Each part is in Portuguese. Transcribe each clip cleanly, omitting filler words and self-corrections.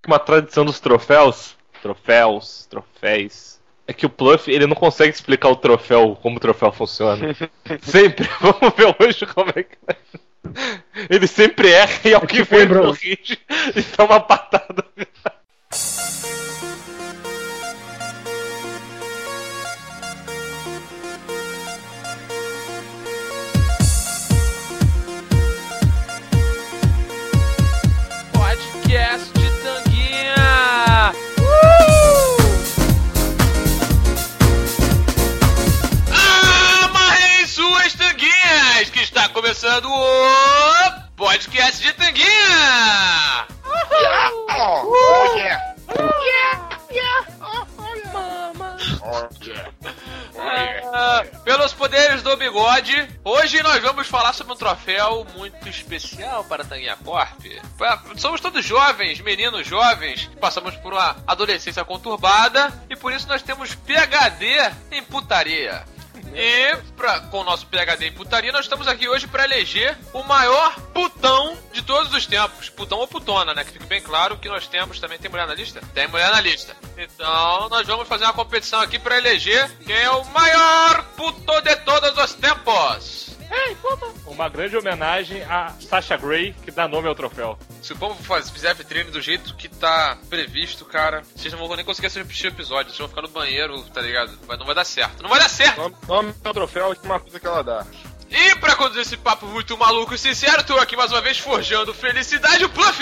Uma tradição dos troféus, é que o Pluff, ele não consegue explicar o troféu, como o troféu funciona. Sempre. Vamos ver hoje como é que vai. Ele sempre erra e alguém vem corrige e dá uma patada. Podcast de Tanguinha! Amarrem suas tanguinhas, que está começando o Podcast de Tanguinha! Pelos poderes do bigode, hoje nós vamos falar sobre um troféu muito especial para a Tanguinha Corp. Somos todos jovens, meninos jovens, passamos por uma adolescência conturbada e por isso nós temos PhD em putaria. E com o nosso PhD em putaria, nós estamos aqui hoje para eleger o maior putão de todos os tempos. Putão ou putona, né? Que fique bem claro que nós temos também. Tem mulher na lista? Tem mulher na lista. Então, nós vamos fazer uma competição aqui para eleger quem é o maior puto de todos os tempos. Ei, puta! Uma grande homenagem a Sasha Grey, que dá nome ao troféu. Se o povo fizer a vitrine do jeito que tá previsto, cara, vocês não vão nem conseguir assistir o episódio. Vocês vão ficar no banheiro, tá ligado? Não vai dar certo. Não vai dar certo! Nome do troféu é uma coisa que ela dá. E pra conduzir esse papo muito maluco e sincero, tô aqui mais uma vez forjando felicidade, o Pluff!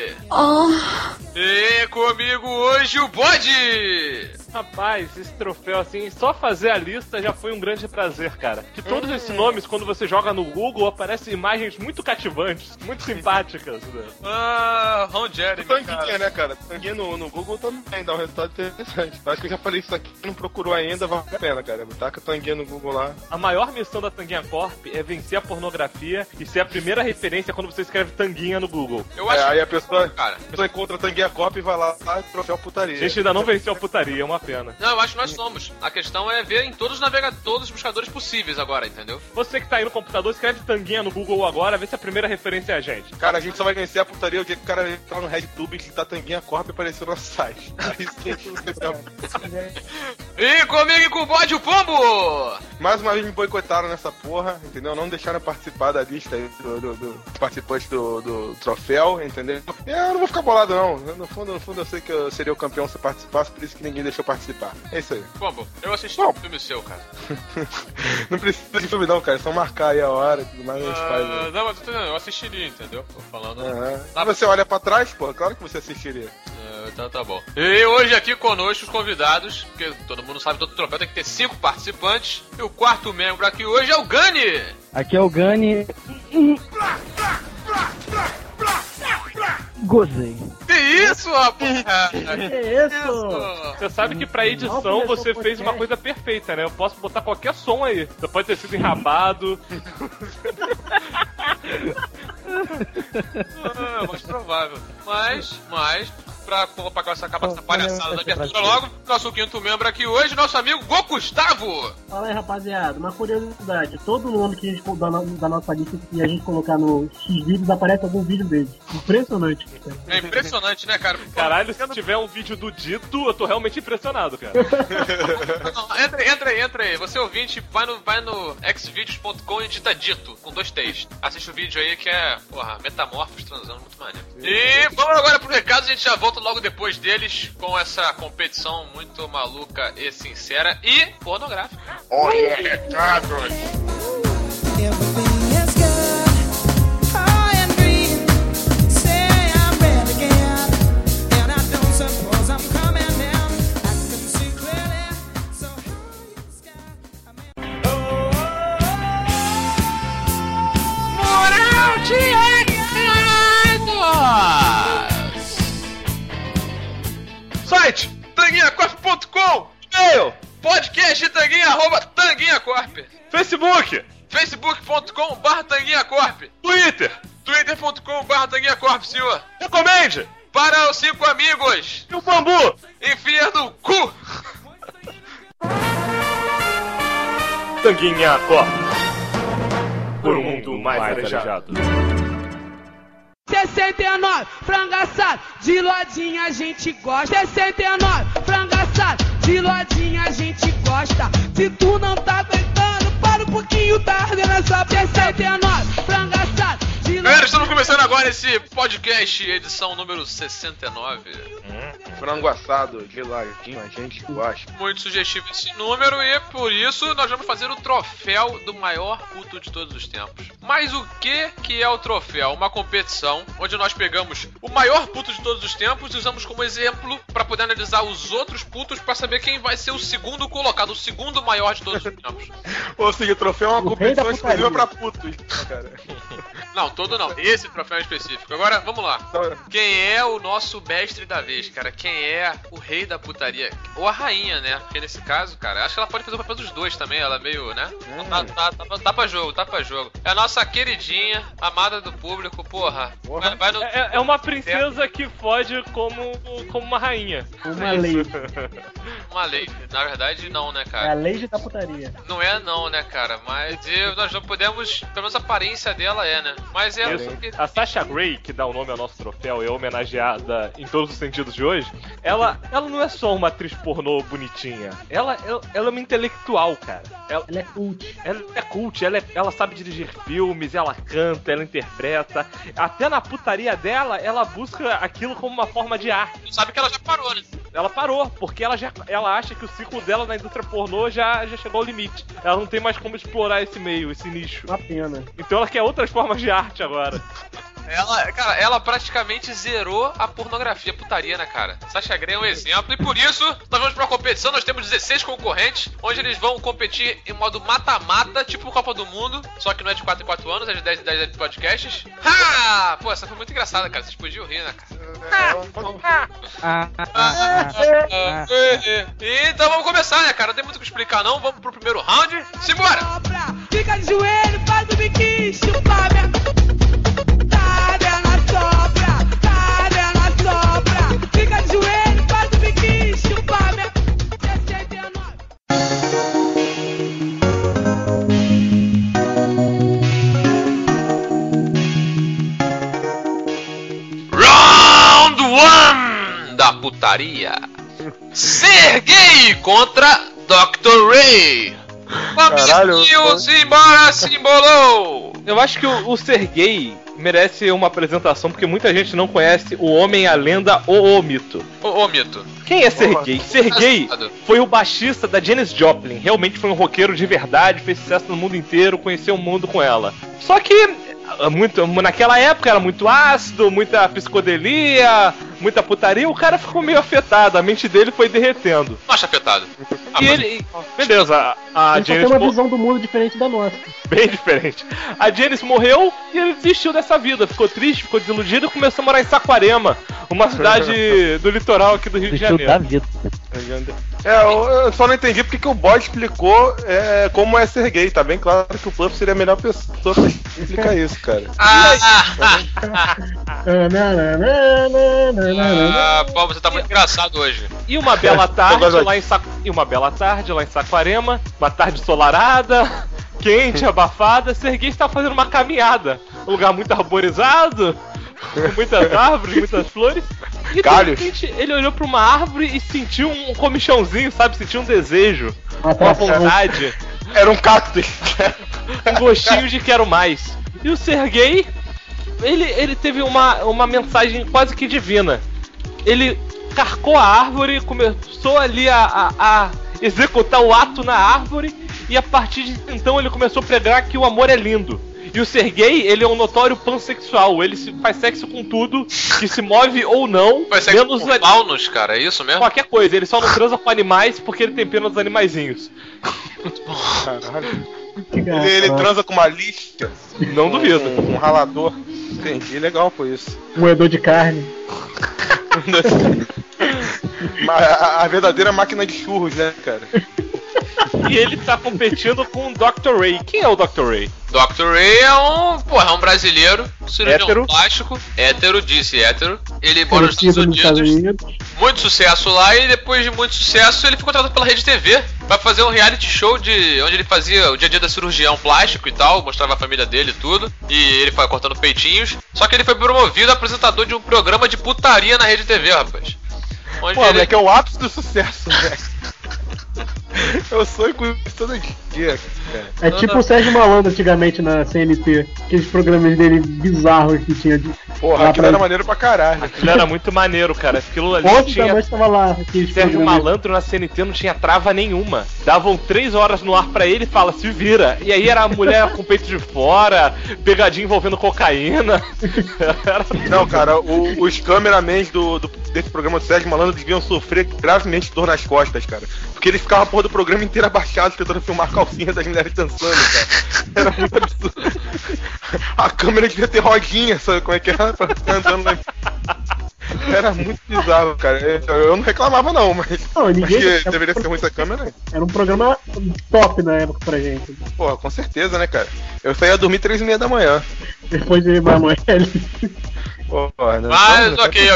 E comigo hoje o Bode! Rapaz, esse troféu, assim, só fazer a lista já foi um grande prazer, cara. De todos esses nomes, quando você joga no Google, aparecem imagens muito cativantes, muito simpáticas, né? Ron Jeremy, Tanguinha, né, cara? Tanguinha no Google também dá um resultado interessante. Acho que eu já falei isso aqui, não procurou ainda, vale a pena, cara. Taca Tanguinha no Google lá. A maior missão da Tanguinha Corp é vencer a pornografia e ser a primeira referência quando você escreve Tanguinha no Google. Eu acho aí a pessoa cara, encontra a Tanguinha Corp e vai lá, troféu putaria. A gente ainda não venceu a putaria, é uma pena. Não, eu acho que nós somos. A questão é ver em todos os buscadores possíveis agora, entendeu? Você que tá aí no computador, escreve Tanguinha no Google agora, vê se a primeira referência é a gente. Cara, a gente só vai vencer a putaria o dia que o cara entrar no RedTube e clicar Tanguinha Corp e aparecer no nosso site. Aí sim, E comigo e com o Bode, o Pombo! Mais uma vez me boicotaram nessa porra, entendeu? Não deixaram participar da lista aí do participante do troféu, entendeu? Eu não vou ficar bolado, não. No fundo eu sei que eu seria o campeão se eu participasse, por isso que ninguém deixou participar. É isso aí. Pombo, eu assisti um filme seu, cara. Não precisa de filme não, cara. É só marcar aí a hora e tudo mais, a gente faz. Né? Não, mas eu assistiria, entendeu? Tô falando. Você olha pra trás, pô, claro que você assistiria. Então tá bom. E hoje aqui conosco os convidados, porque todo mundo sabe que todo troféu tem que ter 5 participantes. E o quarto membro aqui hoje é o Gani! Aqui é o Gani. Gozei. Que isso, rapaz? Que isso? Você sabe que pra edição você fez uma coisa perfeita, né? Eu posso botar qualquer som aí. Você pode ter sido enrabado. Mais provável. Mas, pra colocar essa capa dessa palhaçada da abertura logo, nosso quinto membro aqui hoje, nosso amigo Gustavo! Fala aí, rapaziada, uma curiosidade, todo nome que a gente da nossa lista que a gente colocar no X-Vídeos aparece algum vídeo deles. Impressionante. É impressionante, né, cara? Caralho, se tiver um vídeo do Dito, eu tô realmente impressionado, cara. Não, entra aí. Você ouvinte, vai no xvideos.com e digita Dito, com 2 T's. Assiste o vídeo aí que é, metamorfos transando, muito maneiro. E vamos agora pro recado, a gente já volta logo depois deles com essa competição muito maluca e sincera e pornográfica. Olha, recados! Moral de recados! Site tanguinhacorp.com. E-mail podcasttanguinha@tanguinhacorp. Facebook! facebook.com/tanguinhacorp. Twitter! twitter.com/tanguinhacorp, senhor. Recomende! Para os 5 amigos. E o bambu! Enfia no cu. Tanguinha Corp. Por um mundo mais arejado. 69, frango assado, de lodinha a gente gosta. 69, frango assado, de lodinha a gente gosta. Se tu não tá aguentando, para um pouquinho, tá ardendo essa 69, frango assado, de lodinha. Galera, estamos começando agora esse podcast, edição número 69. Frango assado, de ladinho, a gente gosta. Muito sugestivo esse número e por isso nós vamos fazer o troféu do maior puto de todos os tempos. Mas o que é o troféu? Uma competição onde nós pegamos o maior puto de todos os tempos e usamos como exemplo para poder analisar os outros putos para saber quem vai ser o segundo colocado, o segundo maior de todos os tempos. Ou seja, o troféu é uma competição exclusiva pra putos, cara. Não, todo não. Esse troféu é específico. Agora, vamos lá. Quem é o nosso mestre da vez, cara? Quem é o rei da putaria? Ou a rainha, né? Porque nesse caso, cara, acho que ela pode fazer o papel dos dois também. Ela é meio, né? Tá pra jogo, tá pra jogo. É a nossa queridinha, amada do público, porra. Vai no... É uma princesa que foge como uma rainha. Uma lei. Uma lei. Na verdade, não, né, É a cara? lei da putaria. Não é não, né, cara? Mas nós não podemos... Pelo menos a aparência dela é, né? Mas é... A Sasha Grey, que dá o nome ao nosso troféu e é homenageada em todos os sentidos de hoje, ela não é só uma atriz pornô bonitinha. Ela é uma intelectual, cara. Ela é cult. Ela é cult, ela sabe dirigir filmes, ela canta, ela interpreta. Até na putaria dela, ela busca aquilo como uma forma de arte. Tu sabe que ela já parou, né? Ela parou, porque ela acha que o ciclo dela na indústria pornô já chegou ao limite. Ela não tem mais como explorar esse meio, esse nicho. Uma pena. Então ela quer outras formas de arte agora. Ela praticamente zerou a pornografia, a putaria, né, cara? Sasha Grey é um exemplo. E por isso, nós vamos pra competição. Nós temos 16 concorrentes, onde eles vão competir em modo mata-mata, tipo Copa do Mundo. Só que não é de 4 em 4 anos, é de 10 em 10 podcasts. Ha! Pô, essa foi muito engraçada, cara. Vocês podiam rir, né, cara? Então vamos começar, né, cara? Não tem muito o que explicar, não. Vamos pro primeiro round. Simbora! Fica de joelho, faz o biquinho, chupa minha... Fica de joelho, faz o biquinho, chupa minha... 69. Round 1 da putaria. Sergei contra Dr. Ray. Vamos, simbora, simbolou. Eu acho que o Sergei merece uma apresentação, porque muita gente não conhece o homem, a lenda ou o mito. O mito. Quem é Sergei? Sergei foi o baixista da Janis Joplin. Realmente foi um roqueiro de verdade, fez sucesso no mundo inteiro, conheceu o mundo com ela. Só que naquela época era muito ácido, muita psicodelia, muita putaria, o cara ficou meio afetado, a mente dele foi derretendo. Não acha afetado? E ele... Beleza, a Ele só Janis... tem uma visão do mundo diferente da nossa. Bem diferente. A Janis morreu e ele desistiu dessa vida, ficou triste, ficou desiludido e começou a morar em Saquarema, uma cidade do litoral aqui do Rio de Janeiro. Da vida. Eu só não entendi porque que o Boy explicou como é ser gay. Tá bem claro que o Fluff seria a melhor pessoa pra explicar isso, cara. Pô, você tá muito engraçado hoje. E uma bela tarde lá em Saquarema, uma tarde ensolarada, quente, abafada, Sergei está fazendo uma caminhada. Um lugar muito arborizado, com muitas árvores, muitas flores. E de repente ele olhou pra uma árvore e sentiu um comichãozinho, sabe? Sentiu um desejo, uma vontade. Era um cactus. Um gostinho de quero mais. E o Sergei, ele teve uma mensagem quase que divina. Ele carcou a árvore, começou ali a executar o ato na árvore, e a partir de então ele começou a pregar que o amor é lindo. E o Sergei, ele é um notório pansexual, ele faz sexo com tudo, que se move ou não. Faz sexo com faunos, cara, é isso mesmo? Qualquer coisa, ele só não transa com animais porque ele tem pena dos animaizinhos. Caralho. Ele transa com uma lixa? Não duvido. Um ralador. Entendi, legal foi isso. Moedor de carne. A verdadeira máquina de churros, né, cara? E ele tá competindo com o Dr. Ray. Quem é o Dr. Ray? Dr. Ray é um brasileiro, cirurgião Hétero. plástico, hétero. Ele mora nos Estados Unidos, muito sucesso lá, e depois de muito sucesso ele foi contratado pela Rede TV pra fazer um reality show onde ele fazia o dia a dia da cirurgião plástico e tal, mostrava a família dele e tudo, e ele foi cortando peitinhos, só que ele foi promovido a apresentador de um programa de putaria na Rede TV, rapaz. Pô, moleque, é o ápice do sucesso, velho. Eu sonho com isso todo dia, cara. É tipo o Sérgio Malandro antigamente na CNT. Aqueles programas dele bizarros que tinha de. Porra, aquilo era maneiro pra caralho. Aquilo era muito maneiro, cara. Aquilo ali Onde tinha... mais tava lá? Aqueles Sérgio programas. Malandro na CNT não tinha trava nenhuma. Davam 3 horas no ar pra ele e fala, se vira. E aí era a mulher com o peito de fora, pegadinha envolvendo cocaína. Não, cara, os cameramans desse programa do Sérgio Malandro deviam sofrer gravemente dor nas costas, cara. Porque eles ficavam a porra do programa inteiro abaixados tentando filmar a calcinha das mulheres dançando, cara. Era muito absurdo. A câmera devia ter rodinha, sabe como é que era? Pra ficar andando lá. Era muito bizarro, cara. Eu não reclamava não, mas Não, ninguém- acho que deveria ser ruim essa câmera. Era um programa top na época pra gente. Porra, com certeza, né, cara? Eu saía dormir 3h30 da manhã. Depois de Emanuele. Porra, né? Mas Então, ok,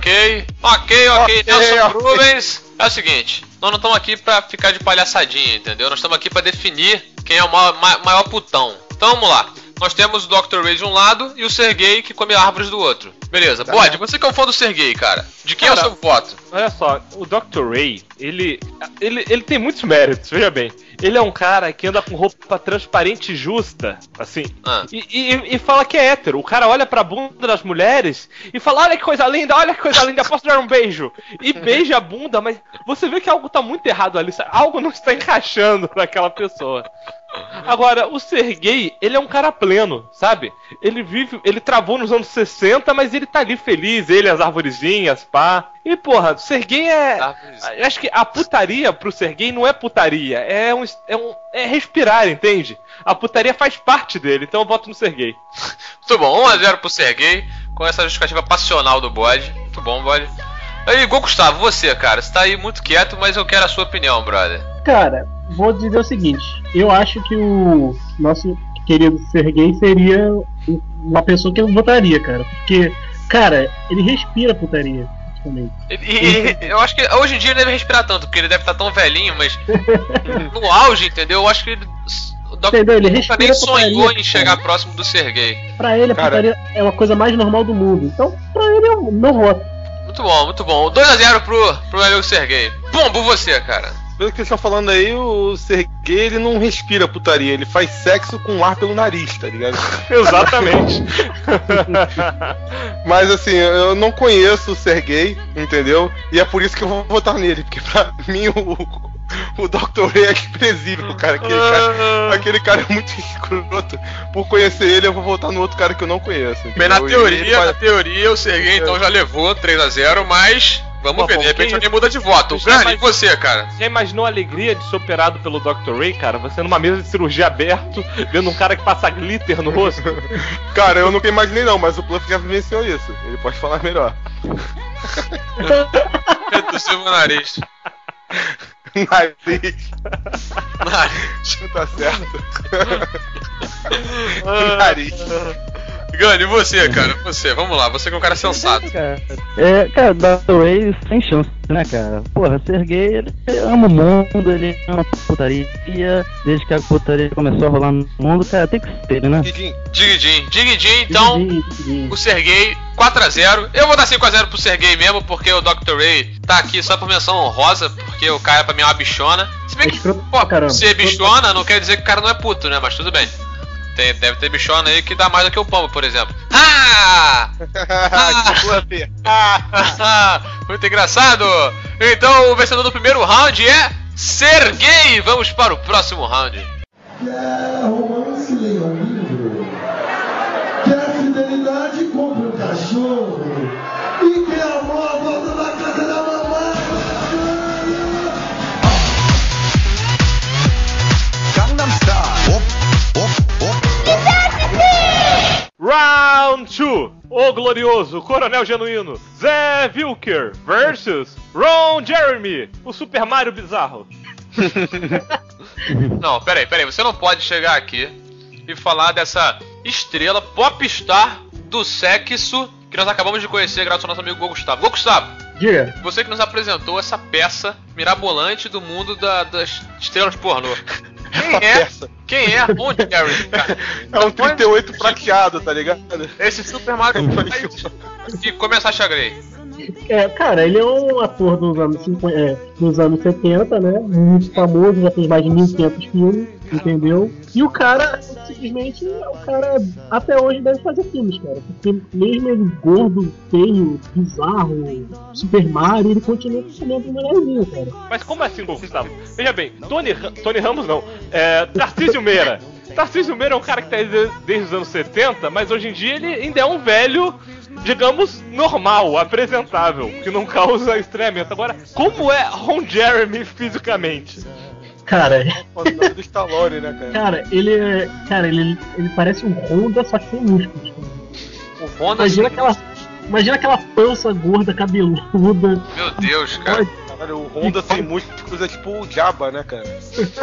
Nelson Rubens. É o seguinte, nós não estamos aqui pra ficar de palhaçadinha, entendeu? Nós estamos aqui pra definir quem é o maior putão. Então vamos lá. Nós temos o Dr. Ray de um lado e o Sergei que come árvores do outro. Beleza, Bode, você que é um fã do Sergei, cara. De quem é o seu voto? Olha só, o Dr. Ray, ele tem muitos méritos, veja bem. Ele é um cara que anda com roupa transparente e justa, assim, e fala que é hétero. O cara olha pra bunda das mulheres e fala, olha que coisa linda, posso dar um beijo? E beija a bunda, mas você vê que algo tá muito errado ali, sabe? Algo não está encaixando naquela pessoa. Agora, o Sergei, ele é um cara pleno, sabe? Ele travou nos anos 60, mas ele tá ali feliz, as arvorezinhas, pá. E porra, o Sergei eu acho que a putaria pro Sergei não é putaria, é respirar, entende? A putaria faz parte dele, então eu voto no Sergei. Muito bom, 1x0 pro Sergei, com essa justificativa passional do Bode. Muito bom, Bode. Aí, Gustavo, você, cara, você tá aí muito quieto, mas eu quero a sua opinião, brother. Cara, vou dizer o seguinte. Eu acho que o nosso querido Sergei seria uma pessoa que eu votaria, cara. Porque, cara, ele respira putaria. Eu acho que hoje em dia ele deve respirar tanto, porque ele deve estar tão velhinho, mas no auge, entendeu? Eu acho que o Dr. Ele nunca nem respira sonhou putaria, em chegar próximo do Sergei. Pra ele, a putaria é uma coisa mais normal do mundo. Então, pra ele, eu não voto. Muito bom, muito bom. 2x0 pro meu amigo Sergei. Bombo você, cara. Pelo que vocês estão falando aí, o Sergei, ele não respira putaria, ele faz sexo com ar pelo nariz, tá ligado? Exatamente. Mas assim, eu não conheço o Sergei, entendeu? E é por isso que eu vou votar nele, porque pra mim o Dr. Ray é desprezível, cara. Aquele cara é muito escroto. Por conhecer ele, eu vou votar no outro cara que eu não conheço. Bem, na teoria, o Sergei então já levou 3x0, mas vamos ver, de repente alguém muda de voto. Gani, e você, cara? Já imaginou a alegria de ser operado pelo Dr. Ray, cara? Você numa mesa de cirurgia aberto, vendo um cara que passa glitter no rosto? Cara, eu nunca imaginei não, mas o Pluff já vivenciou isso. Ele pode falar melhor. Tossiu meu nariz. Nariz. Tá certo. Nariz. Gani, e você, cara? Vamos lá, você que é um cara sensato. Cara, Dr. Ray sem chance, né, cara? Porra, Sergei, ele ama o mundo, ele ama putaria. Desde que a putaria começou a rolar no mundo, cara, tem que ser ele, né? Digidin, então, o Sergei, 4x0. Eu vou dar 5x0 pro Sergei mesmo, porque o Dr. Ray tá aqui só por menção honrosa, porque o cara pra mim é uma bichona. Se bem que, ser bichona não quer dizer que o cara não é puto, né? Mas tudo bem. Deve ter bichona aí que dá mais do que o pombo, por exemplo. Muito engraçado. Então o vencedor do primeiro round é Sergei. Vamos para o próximo round. Quer romance, leia um livro. Quer fidelidade, compre um cachorro. E quer amor, volta da casa da mamãe. Gangnam Style. Round 2. O glorioso Coronel Genuíno Zé Wilker versus Ron Jeremy, o Super Mario bizarro. Não, peraí, você não pode chegar aqui e falar dessa estrela popstar do sexo que nós acabamos de conhecer graças ao nosso amigo Gustavo. Gustavo, Diga. você que nos apresentou essa peça mirabolante do mundo das estrelas pornô. Quem é Ron Jeremy, cara? É um 38 prateado, tá ligado? Esse Super Mario e começar a Grey. Cara, ele é um ator dos anos 70, né? Muito famoso, já fez mais de 1.500 filmes, entendeu? E o cara, simplesmente, até hoje deve fazer filmes, cara. Porque mesmo ele gordo, feio, bizarro, Super Mario, ele continua comendo mulherzinha, cara. Mas como assim, Gustavo? Veja bem, Tony Ramos não. Tarcísio Meira. Tarcísio Meira é um cara que tá aí desde os anos 70, mas hoje em dia ele ainda é um velho, digamos, normal, apresentável, que não causa estranhamento. Agora, como é Ron Jeremy fisicamente? Cara, O nome do Stallone, né, cara? ele parece um Honda, só que sem músculos. O Honda. Imagina aquela pança gorda, cabeluda. Meu Deus, cara. Caralho, o Honda sem músculos é tipo o Jabba, né, cara?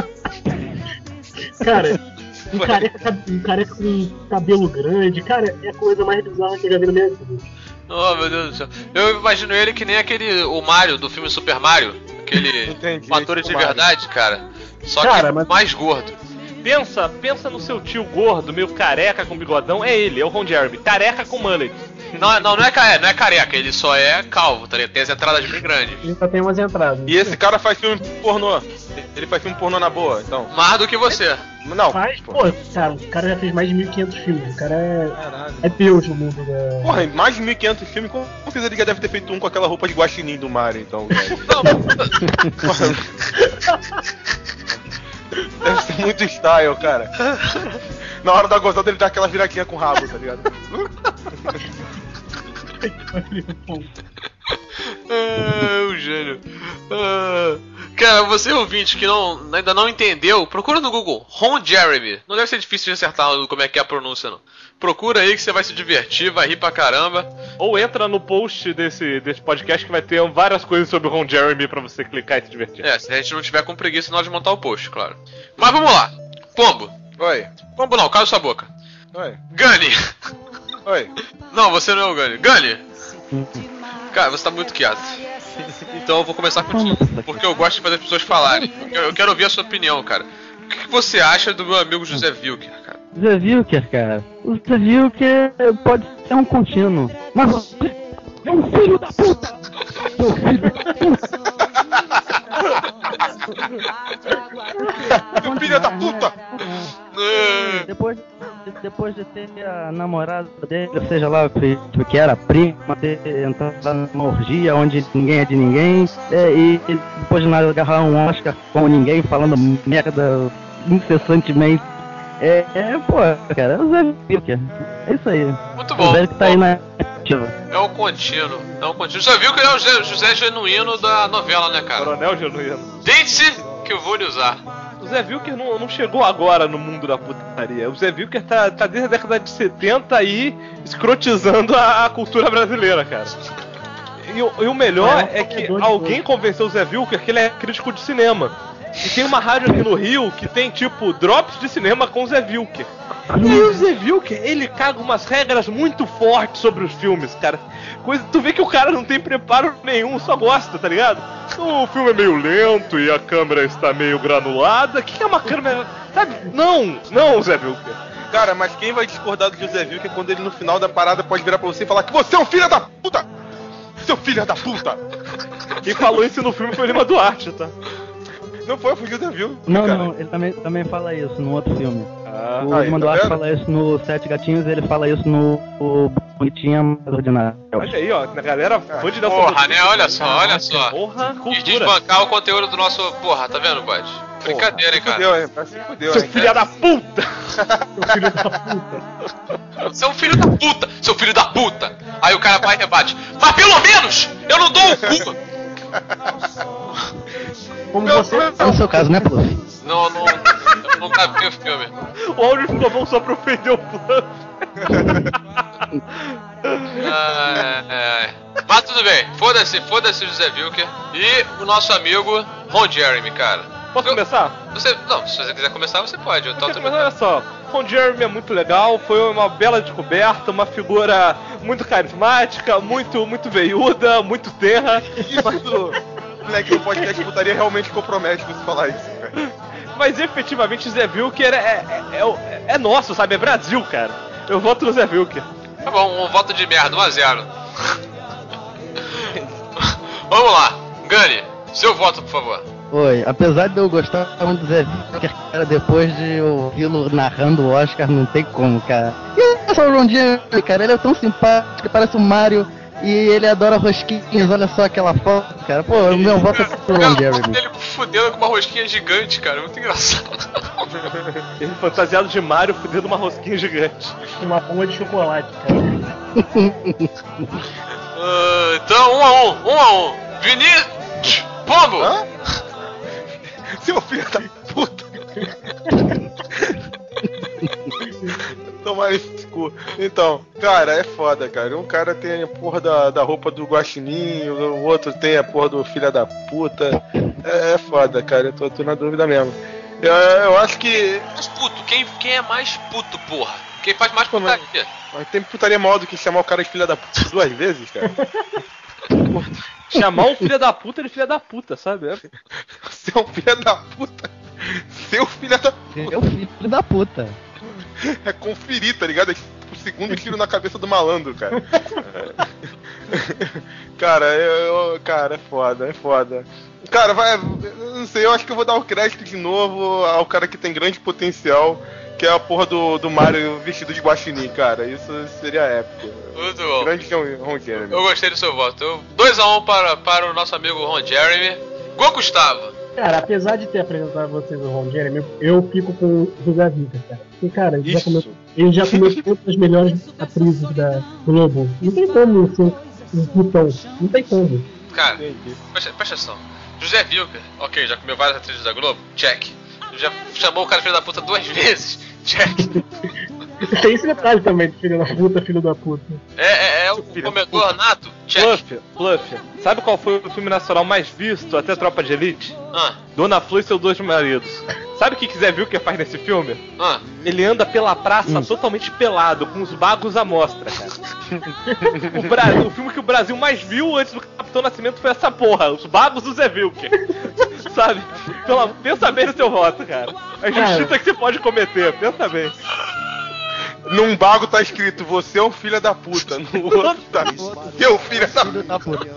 Cara, um careca com cabelo grande, cara, é a coisa mais bizarra que eu já vi na minha vida. Oh, meu Deus do céu. Eu imagino ele que nem o Mario do filme Super Mario. Aquele ator de verdade, cara. Só que mais gordo. Pensa no seu tio gordo, meio careca com bigodão, é ele, é o Ron Jeremy, careca com mullet. Não é careca, ele só é calvo, tá ligado? Tem as entradas bem grandes. Ele só tem umas entradas. E esse cara faz filme pornô. Ele faz filme pornô na boa, então. Mais do que você. Não. Faz, pô, cara, o cara já fez mais de 1.500 filmes. O cara é Deus no mundo da... Porra, mais de 1.500 filmes, com certeza ele já deve ter feito um com aquela roupa de guaxinim do Mario, então. Não. Deve ser muito style, cara. Na hora da gozada ele dá aquela viraquinha com o rabo, tá ligado? O gênio. Cara, você ouvinte que ainda não entendeu, procura no Google Ron Jeremy. Não deve ser difícil de acertar como é que é a pronúncia, não. Procura aí que você vai se divertir, vai rir pra caramba. Ou entra no post desse podcast que vai ter várias coisas sobre o Ron Jeremy pra você clicar e se divertir. Se a gente não tiver com preguiça na hora de montar o post, claro. Mas vamos lá. Pombo. Oi. Pombo não, cala sua boca. Oi. Gani. Oi. Não, você não é o Gani. Gani. Cara, você tá muito quieto. Então eu vou começar contigo, porque eu gosto de fazer as pessoas falarem. Eu quero ouvir a sua opinião, cara. O que você acha do meu amigo José Wilker, cara? José Wilker, cara. O José Wilker pode ser um contínuo. Mas você é um filho da puta! Seu filho da puta! Filha da puta! Depois de ter a namorada dele, seja lá o que era, prima, ter entrado numa orgia onde ninguém é de ninguém, e depois de agarrar um Oscar com ninguém, falando merda incessantemente. Pô, cara, é o Zé Wilker. É isso aí. Muito bom. O velho que tá aí na... É um contínuo. Você viu que ele é o José Genuíno da novela, né, cara? Coronel Genuíno. Deite-se que eu vou lhe usar. O Zé Wilker não chegou agora no mundo da putaria. O Zé Wilker tá desde a década de 70 aí escrotizando a cultura brasileira, cara. E o melhor é que alguém convenceu o Zé Wilker que ele é crítico de cinema. E tem uma rádio aqui no Rio que tem, tipo, drops de cinema com o Zé Wilker. E aí o Zé Wilker, ele caga umas regras muito fortes sobre os filmes, cara. Tu vê que o cara não tem preparo nenhum, só gosta, tá ligado? O filme é meio lento e a câmera está meio granulada. O que é uma câmera... Sabe? Não, Zé Wilker. Cara, mas quem vai discordar do José Wilker quando ele no final da parada pode virar pra você e falar que você é um filho da puta! Seu filho da puta! Quem falou isso no filme foi o Lima Duarte, tá? Não foi o José Wilker. Não, ele também fala isso no outro filme. O Lima Duarte fala isso no Sete Gatinhos e ele fala isso no Bonitinha Mais Ordinária. Olha aí, ó, a galera foi de Porra, né? Olha só. Porra, cultura. E desbancar o conteúdo do nosso... Porra, tá vendo, bud? Brincadeira, hein, cara. Seu filho da puta! Você é um filho da puta! Seu filho da puta! Aí o cara vai e rebate. Mas pelo menos eu não dou o cu! Como você... No seu caso, né, Pluff? Não tá bem o filme. O áudio ficou bom só pra ofender o Pluff. Mas tudo bem, foda-se José Wilker e o nosso amigo Ron Jeremy, cara. Posso começar? Não, se você quiser começar, você pode. Mas olha só, Ron Jeremy é muito legal, foi uma bela descoberta, uma figura muito carismática, muito veiuda, muito terra. Isso, moleque, o podcast putaria realmente compromete você falar isso, cara. Mas efetivamente o Zé Wilker é nosso, sabe? É Brasil, cara. Eu voto no Zé Wilker. Tá bom, um voto de merda, 1-0. Vamos lá, Gani, seu voto, por favor. Oi, apesar de eu gostar muito do Zé Wilker, cara, depois de ouvi-lo narrando o Oscar, não tem como, cara. E eu sou o Ron Jeremy, cara, ele é tão simpático, parece o Mario, e ele adora rosquinhas, olha só aquela foto, cara. Pô, o meu voto é pro Ron Jeremy. Ele fudendo com uma rosquinha gigante, cara, muito engraçado. Ele fantasiado de Mario, fudendo uma rosquinha gigante. Uma bomba de chocolate, cara. Então, 1-1. Vinícius Pombo! Hã? Seu filho da puta! Tomar esse cu. Então, cara, é foda, cara. Um cara tem a porra da roupa do guaxinim, o outro tem a porra do filho da puta. É foda, cara. Eu tô na dúvida mesmo. Eu acho que... Mais puto, quem é mais puto, porra? Quem faz mais putaria? Mas tem putaria maior do que chamar o cara de filho da puta 2 vezes, cara. Chamar um filho da puta de filho da puta, sabe? Você é um filho da puta. Seu filho da puta. É o filho da puta. É conferir, tá ligado? É o segundo tiro na cabeça do malandro, cara. Cara, é foda. Cara, não sei, eu acho que eu vou dar o crédito de novo ao cara que tem grande potencial, que é a porra do Mario vestido de guaxinim, cara. Isso seria épico. Muito bom. Grande Ron Jeremy. Eu gostei do seu voto. 2-1 para o nosso amigo Ron Jeremy. Gustavo. Cara, apesar de ter apresentado vocês o Ron Jeremy, eu fico com o José Wilker, cara. Porque, cara, ele já começou uma das melhores atrizes da Globo. Não tem como ser um putão. Não tem como. Cara, presta atenção. José Wilker, ok, já comeu várias atrizes da Globo? Check. Já chamou o cara filho da puta 2 vezes? Check. Tem esse detalhe também de filho da puta. É o comedor nato? Check. Fluff. Sabe qual foi o filme nacional mais visto até Tropa de Elite? Dona Flu e seus 2 maridos. Sabe o que Zé Wilker faz nesse filme? Ele anda pela praça totalmente pelado, com os bagos à mostra, cara. O filme que o Brasil mais viu antes do Capitão Nascimento foi essa porra, os bagos do Zé Wilker. Sabe? Então, pensa bem no seu voto, cara. A injustiça que você pode cometer, pensa bem. Num bago tá escrito, você é um filho da puta. No outro tá seu filho da puta.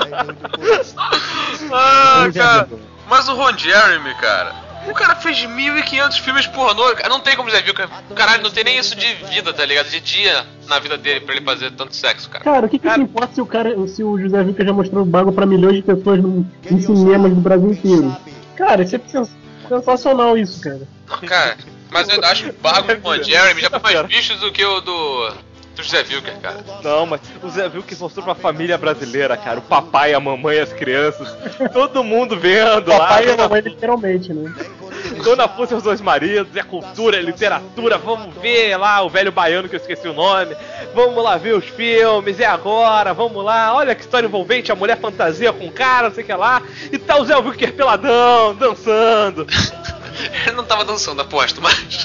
Cara. Mas o Ron Jeremy, cara, o cara fez 1.500 filmes pornô. Não tem como Zé Wilker. Caralho, não tem nem isso de vida, tá ligado? De dia na vida dele pra ele fazer tanto sexo, cara. Cara, o que importa se o José Wilker já mostrou o bago pra milhões de pessoas em cinemas do Brasil inteiro? Cara, isso é sensacional isso, cara. Cara, mas eu acho que o bago do Ron Jeremy já foi mais bicho do que o do José Wilker, cara. Não, mas o Zé Wilker mostrou pra família brasileira, cara. O papai, a mamãe, as crianças. Todo mundo vendo lá. Papai e a mamãe, literalmente, né? Dona Flu e os 2 maridos, é cultura, é literatura. Vamos ver lá o velho baiano que eu esqueci o nome. Vamos lá ver os filmes, é agora, vamos lá. Olha que história envolvente, a mulher fantasia com o cara, não sei o que lá. E tá o Zé Wilker peladão, dançando. Ele não tava dançando, aposto, mas...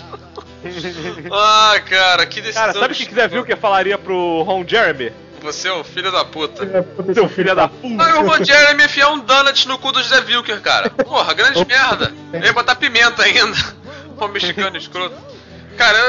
cara, que decisão. Cara, sabe o que Zé Wilker falaria pro Ron Jeremy? Você é um filho da puta. Seu filho da puta. O Ron Jeremy enfiar um donut no cu do José Wilker, cara. Porra, grande merda. Ele ia botar pimenta ainda. Pô, mexicano escroto. Cara,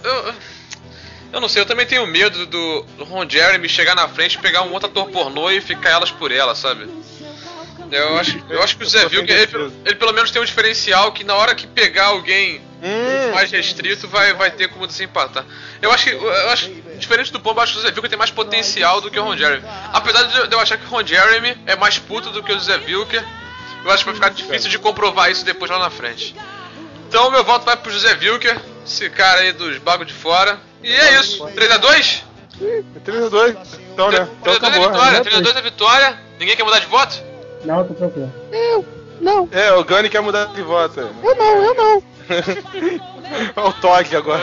eu não sei, eu também tenho medo do Ron Jeremy chegar na frente, pegar um outro ator pornô e ficar elas por ela, sabe? Eu acho que o Zé Wilker, ele pelo menos tem um diferencial que na hora que pegar alguém mais restrito vai ter como desempatar. Eu acho que diferente do Pombo, eu acho que o Zé Wilker tem mais potencial do que o Ron Jeremy. Apesar de eu achar que o Ron Jeremy é mais puto do que o Zé Wilker, eu acho que vai ficar difícil de comprovar isso depois lá na frente. Então meu voto vai pro José Wilker, esse cara aí dos bagos de fora. E é isso, 3-2? 3-2, então, né? 3-2 é vitória. Ninguém quer mudar de voto? Não, tô tranquilo. Não. É, o Gani quer mudar de voto. Eu não. Olha o Todd agora.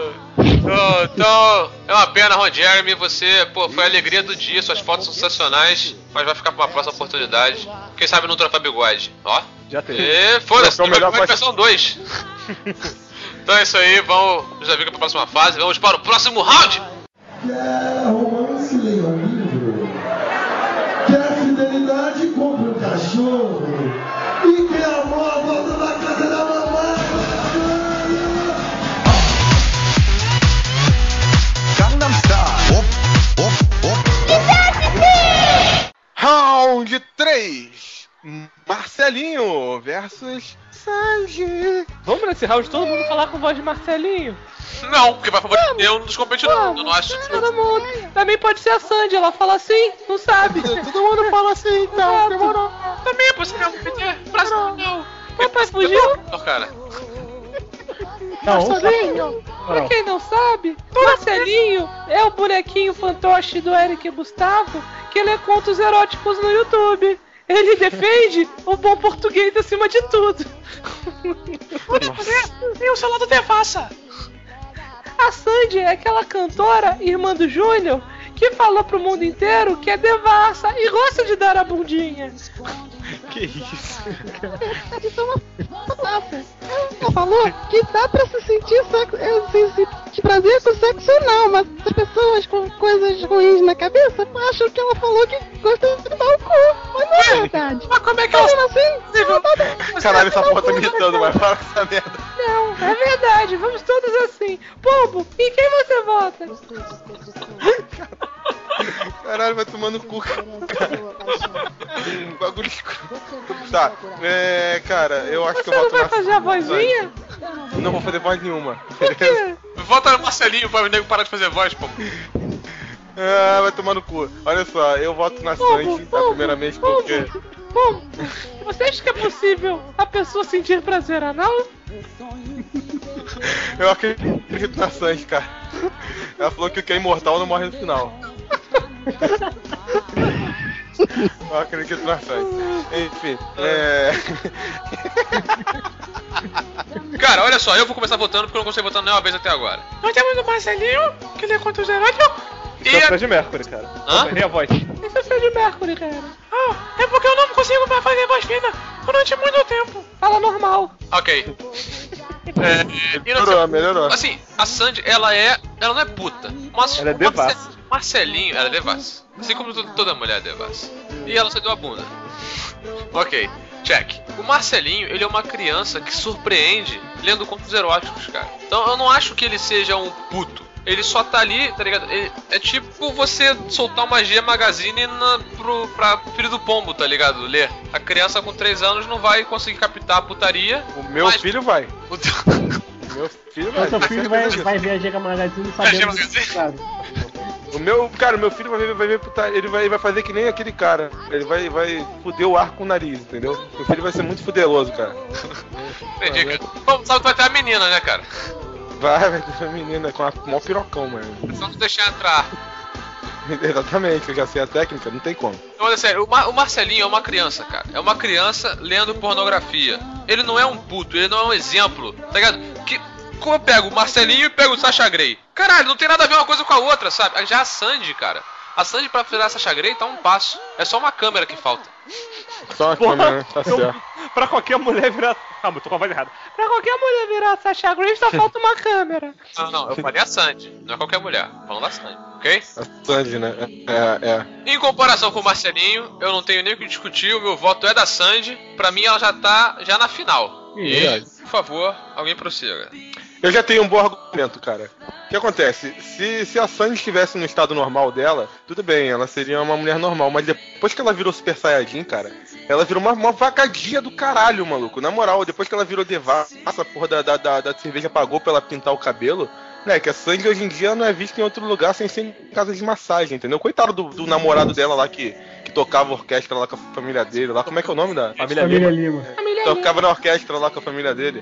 Então, é uma pena, Ron Jeremy, você, foi a alegria do dia, suas fotos são sensacionais, mas vai ficar pra uma próxima oportunidade. Quem sabe no Troféu Bigode, ó. Já teve. E foda-se, Troféu melhor vai versão 2. Então é isso aí, vamos já vir para a próxima fase, vamos para o próximo round! Quer romance, leia um livro. Quer fidelidade, compre um cachorro. E quer amor, volta na casa da mamãe. Round 3. Marcelinho versus Sanji. Vamos nesse round todo mundo falar com voz de Marcelinho? Não, porque vai favorecer um dos competidores. Eu não acho que Todo mundo. Também pode ser a Sandy, ela fala assim, não sabe. Todo mundo fala assim, então. Demorou. também é possível competir. Brasil não. Papai fugiu? Não, cara. Marcelinho, pra quem não sabe, Marcelinho é o bonequinho fantoche do Eric Gustavo que lê contos eróticos no YouTube. Ele defende o bom português acima de tudo. Tem o seu lado devassa. A Sandy é aquela cantora, irmã do Júnior, que falou pro mundo inteiro que é devassa e gosta de dar a bundinha. Que isso? Ela falou que dá pra se sentir sentir prazer com sexo não, mas as pessoas com coisas ruins na cabeça acham que ela falou que gosta de dar o cu. Mas não é verdade. Mas como é que ela... assim? Caralho, essa porra tá me irritando, mas fala essa merda. Não, é verdade, vamos todos assim. Pombo, em quem você vota? Caralho, vai tomando cu, cara. Bagulho escuro. Tá, cara, eu acho que eu Você não voto vai na fazer a vozinha? Não vou fazer voz nenhuma. Por quê? Vota no Marcelinho pra o nego parar de fazer voz, pô. Ah, vai tomar no cu. Olha só, eu voto na Sanji, tá? Primeiramente porque... Pombo, você acha que é possível a pessoa sentir prazer anal? Eu acredito na Sanji, cara. Ela falou que o que é imortal não morre no final. Eu acredito na Sanji. Enfim, Cara, olha só, eu vou começar votando porque eu não consigo votar nenhuma vez até agora. Nós temos o Marcelinho, que lê contos eróticos. Esse é o Fred Mercury, cara. Hã? Errei a voz. Esse é o Fred Mercury, cara. É porque eu não consigo mais fazer voz fina durante muito tempo. Fala normal. Ok. melhorou. Assim, a Sandy, ela não é puta. Mas Ela é devassa. Marcelinho, ela é devassa. Assim como toda mulher é devassa. E ela só deu a bunda. Ok, check. O Marcelinho, ele é uma criança que surpreende lendo contos eróticos, cara. Então eu não acho que ele seja um puto. Ele só tá ali, tá ligado? É tipo você soltar uma G Magazine pra filho do pombo, tá ligado? Ler. A criança com 3 anos não vai conseguir captar a putaria. O meu filho vai. O teu... Meu filho vai. Seu filho vai ver a Giga Magazine sabendo disso. O meu filho vai ver putaria. Ele vai fazer que nem aquele cara. Ele vai fuder o ar com o nariz, entendeu? Meu filho vai ser muito fudeloso, cara. Entendi, cara. Bom, sabe que vai ter a menina, né, cara? Vai ter uma menina com a maior pirocão, mano. Só não deixar entrar. Exatamente, eu já sei a técnica, não tem como. Não, olha sério, o Marcelinho é uma criança, cara. É uma criança lendo pornografia. Ele não é um puto, ele não é um exemplo, tá ligado? Como eu pego o Marcelinho e pego o Sasha Grey? Caralho, não tem nada a ver uma coisa com a outra, sabe? Já a Sandy, cara. A Sandy pra virar a Sasha Grey tá um passo. É só uma câmera que falta. Só uma câmera, tá certo. Pra qualquer mulher virar... Calma, eu tô com a voz errada. Pra qualquer mulher virar a Sasha Grey só falta uma câmera. Não, eu falei a Sandy, não é qualquer mulher. Falando da Sandy, ok? A Sandy, né? Em comparação com o Marcelinho, eu não tenho nem o que discutir, o meu voto é da Sandy. Pra mim ela já tá na final. E, por favor, alguém prossiga. Eu já tenho um bom argumento, cara. O que acontece? Se a Sandy estivesse no estado normal dela, tudo bem, ela seria uma mulher normal. Mas depois que ela virou Super Saiyajin, cara, ela virou uma vagadinha do caralho, maluco. Na moral, depois que ela virou devassa, a porra da cerveja pagou pra ela pintar o cabelo, né? Que a Sandy hoje em dia não é vista em outro lugar sem ser em casa de massagem, entendeu? Coitado do namorado dela lá que tocava orquestra lá com a família dele lá. Como é que é o nome da Família Lima. Tocava na orquestra lá com a família dele.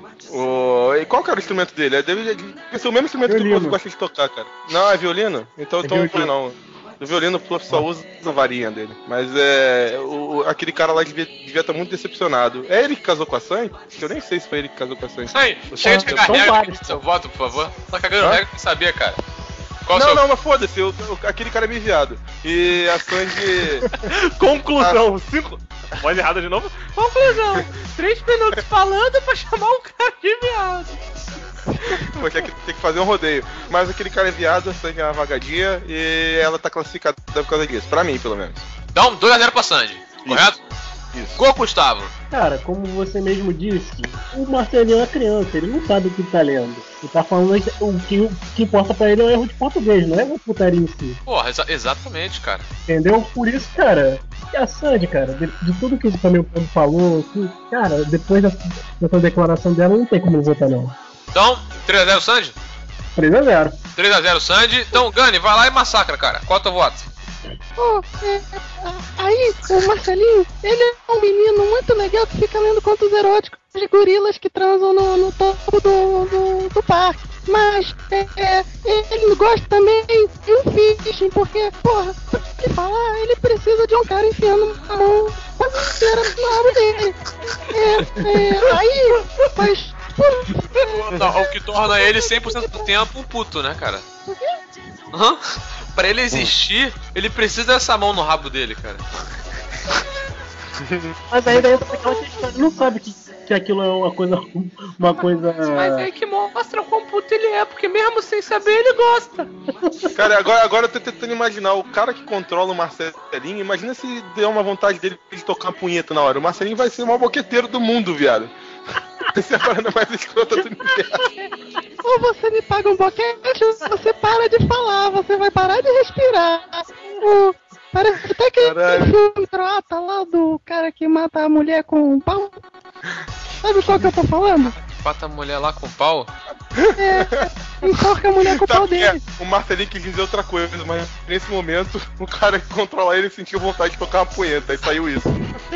E qual que era o instrumento dele? Deve ser o mesmo instrumento que o Close gosta de tocar, cara. Não, é violino? Então não. O violino o Close só usa a varinha dele. Mas aquele cara lá devia estar muito decepcionado. É ele que casou com a Sandy? Eu nem sei se foi ele que casou com a Sandy. Aí, chega de cagar regra. Seu voto, por favor. Tá cagando regra que sabia, cara. Não, mas foda-se, aquele cara é meio viado. E a Sandy... Conclusão, Voz errada de novo. Conclusão, 3 minutos falando pra chamar um cara de viado. Porque tem que fazer um rodeio. Mas aquele cara é viado, a Sandy é uma vagadinha e ela tá classificada por causa disso. Pra mim, pelo menos. Então, 2x0 pra Sandy, correto? Isso. Gol, Gustavo. Cara, como você mesmo disse, o Marcelinho é criança, ele não sabe o que tá lendo. Ele tá falando que o que importa pra ele é o erro de português, não é o putaria em si. Porra, exatamente, cara. Entendeu? Por isso, cara, e a Sandy, cara, de tudo que também o povo falou, que, cara, depois dessa declaração dela, não tem como votar não. Então, 3x0 Sandy? 3x0. 3x0 Sandy. Então, Gani, vai lá e massacra, cara. Qual é o teu voto? Aí, o Marcelinho, ele é um menino muito legal que fica lendo contos eróticos de gorilas que transam no topo do parque. Mas ele gosta também de um fishing, porque, porra, pra que falar, ele precisa de um cara enfiando a mão quase inteira no rabo dele. Aí, mas... O que torna ele 100% do tempo um puto, né, cara? Por quê? Aham. Pra ele existir, ele precisa dessa mão no rabo dele, cara. Mas aí daí aquela questão, ele não sabe que aquilo é uma coisa. Mas aí que mostra o quão puto ele é, porque mesmo sem saber ele gosta. Cara, agora eu tô tentando imaginar o cara que controla o Marcelinho. Imagina se deu uma vontade dele de tocar uma punheta na hora. O Marcelinho vai ser o maior boqueteiro do mundo, viado. Essa é a parada mais escrota do universo. Ou você me paga um boquete, ou você para de falar, você vai parar de respirar. Parece até que filme croata lá do cara que mata a mulher com um pau. Sabe qual que eu tô falando? Mata a mulher lá com pau? Enforca a mulher com o pau dele. O Marcelinho quis dizer outra coisa, mas nesse momento o cara que controla ele sentiu vontade de tocar uma punheta, e saiu isso.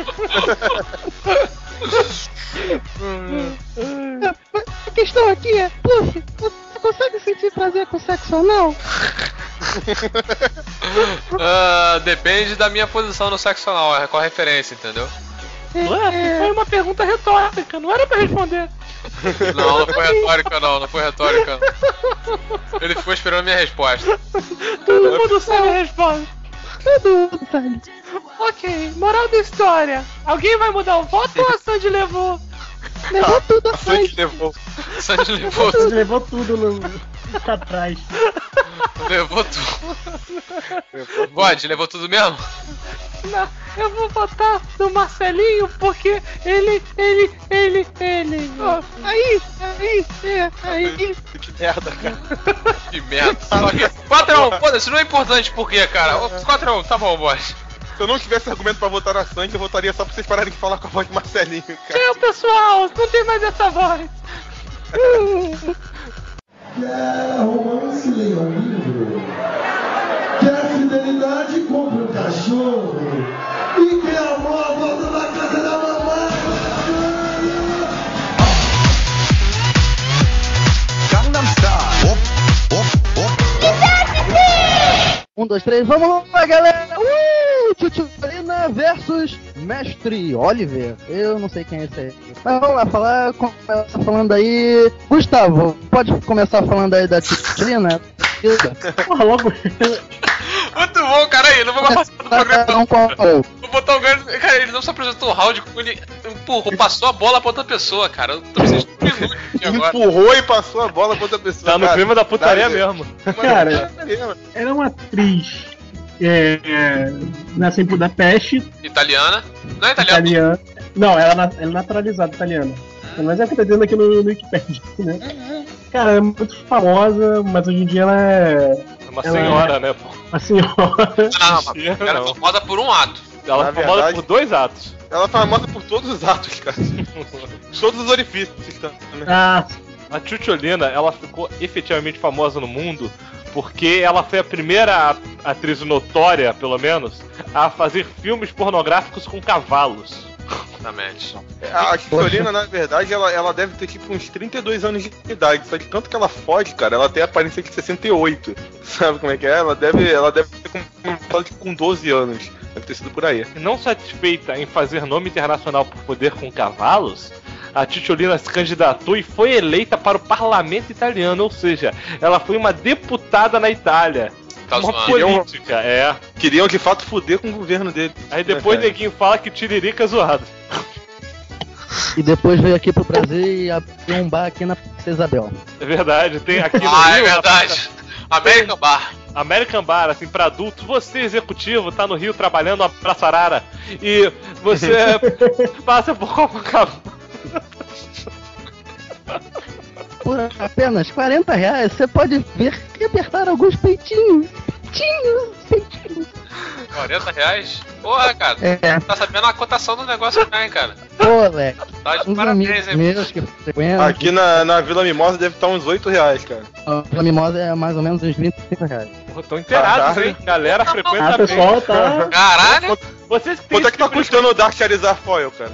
A questão aqui é, Puff, você consegue sentir prazer com sexo anal? Depende da minha posição no sexo anal, qual a referência, entendeu? Foi uma pergunta retórica, não era pra responder. Não foi retórica não foi retórica não. Ele ficou esperando a minha resposta. Todo mundo sabe a resposta. Todo mundo sabe. Ok, moral da história. Alguém vai mudar o voto ou a Sandy levou? Levou tudo a Sandy Sandy. Levou tudo pra trás. Levou tudo. Bode, levou tudo mesmo? Não, eu vou votar no Marcelinho porque ele. Aí. Que merda, cara. Que merda. 4x1, foda-se, não é importante por quê, cara? 4x1, tá bom, Bode. Se eu não tivesse argumento pra votar na Sandy, eu votaria só pra vocês pararem de falar com a voz de Marcelinho, cara. Tchau, pessoal, não tem mais essa voz. Quer romance, leia um livro. Quer fidelidade, compre um cachorro. E quer amor, volta na casa da mamãe. 1, 2, 3, vamos lá, galera! Tchutchulina versus Mestre Oliver. Eu não sei quem é esse aí. Mas vamos lá, começa falando aí. Gustavo, pode começar falando aí da Tchutchulina? Porra, logo. Muito bom, cara, aí, não vou participar do programa não. Vou botar o Gani. Cara, ele não só apresentou o round, como ele empurrou, passou a bola pra outra pessoa, cara. Eu tô precisando de um minuto agora. Empurrou e passou a bola pra outra pessoa. Tá no clima da putaria mesmo. Cara, ela é uma atriz nasceu em Budapeste. Italiana? Não é italiana? Não, ela é naturalizada italiana. Mas é o que tá dizendo aqui no Wikipedia, né? Cara, é muito famosa, mas hoje em dia ela é... Uma senhora, né, pô? Uma senhora. Não, ela é famosa por um ato. Ela é famosa por 2 atos. Ela é famosa por todos os atos, cara. Todos os orifícios, né? A Tchutchulina, ela ficou efetivamente famosa no mundo porque ela foi a primeira atriz notória, pelo menos, a fazer filmes pornográficos com cavalos. Exatamente. A Tchutchulina, na verdade, ela deve ter tipo uns 32 anos de idade. Só de tanto que ela foge, cara, ela tem a aparência de 68. Sabe como é que é? Ela deve ter com 12 anos. Deve ter sido por aí. E não satisfeita em fazer nome internacional por poder com cavalos, a Cicciolina se candidatou e foi eleita para o parlamento italiano, ou seja, ela foi uma deputada na Itália. Tá uma zoando. política, é. Queriam de fato fuder com o governo dele. Aí depois o neguinho fala que Tiririca é zoado. E depois veio aqui pro Brasil e abriu um bar aqui na Princesa Isabel. É verdade, tem aqui no Ah, Rio, é verdade. American Bar. American Bar, assim, pra adultos. Você, executivo, tá no Rio trabalhando na Praça Arara e você passa por Copacabana. Por apenas R$40, você pode ver e apertar alguns peitinhos. Peitinhos. R$40? Porra, cara. É. Tá sabendo a cotação do negócio já, hein, cara. Pô, Leque. Tá de Uns parabéns, amigos hein. meus que frequentam. Aqui na Vila Mimosa deve estar uns R$8, cara. A Vila Mimosa é mais ou menos uns R$25. Porra, tão inteirados, hein? Galera frequenta Ah, bem. pessoal, tá. Caralho. Vocês que têm Quanto é que tá esse tipo de- custando o Dark Charizard Foil, cara?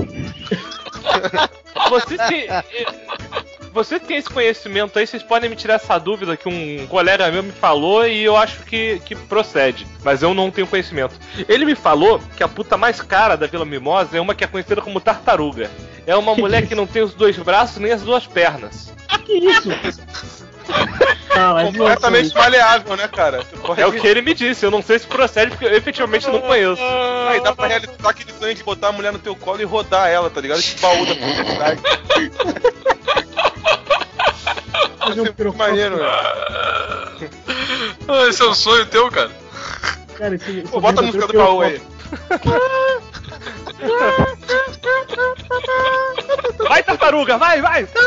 Vocês que têm esse conhecimento aí, vocês podem me tirar essa dúvida que um colega meu me falou e eu acho que procede. Mas eu não tenho conhecimento. Ele me falou que a puta mais cara da Vila Mimosa é uma que é conhecida como tartaruga. É uma mulher que não tem os 2 braços nem as 2 pernas. Que isso? Ah, mas Completamente maleável, né, cara? Tu pode- É o que ele me disse, eu não sei se procede porque eu efetivamente não conheço. Aí dá pra realizar aquele sonho de botar a mulher no teu colo e rodar ela, tá ligado? Esse baú da publicidade. fazer um pirocóptero. Maneiro, velho. Ah, esse é um sonho teu, cara. Cara, esse Pô, bota a música do baú aí. Vai, tartaruga, vai!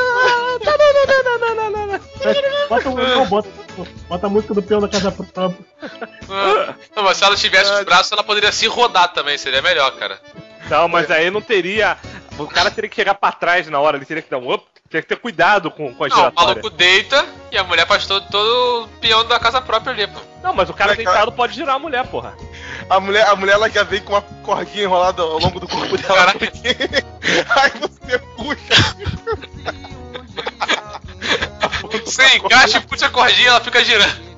Bota a música do peão da casa própria. Não, mas se ela tivesse os braços, ela poderia se rodar também, seria melhor, cara. Não, mas aí não teria. O cara teria que chegar pra trás na hora, ele teria que dar um up, teria que ter cuidado com a Não, o giratória. maluco deita e a mulher faz todo o peão da casa própria ali, pô. Não, mas o cara Moleque, deitado pode girar a mulher, porra. A mulher ela já vem com uma cordinha enrolada ao longo do corpo dela. Caraca. Aí você puxa. Você encaixa e puxa a cordinha, ela fica girando.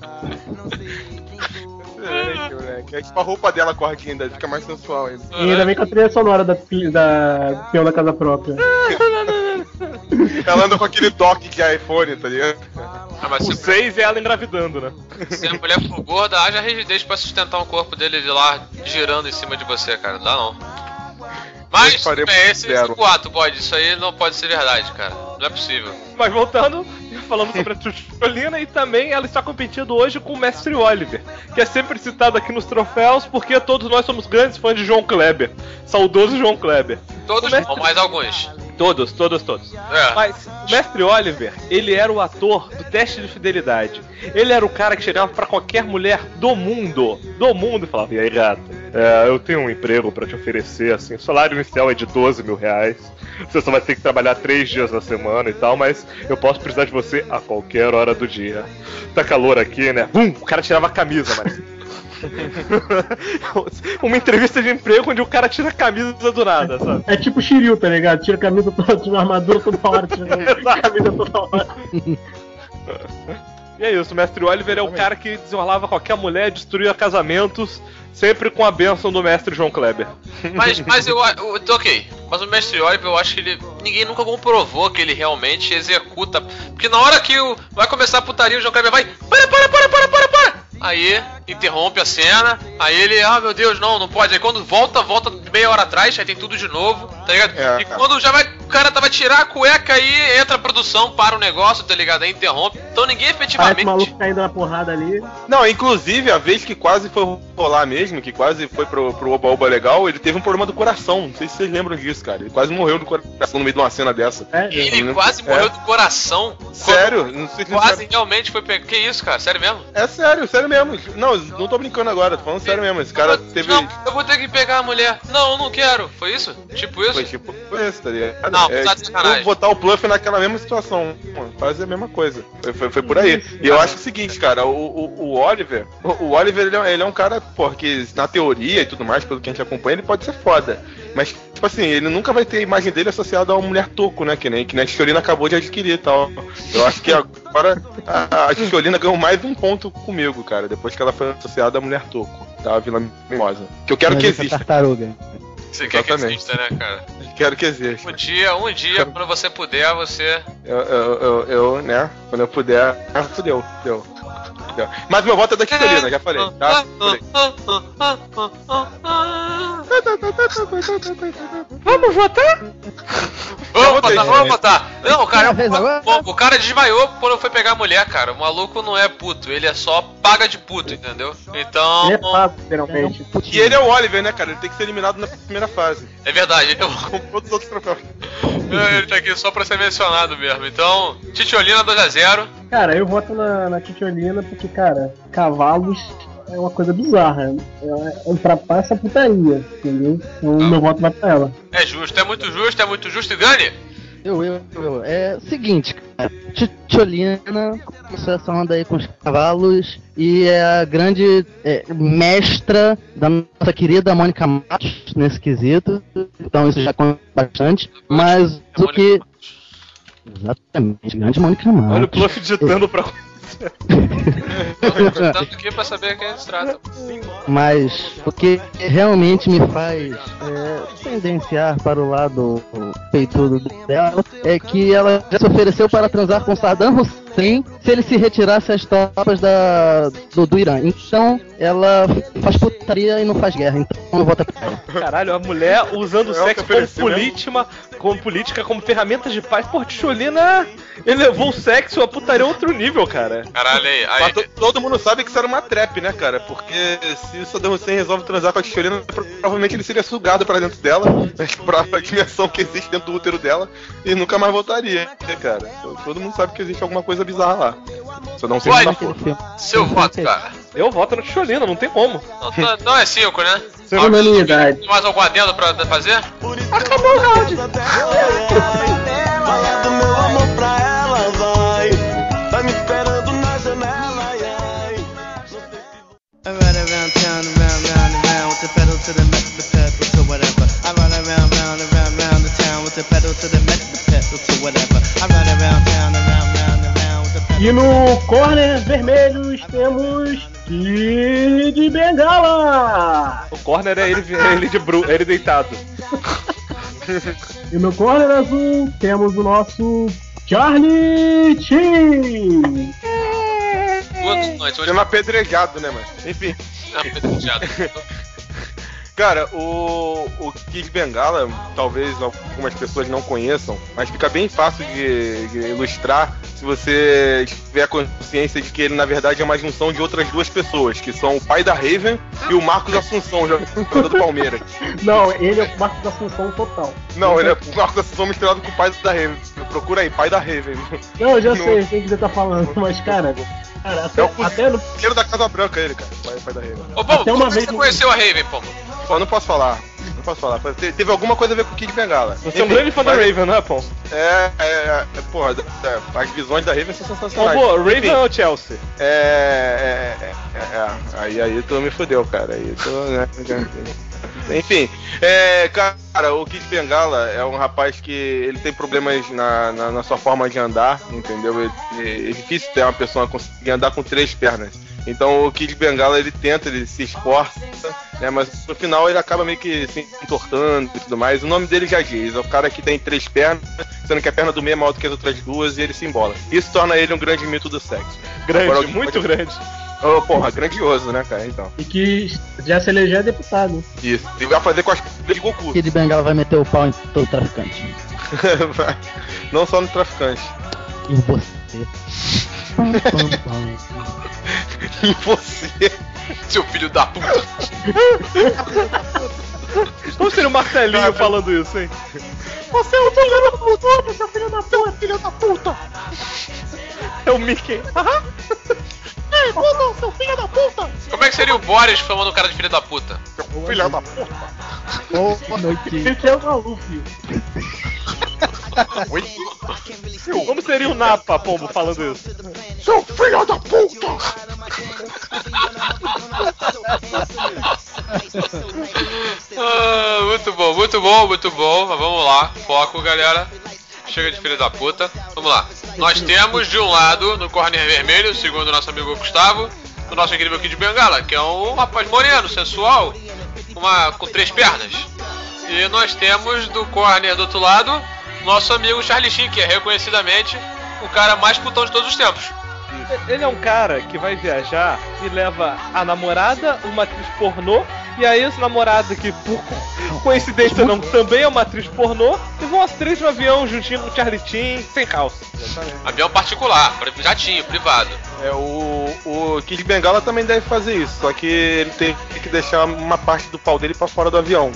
Excelente, moleque. É tipo a roupa dela, a cordinha ainda, fica mais sensual ainda. E ainda vem com a trilha sonora da peão da casa própria. Ela anda com aquele dock de iPhone, tá ligado? Ah, mas O 6 é ela engravidando, né? se a mulher for gorda, haja rigidez pra sustentar um corpo dele de lá girando em cima de você, cara. Não dá não. Mas, Eu farei bem, esse zero. boato, pode. Isso aí não pode ser verdade, cara. Não é possível. Mas voltando, falando sobre a Cicciolina, e também ela está competindo hoje com o Mestre Oliver, que é sempre citado aqui nos troféus porque todos nós somos grandes fãs de João Kleber. Saudoso João Kleber. Todos O mestre- não, mais alguns. Todos. É. Mas o Mestre Oliver, ele era o ator do teste de fidelidade. Ele era o cara que chegava pra qualquer mulher do mundo e falava: e aí, gata, eu tenho um emprego pra te oferecer, assim, o salário inicial é de R$12 mil, você só vai ter que trabalhar 3 dias na semana e tal, mas eu posso precisar de você a qualquer hora do dia. Tá calor aqui, né? O cara tirava a camisa, mano. Uma entrevista de emprego onde o cara tira a camisa do nada, sabe? É tipo Shiryu, tá ligado? Tira a camisa toda, tira a armadura toda hora, tira a camisa toda hora. E é isso, o Mestre Oliver é o cara que desenrolava qualquer mulher, destruía casamentos, sempre com a bênção do Mestre João Kleber. Mas eu ok. Mas o Mestre Oliver, eu acho que ninguém nunca comprovou que ele realmente executa. Porque na hora que vai começar a putaria, o João Kleber vai. Para! Aí interrompe a cena. Aí ele, meu Deus, não pode. Aí quando volta meia hora atrás, aí tem tudo de novo, tá ligado? É, E quando já vai. O cara vai tirar a cueca aí, entra a produção, para o negócio, tá ligado? Aí interrompe. Então ninguém Parece efetivamente. o maluco caindo na porrada ali. Não, inclusive, a vez que quase foi rolar mesmo, que quase foi pro Oba-Oba legal, ele teve um problema do coração. Não sei se vocês lembram disso, cara. Ele quase morreu do coração no meio de uma cena dessa. Ele quase morreu do coração. Sério? Não sei se Quase realmente foi pegar. Que isso, cara? Sério mesmo? É sério mesmo. Não tô brincando agora, tô falando sério mesmo. Esse cara teve. Não, eu vou ter que pegar a mulher. Não, eu não quero. Foi isso? Tipo isso? Foi isso, tá ligado? Não, tá de sacanagem. Vou botar o Pluff naquela mesma situação. Mano, fazer a mesma coisa. Foi por aí. E eu acho o seguinte, cara, o Oliver. O Oliver, ele é um cara, pô, que na teoria e tudo mais, pelo que a gente acompanha, ele pode ser foda. Mas, tipo assim, ele nunca vai ter a imagem dele associada a uma mulher toco, né? Que nem a Cicciolina acabou de adquirir e tal. Eu acho que agora a Cicciolina ganhou mais um ponto comigo, cara, depois que ela foi associada a mulher toco, da Vila Mimosa. Que eu quero que exista. Tartaruga. Você quer que exista, né, cara? Quero que exista. Um dia, quando você puder, você... Eu, né? Quando eu puder, fudeu. Mas meu voto é da Titolina, já falei, tá? Vamos votar? Vamos votar. Não, cara, o cara desmaiou quando foi pegar a mulher, cara. O maluco não é puto, ele é só paga de puto, entendeu? Então... Ele é pago, literalmente. E ele é o Oliver, né, cara? Ele tem que ser eliminado na primeira fase. É verdade, ele é Com todos os outros troféus. Ele tá aqui só pra ser mencionado mesmo. Então, Titiolina 2-0. Cara, eu voto na Titiolina porque, cara, cavalos é uma coisa bizarra. Ultrapassa a putaria, entendeu? Então meu voto vai pra ela. É muito justo. E Dani? É o seguinte, cara. Titiolina começou essa onda aí com os cavalos e é a grande mestra da nossa querida Mônica Matos nesse quesito. Então isso já conta bastante. Mas o que... Exatamente, grande Mônica Matos. Olha o Pluff digitando pra... Tanto aqui pra saber quem se trata. Mas o que realmente me faz tendenciar para o lado peitudo dela é que ela já se ofereceu para transar com Saddam Hussein se ele se retirasse as tropas do Irã. Então ela faz putaria e não faz guerra. Então não vota pra ela. Caralho, a mulher usando o sexo como política, como ferramenta de paz. Pô, Titiolina elevou o sexo, a putaria a outro nível, cara. Caralho, aí. Todo mundo sabe que isso era uma trap, né, cara? Porque se o Saddam Hussein resolve transar com a Titiolina, provavelmente ele seria sugado pra dentro dela, pra dimensão que existe dentro do útero dela, e nunca mais voltaria, né, cara? Todo mundo sabe que existe alguma coisa bizarra lá. Só não sei seu voto, cara. Eu voto na Titiolina, não tem como. Não é 5, né? Unanimidade. Mais algum adendo pra fazer? Acabou o round. Fala do meu amor pra ela, vai. Tá me esperando na janela, ai. I run around town, around with the pedal to the metal, the pedal to whatever. I run around the town with the pedal to the metal, the pedal to whatever. I run around town, around with the pedal. E no corner vermelhos temos Kid Bengala. O corner é ele deitado. E no corner azul temos o nosso Charlie Chin. Chama apedrejado, né, mano? Enfim. Apedrejado. Cara, o Kid Bengala, talvez algumas pessoas não conheçam, mas fica bem fácil de ilustrar se você tiver consciência de que ele, na verdade, é uma junção de outras duas pessoas, que são o pai da Raven e o Marcos Assunção, jogador do Palmeiras. Não, ele é o Marcos Assunção total. Não, ele é o Marcos Assunção misturado com o pai da Raven. Procura aí, pai da Raven. Não, eu já sei quem que você tá falando, mas, cara, até no primeiro da Casa Branca, ele, cara, pai da Raven. Ô, Pombo, como você conheceu a Raven, Pombo? Não posso falar. Teve alguma coisa a ver com o Kid Bengala. Você é um grande fã da Raven, não é, Pom? Porra, as visões da Raven são sensacionais. Pô, Raven ou Chelsea? Aí tu me fudeu, cara. Aí tu, né? Enfim, cara, o Kid Bengala é um rapaz que ele tem problemas na sua forma de andar, entendeu? É difícil ter uma pessoa conseguir andar com 3 pernas. Então o Kid Bengala ele se esforça, né? Mas no final ele acaba meio que se entortando e tudo mais. O nome dele já diz, é o cara que tem 3 pernas, sendo que a perna do meio é maior do que as outras 2 e ele se embola. Isso torna ele um grande mito do sexo. Muito grande. Oh, porra, grandioso, né, cara? Então. E que já se elegeu deputado. Isso. E vai fazer com as pernas de Goku. Kid Bengala vai meter o pau em todo traficante. Não só no traficante. Em você. Em você. Seu filho da puta. Como seria o Marcelinho falando isso, hein? Você é um filho da puta, seu filho da puta, filho da puta. É o Mickey. Aham. Ei, puta, seu filho da puta. Como é que seria o Boris chamando o cara de filho da puta? Filho da puta. Boa noite. Ele quer o Maluf. Como seria o Napa, Pombo, falando isso? Seu filho da puta! Muito bom. Mas vamos lá, foco, galera. Chega de filho da puta. Vamos lá. Nós temos de um lado, no corner vermelho, segundo o nosso amigo Gustavo, o nosso incrível Kid Bengala, que é um rapaz moreno, sensual, com 3 pernas. E nós temos do corner do outro lado nosso amigo Charlie Sheen, que é reconhecidamente o cara mais putão de todos os tempos. Ele é um cara que vai viajar e leva a namorada, uma atriz pornô, e aí essa namorada que, por coincidência não, também é uma atriz pornô, e vão as três no avião juntinho com o Charlie Sheen, sem calça. Avião particular, jatinho, privado. O Kid Bengala também deve fazer isso, só que ele tem que deixar uma parte do pau dele pra fora do avião.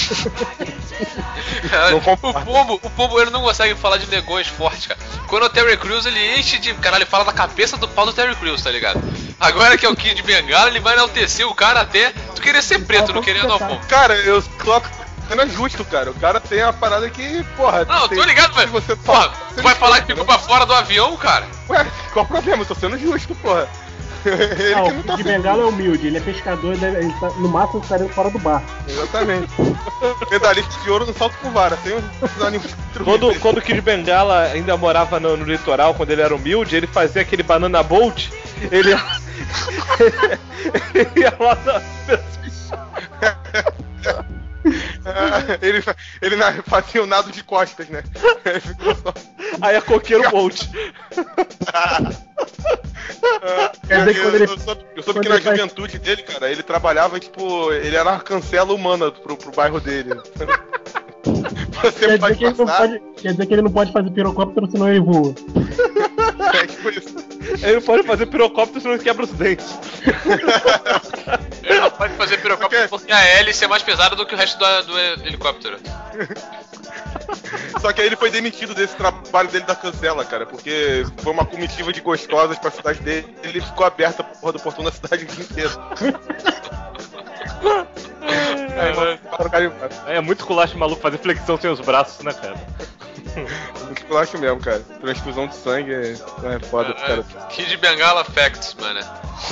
O Pombo ele não consegue falar de negões fortes, cara. Quando o Terry Crews ele enche de. Caralho, ele fala da cabeça do pau do Terry Crews, tá ligado? Agora que é o Kid Bengala, ele vai enaltecer o cara até tu querer ser preto, não querendo ao Pombo. Cara, eu coloco. Não é justo, cara. O cara tem uma parada que, porra. Não, tô ligado, velho. Porra, tu vai falar que ficou pra fora do avião, cara? Ué, qual o problema? Eu tô sendo justo, porra. Ele que não tá de Bengala é humilde, ele é pescador, ele tá, no máximo estaria fora do bar. Exatamente. Medalhista de ouro no salto com vara, tem uns animais. Quando o Kid Bengala ainda morava no litoral, quando ele era humilde, ele fazia aquele banana boat, ele ia lá das ele fazia o nado de costas, né? Aí é coqueiro bolt. Eu soube que na juventude dele, cara, ele trabalhava, tipo, ele era uma cancela humana pro bairro dele. Quer dizer que ele não pode fazer pirocóptero, senão ele voa. É tipo isso. Ele não pode fazer pirocóptero, senão ele quebra os dentes. Ele não pode fazer pirocóptero porque a hélice é mais pesada do que o resto do helicóptero. Só que aí ele foi demitido desse trabalho dele da cancela, cara, porque foi uma comitiva de gostosas pra cidade dele e ele ficou aberto a porra do portão na cidade inteira. É muito culacho maluco fazer flexão sem os braços, né, cara? Muito culacho mesmo, cara. Transfusão de sangue é foda pro cara. Kid Bengala Facts, mano.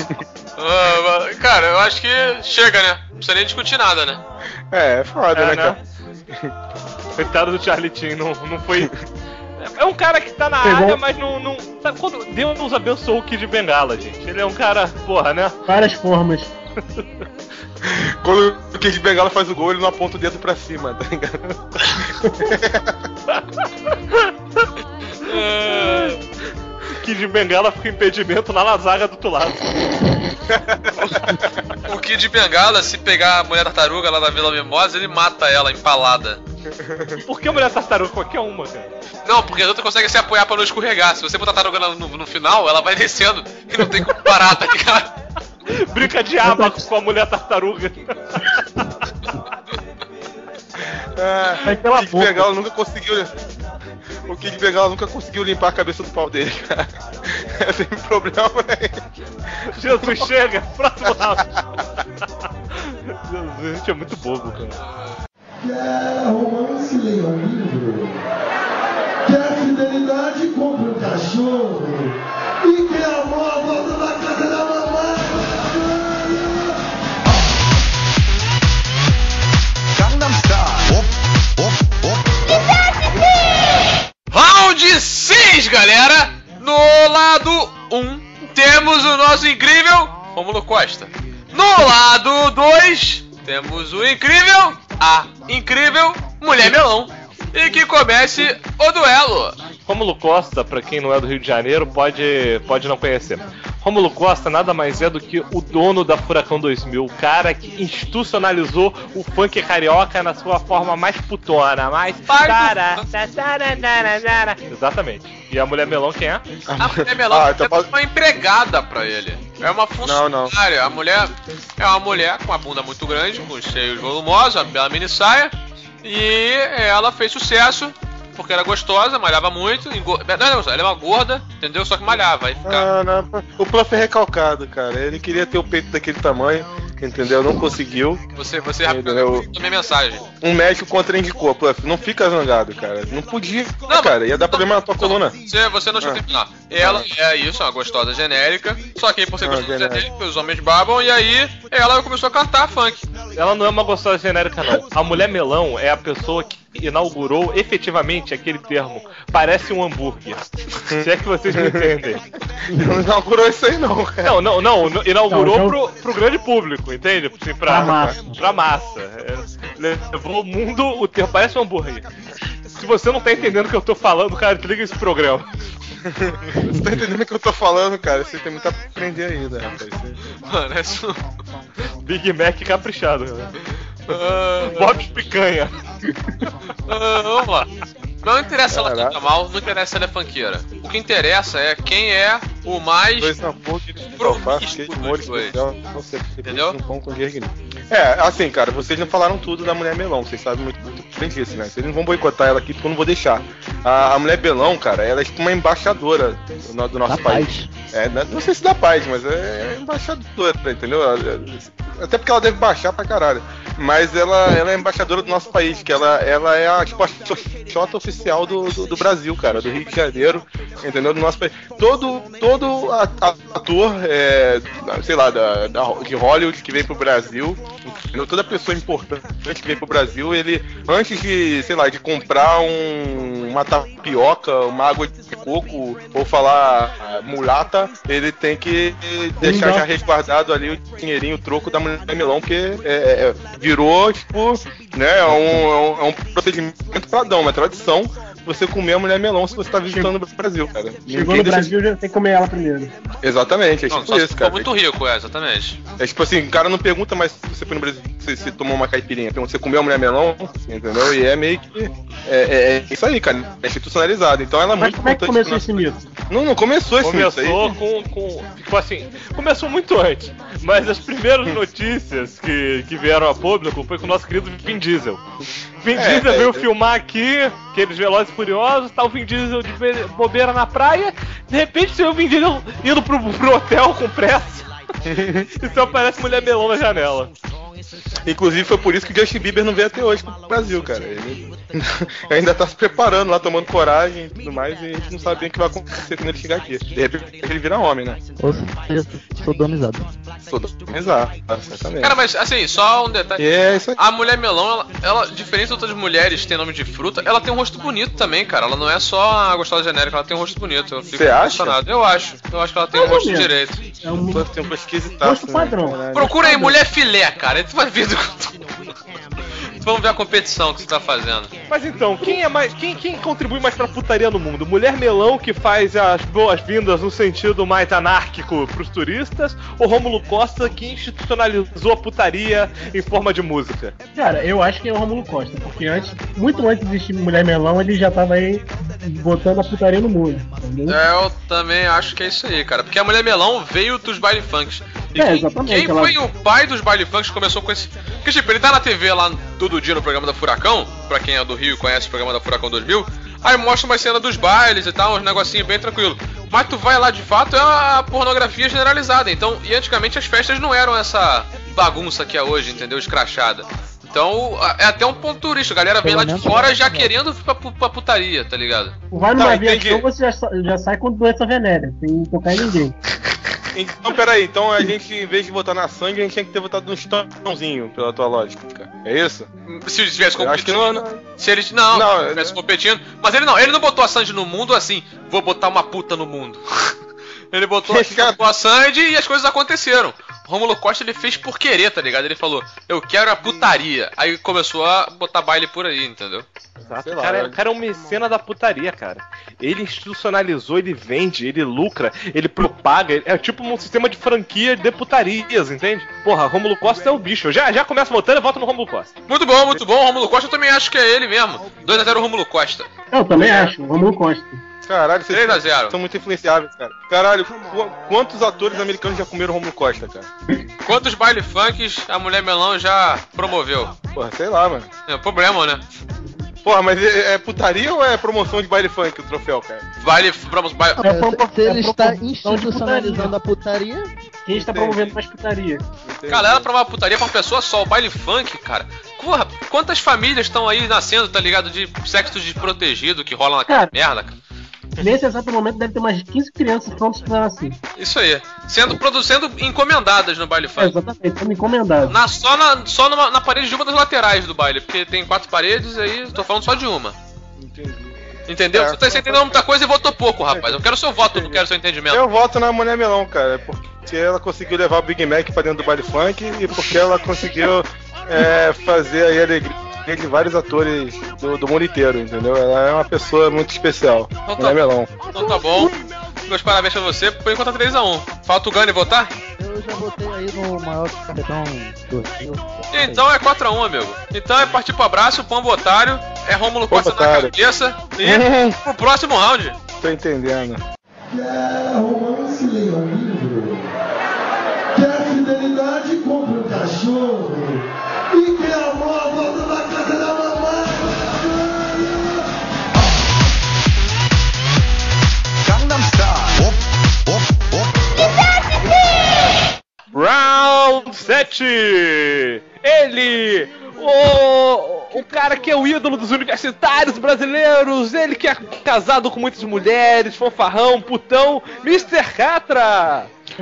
Cara, eu acho que chega, né? Não precisa nem discutir nada, né? É foda, né, cara? Coitado do Charlie Sheen, não foi... É um cara que tá na área, mas não... Sabe quando Deus abençoou o Kid Bengala, gente? Ele é um cara, porra, né? Várias formas. Quando o Kid Bengala faz o gol, ele não aponta o dedo pra cima, tá ligado? Kid Bengala fica impedimento lá na zaga do outro lado. O Kid Bengala, se pegar a mulher tartaruga lá na Vila Mimosa, ele mata ela empalada. Por que a mulher tartaruga? Qualquer uma, cara. Não, porque as outras conseguem se apoiar pra não escorregar. Se você botar a tartaruga no final, ela vai descendo e não tem como parar, tá ligado? Brinca de abaco com a mulher tartaruga. O Kid Bengala nunca conseguiu. O Kid Bengala nunca conseguiu limpar a cabeça do pau dele, cara. É sempre problema, né? Jesus, chega! Próximo round! Jesus, a gente é muito bobo, cara. Quer romance, leia um livro. Quer fidelidade, compre um cachorro. E quer amor, volta da casa da mamãe. Round 6, galera! No lado 1, temos o nosso incrível Rômulo Costa. No lado 2, temos o incrível, a incrível Mulher Melão. E que comece o duelo. Rômulo Costa, pra quem não é do Rio de Janeiro, pode não conhecer. Rômulo Costa nada mais é do que o dono da Furacão 2000, o cara que institucionalizou o funk carioca na sua forma mais putona, mais... Exatamente. E a Mulher Melão quem é? A Mulher Melão é uma empregada pra ele. É uma funcionária. A mulher é uma mulher com uma bunda muito grande, com os seios volumosos, uma bela mini saia. E ela fez sucesso porque era gostosa, malhava muito. Ela é uma gorda, entendeu? Só que malhava. Aí ficava. O Pluff é recalcado, cara. Ele queria ter o peito daquele tamanho, entendeu? Não conseguiu. Você rapidamente minha mensagem. Um médico contraindicou, Pluff. Não fica zangado, cara. Não podia, cara. Ia dar problema na tua coluna. Você não deixa eu terminar. Ela é isso, uma gostosa genérica. Só que aí, por ser gostosa genérica, os homens babam. E aí, ela começou a cantar funk. Ela não é uma gostosa genérica, não. A Mulher Melão é a pessoa que inaugurou efetivamente aquele termo. Parece um hambúrguer. Se é que vocês me entendem. Não inaugurou isso aí, não, cara. Não. Inaugurou pro grande público, entende? Assim, pra massa. levou o mundo, o termo parece um hambúrguer. Se você não tá entendendo o que eu tô falando, cara, desliga esse programa. Você tá entendendo o que eu tô falando, cara? Você tem muito a aprender ainda, rapaz. Mano, é isso. Big Mac caprichado, né? Bob Picanha. Vamos lá. Não interessa ela canta mal, não interessa se ela é funkeira. O que interessa é quem é o mais promíscuo dos dois. Entendeu? Assim, cara, vocês não falaram tudo da Mulher Melão, vocês sabem muito bem disso, né? Vocês não vão boicotar ela aqui porque eu não vou deixar. A Mulher Melão, cara, ela é tipo uma embaixadora do nosso país. Não sei se da paz, mas é embaixadora, entendeu? Até porque ela deve baixar pra caralho. Mas ela é embaixadora do nosso país, que ela é a xoxota oficial do Brasil, cara, do Rio de Janeiro, entendeu? Do nosso país. Todo ator, sei lá, de Hollywood que vem pro Brasil, entendeu? Toda pessoa importante que vem pro Brasil, ele, antes de, sei lá, de comprar uma tapioca, uma água de coco, ou falar mulata, ele tem que deixar já resguardado ali o dinheirinho, o troco da Mulher Melão, porque virou, tipo, né, é um procedimento padrão, uma tradição você comer a Mulher Melão se você tá visitando o Brasil, cara. Chegou no Brasil, já tem que comer ela primeiro. Exatamente, é tipo isso, cara. Ficou muito rico, exatamente. É tipo assim, o cara não pergunta mais se você foi no Brasil, se tomou uma caipirinha, pergunta se você comeu a Mulher Melão, entendeu? E é meio que... É isso aí, cara, é institucionalizado. Então ela é muito importante. Mas como é que começou esse mito? Não começou esse mito aí. Ficou assim, começou muito antes, mas as primeiras notícias que vieram a público foi com o nosso querido Vin Diesel. Vin Diesel veio filmar aqui, aqueles Velozes e Furiosos, tá o Vin Diesel de bobeira na praia, de repente você vê o Vin Diesel indo pro hotel com pressa e só aparece Mulher Melão na janela. Inclusive foi por isso que o Justin Bieber não veio até hoje pro Brasil, cara. Ele ainda tá se preparando lá, tomando coragem e tudo mais, e a gente não sabe bem o que vai acontecer quando ele chegar aqui. De repente ele vira homem, né? Ou seja, sodomizado. Sodomizado, exatamente. Cara, mas assim, só um detalhe. Isso aí. A Mulher Melão, ela, diferente de outras mulheres que tem nome de fruta, ela tem um rosto bonito também, cara. Ela não é só a gostosa genérica, ela tem um rosto bonito. Eu fico impressionado. Eu acho que ela tem um rosto direito. Tem um rosto esquisitado. Rosto padrão. Procura aí Mulher Filé, cara. Tu vai ver Vamos ver a competição que você tá fazendo. Mas então, quem contribui mais pra putaria no mundo? Mulher Melão, que faz as boas-vindas no sentido mais anárquico pros turistas, ou Rômulo Costa, que institucionalizou a putaria em forma de música? Cara, eu acho que é o Rômulo Costa, porque muito antes de existir Mulher Melão, ele já tava aí botando a putaria no mundo. Entendeu? Eu também acho que é isso aí, cara. Porque a Mulher Melão veio dos baile funks. E exatamente. Quem foi o pai dos baile funks que começou com esse... Porque, tipo, ele tá na TV lá todo dia no programa da Furacão, pra quem é do Rio e conhece o programa da Furacão 2000, aí mostra uma cena dos bailes e tal, uns negocinhos bem tranquilo. Mas tu vai lá, de fato, é a pornografia generalizada. Então, e antigamente as festas não eram essa bagunça que é hoje, entendeu? Escrachada. Então, é até um ponto turístico. A galera vem lá de fora já querendo pra putaria, tá ligado? Vai numa aviação, você já sai com doença venérea, sem tocar em ninguém. Então, peraí, então a gente, em vez de votar na sangue, a gente tinha que ter votado no Stãozinho, pela tua lógica, cara. É isso? Se ele estivesse competindo. Acho que não. Se ele não estivesse competindo. Mas ele não botou a Sandy no mundo assim, vou botar uma puta no mundo. Ele botou a Sandy e as coisas aconteceram. Rômulo Costa, ele fez por querer, tá ligado? Ele falou, eu quero a putaria. Aí começou a botar baile por aí, entendeu? Exato. O cara é um mecena da putaria, cara. Ele institucionalizou, ele vende, ele lucra, ele propaga. É tipo um sistema de franquia de putarias, entende? Porra, Rômulo Costa é o bicho. Já começa votando e vota no Rômulo Costa. Muito bom, muito bom. Rômulo Costa, eu também acho que é ele mesmo. 2-0 Rômulo Costa. Eu também acho, Rômulo Costa. Caralho, vocês 3-0. são muito influenciáveis, cara. Caralho, quantos atores americanos já comeram Rômulo Costa, cara? Quantos baile funks a Mulher Melão já promoveu? Porra, sei lá, mano. É problema, né? Porra, mas é putaria ou é promoção de baile funk o troféu, cara? Se ele está institucionalizando a putaria, quem está promovendo mais putaria? Galera, promove putaria pra uma pessoa só, o baile funk, cara. Porra, quantas famílias estão aí nascendo, tá ligado? De sexo desprotegido que rola naquela merda, cara. Nesse exato momento deve ter mais de 15 crianças prontas pra nascer. Isso aí. Sendo encomendadas no baile funk. Exatamente, sendo encomendadas. Só na parede de uma das laterais do baile, porque tem 4 paredes aí, tô falando só de uma. Entendi. Entendeu? Você tá entendendo muita coisa e votou pouco, rapaz. Eu quero seu voto, não quero seu entendimento. Eu voto na Mulher Melão, cara, porque ela conseguiu levar o Big Mac pra dentro do baile funk e porque ela conseguiu fazer aí a alegria de vários atores do mundo inteiro, entendeu? Ela é uma pessoa muito especial. Ela é melão. Então tá bom. Meus parabéns pra você. Por enquanto é 3x1. Falta o Gani votar? Eu já botei aí no maior capitão do Rio. Então é 4x1, amigo. Então é partir pro abraço, pombo otário. É Rômulo Costa na otário. cabeça. E pro próximo round. Tô entendendo. Quer romance, leia um livro. Quer fidelidade, compre um cachorro. E quer amor, volta na casa da mamãe. Round 7! Ele, o cara que é o ídolo dos universitários brasileiros, ele que é casado com muitas mulheres, fanfarrão, putão, Mr. Catra!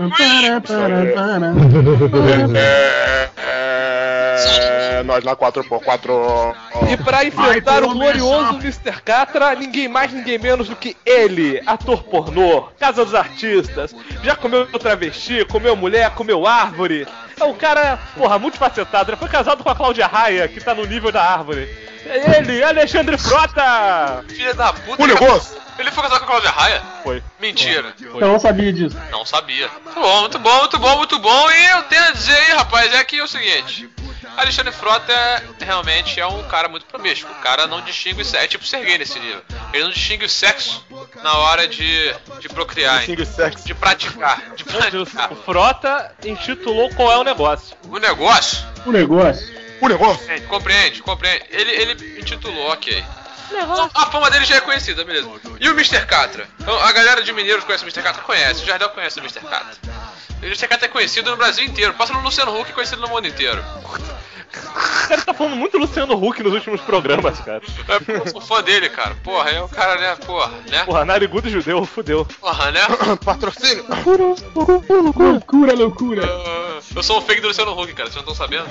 Nós na 4x4. E pra enfrentar o glorioso Mr. Catra, ninguém mais, ninguém menos do que ele, ator pornô, Casa dos Artistas, já comeu travesti, comeu mulher, comeu árvore. É um cara, porra, multifacetado. Ele foi casado com a Cláudia Raia, que tá no nível da árvore. É ele, Alexandre Frota! Filha da puta. O negócio! Ele foi casado com a Cláudia Raia? Foi. Mentira. Foi. Eu não sabia disso. Não sabia. Muito bom, muito bom, muito bom. E eu tenho a dizer aí, rapaz, é que é o seguinte. Alexandre Frota realmente é um cara muito promíscuo. O cara não distingue o sexo. É tipo Serguei nesse nível. Ele não distingue o sexo na hora de procriar. Distingue o sexo. De praticar. O Frota intitulou Qual é o Negócio. O negócio? O negócio. O negócio! Compreende. Ele intitulou, ok. A fama dele já é conhecida, beleza. E o Mr. Catra? Então, a galera de Mineiros conhece o Mr. Catra? Conhece. O Jardel conhece o Mr. Catra. O Mr. Catra é conhecido no Brasil inteiro. Passa no Luciano Huck, conhecido no mundo inteiro. O cara tá falando muito Luciano Huck nos últimos programas, cara. Eu sou fã dele, cara. Porra, é o cara, né? Porra, narigudo judeu, fudeu. Porra, né? Patrocínio! Loucura. Eu sou um fake do Luciano Huck, cara. Vocês não estão sabendo?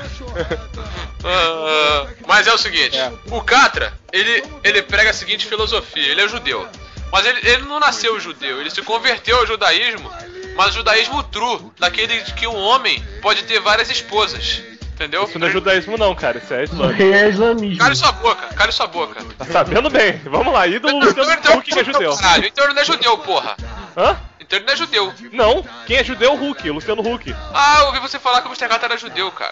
Mas é o seguinte. O Catra, ele prega a seguinte filosofia. Ele é judeu. Mas ele não nasceu judeu. Ele se converteu ao judaísmo. Mas o judaísmo true. Daquele que um homem pode ter várias esposas. Entendeu? Isso não é judaísmo não, cara, isso é islâmico. É islamismo. Cale sua boca. Tá sabendo bem, vamos lá, ídolo Luciano Huck que é judeu. Caralho, então ele não é judeu, porra. Hã? Então ele não é judeu. Não, quem é judeu é o Huck, Luciano Huck. Ah, eu ouvi você falar que o Mr. Catra era judeu, cara.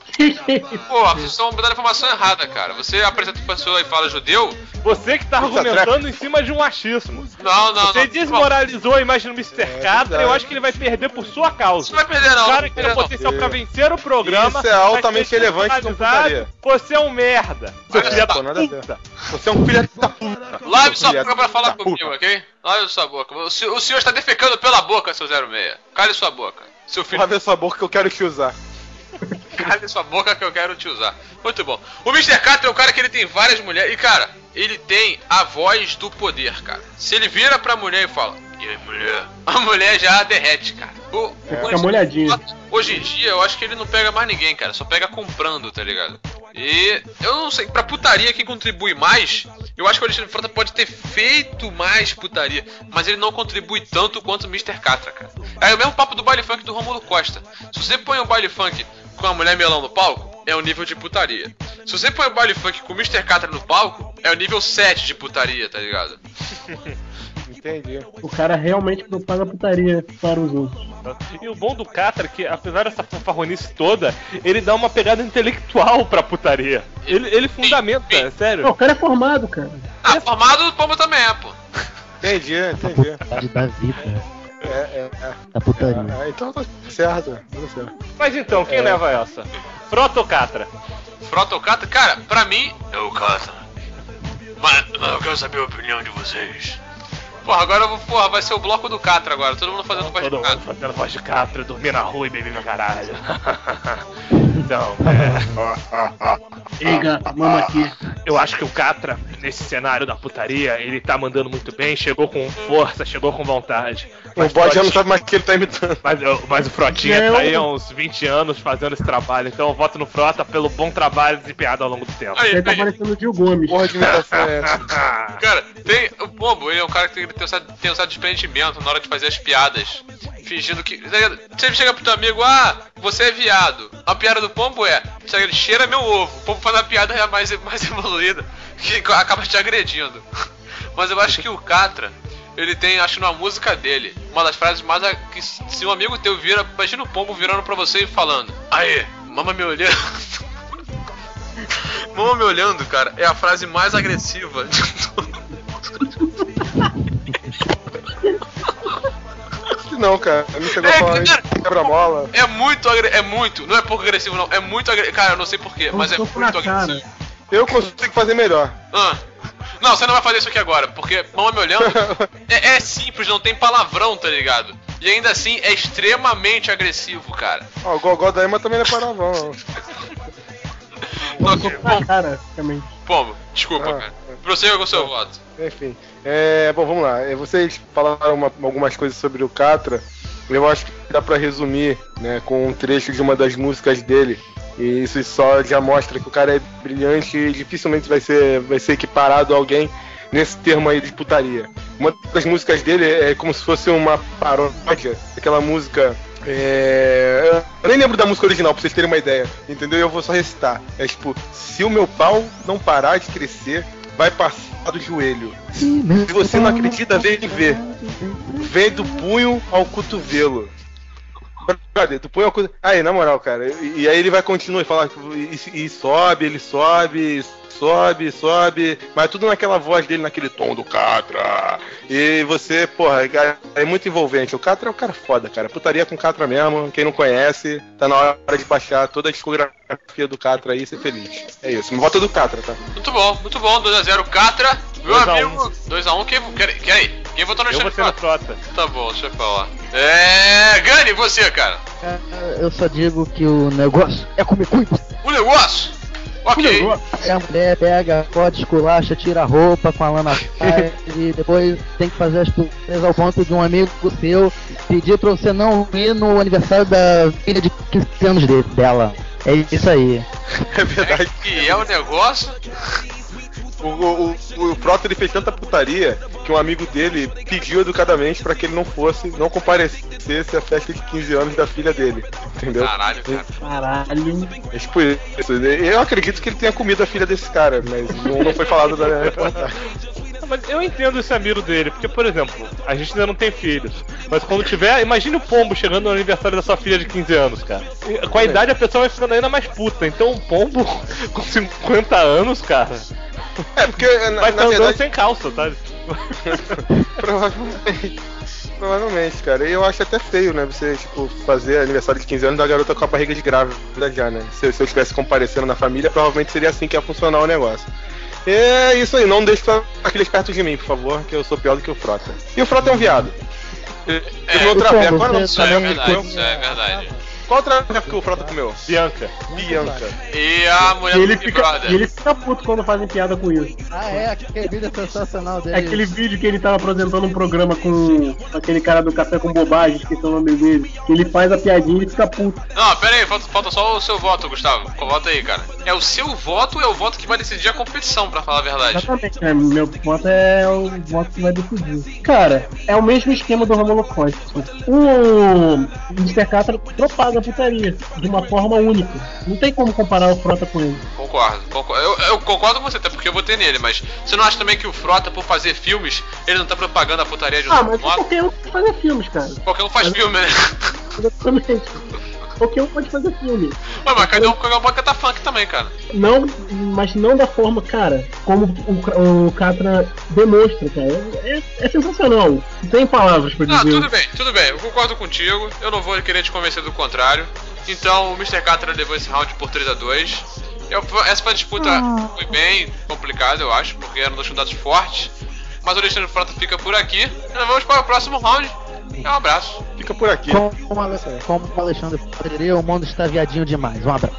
Pô, vocês estão dando a informação errada, cara. Você apresenta uma pessoa e fala judeu? Você que tá argumentando em cima de um achismo. Não. Você desmoralizou a imagem do Mr. Catra, eu acho que ele vai perder por sua causa. Não vai perder, não. O cara que tem o potencial pra vencer o programa. Isso é altamente relevante no putaria. Você é um merda. Seu filho da puta. Você é um filho da puta. Lave sua boca pra falar comigo, ok? Lave sua boca. O senhor está defecando pela boca, seu 06. Cale sua boca. Seu filho. Lave sua boca que eu quero te usar. Cale sua boca que eu quero te usar. Muito bom. O Mr. Catra é um cara que ele tem várias mulheres. E, cara, ele tem a voz do poder, cara. Se ele vira pra mulher e fala: e aí, mulher? A mulher já derrete, cara. Fica molhadinho. Hoje em dia, eu acho que ele não pega mais ninguém, cara. Só pega comprando, tá ligado? E eu não sei, pra putaria quem contribui mais, eu acho que o Alexandre Frota pode ter feito mais putaria, mas ele não contribui tanto quanto o Mr. Catra, cara. É o mesmo papo do baile funk do Rômulo Costa. Se você põe um baile funk com a mulher melão no palco, é o nível de putaria. Se você põe o baile funk com o Mr. Catra no palco, é o nível 7 de putaria, tá ligado? Entendi. O cara realmente propaga putaria para os outros. E o bom do Catra é que, apesar dessa fanfarronice toda, ele dá uma pegada intelectual pra putaria. Ele fundamenta, é sério. Não, o cara é formado, cara. Ah, formado o pombo também é, pô. Entendi. Da vida. Da putaria. Então tá certo. Mas então, quem leva essa? Frota ou Catra? Frota ou Catra? Cara, pra mim é o Catra. Mas eu quero saber a opinião de vocês. Porra, agora eu vou. Porra, vai ser o bloco do Catra agora. Todo mundo fazendo voz de Catra. Todo mundo fazendo voz de Catra, dormir na rua e beber pra caralho. Então, Ei, gato, mama aqui. Eu acho que o Catra, nesse cenário da putaria, ele tá mandando muito bem, chegou com força, chegou com vontade. O bode já não sabe mais que ele tá imitando. Mas o Frotinha tá aí há uns 20 anos fazendo esse trabalho, então eu voto no Frota pelo bom trabalho desempenhado ao longo do tempo. Ele tá parecendo o Gil Gomes. Porra de imitação é essa? Cara, tem o Pombo, ele é um cara que tem usado desprendimento na hora de fazer as piadas. Fingindo que. Se ele chega pro teu amigo, você é viado. A piada do pombo é, ele cheira meu ovo. O pombo faz uma piada mais evoluída, que acaba te agredindo. Mas eu acho que o Catra, ele tem, acho numa música dele, uma das frases mais... que se um amigo teu vira, imagina o pombo virando pra você e falando: aê, mama me olhando. Mama me olhando, cara, é a frase mais agressiva de todo. Não, cara, me chegou a falar isso, quebra-mola. É muito, não é pouco agressivo não, é muito agressivo. Cara, eu não sei porquê, mas é muito agressivo. Eu consigo fazer melhor. Não, você não vai fazer isso aqui agora, porque mama me olhando é simples, não tem palavrão, tá ligado? E ainda assim é extremamente agressivo, cara. O Gogó da Ema também não é palavrão, não. Cara, também. Pombo, desculpa, cara. Prossiga com o seu voto. Enfim. Bom, vamos lá. Vocês falaram algumas coisas sobre o Catra. Eu acho que dá pra resumir, né, com um trecho de uma das músicas dele. E isso só já mostra que o cara é brilhante e dificilmente vai ser equiparado a alguém nesse termo aí de putaria. Uma das músicas dele é como se fosse uma paródia daquela música... Eu nem lembro da música original, pra vocês terem uma ideia, entendeu? Eu vou só recitar. É tipo: se o meu pau não parar de crescer, vai passar do joelho. Se você não acredita, vem ver. Vem do punho ao cotovelo. Cadê? Do punho ao cotovelo. Aí, na moral, cara. E aí ele vai continuar e falar. E sobe, ele sobe, mas tudo naquela voz dele, naquele tom do Catra. E você, porra, é muito envolvente. O Catra é um cara foda, cara. Putaria com o Catra mesmo. Quem não conhece, tá na hora de baixar toda a discografia do Catra aí e ser feliz. É isso, me volta do Catra, tá? Muito bom, 2x0 Catra. Meu amigo, 2x1, quem votou no chefe Frota? Tá bom, deixa eu falar. Gani, você, cara? Eu só digo que o negócio é comer cu. O negócio? Ok. A mulher pega, pode esculacha, tira a roupa com a lama sai, e depois tem que fazer as pulseiras ao ponto de um amigo seu pedir pra você não ir no aniversário da filha de 15 anos dela. É isso aí. É verdade. Que é o negócio? O Frota, ele fez tanta putaria que um amigo dele pediu educadamente pra que ele não comparecesse à festa de 15 anos da filha dele, entendeu? Caralho, cara. Caralho. É tipo isso. Eu acredito que ele tenha comido a filha desse cara, mas não foi falado da reportagem. Mas eu entendo esse amigo dele, porque, por exemplo, a gente ainda não tem filhos. Mas quando tiver, imagine o pombo chegando no aniversário da sua filha de 15 anos, cara. E, com a idade a pessoa vai ficando ainda mais puta. Então o pombo com 50 anos, cara... porque vai estar andando sem calça, tá? Provavelmente, cara. E eu acho até feio, né? Você, tipo, fazer aniversário de 15 anos da garota com a barriga de grávida já, né? Se eu estivesse comparecendo na família, provavelmente seria assim que ia funcionar o negócio. É isso aí, não deixe aqueles perto de mim, por favor, que eu sou pior do que o Frota. E o Frota é um viado. Isso é verdade. Qual outra que o Frota comeu? Bianca. E a mulher do Big Brother. E ele fica puto quando fazem piada com isso. Aquele vídeo sensacional dele. É aquele vídeo que ele tava apresentando um programa com aquele cara do Café com Bobagem, esqueci o nome dele. Ele faz a piadinha e fica puto. Não, pera aí, falta só o seu voto, Gustavo. Volta aí, cara. É o seu voto ou é o voto que vai decidir a competição, pra falar a verdade? Exatamente, meu voto é o voto que vai decidir. Cara, é o mesmo esquema do Romulo Costa. O Mr. Catra propaga a putaria de uma forma única. Não tem como comparar o Frota com ele. Concordo. Eu concordo com você, até porque eu votei nele, mas você não acha também que o Frota, por fazer filmes, ele não tá propagando a putaria de um mas qualquer um pode fazer filmes, cara. Qualquer um faz filme, né? Exatamente. Qualquer um pode fazer filme. Mas qualquer um pode cantar funk também, cara. Não, mas não da forma, cara, como o Catra demonstra, cara. É sensacional. Não tem palavras pra dizer. Tudo bem. Eu concordo contigo. Eu não vou querer te convencer do contrário. Então, o Mr. Catra levou esse round por 3-2. Essa disputa foi bem complicada, eu acho, porque eram dois candidatos fortes. Mas o Alexandre Frota fica por aqui. E nós vamos para o próximo round. Um abraço. Fica por aqui. Como o Alexandre diria, o mundo está viadinho demais. Um abraço.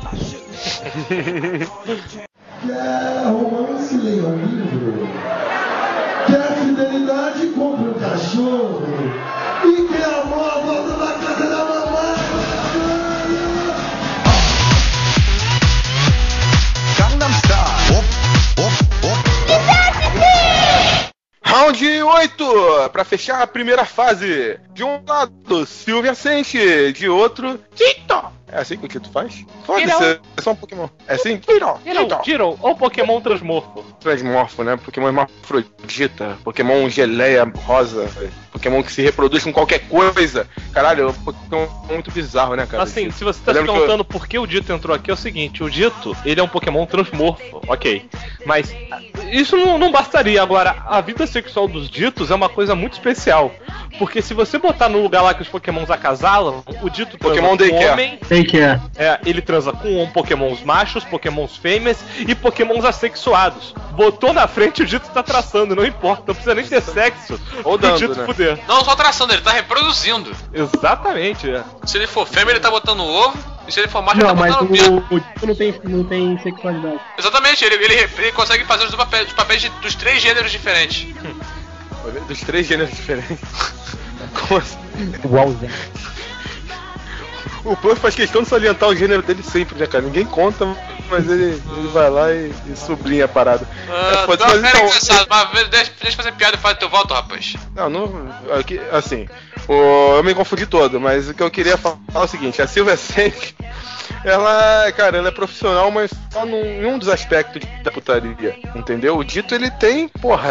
Quer romance, leia um livro. Quer fidelidade, compre um cachorro. E quer amor, volta na casa da mamãe. Gangnam Style. Round 8, pra fechar a primeira fase. De um lado, Silvia Sente, de outro, Tito. É assim que o Dito faz? Ele Foda-se, é só um Pokémon. É assim? Tiro, ou Pokémon transmorfo. Transmorfo, né? Pokémon hermafrodita, Pokémon geleia rosa, Pokémon que se reproduz com qualquer coisa. Caralho, é um Pokémon muito bizarro, né, cara? Assim, se você tá se perguntando por que o Dito entrou aqui, é o seguinte, o Dito, ele é um Pokémon transmorfo, ok. Mas isso não bastaria. Agora, a vida sexual dos Ditos é uma coisa muito especial. Porque se você botar no lugar lá que os Pokémons acasalam, o Dito transa Pokémon com homem... ele transa com Pokémons machos, Pokémons fêmeas e Pokémons assexuados. Botou na frente, o Dito tá traçando, não importa, não precisa nem ter sexo. Ou dando, o Dito né? fuder. Não só traçando, ele tá reproduzindo. Exatamente, é. Se ele for fêmea, ele tá botando ovo. E se ele for macho, Não, ele tá mas botando o Dito não tem sexualidade. Exatamente, ele consegue fazer os papéis dos 3 gêneros diferentes. Dos 3 gêneros diferentes. Como assim? Igualzinho. O Puff faz questão de salientar o gênero dele sempre, né, cara? Ninguém conta, mas ele vai lá e sublinha a parada. Pode ser engraçado, mas deixa eu fazer piada e faz teu voto, rapaz. Não, aqui, assim, eu me confundi todo, mas o que eu queria falar é o seguinte, a Silvia Sandy, ela é profissional, mas só em um dos aspectos da putaria, entendeu? O Dito, ele tem,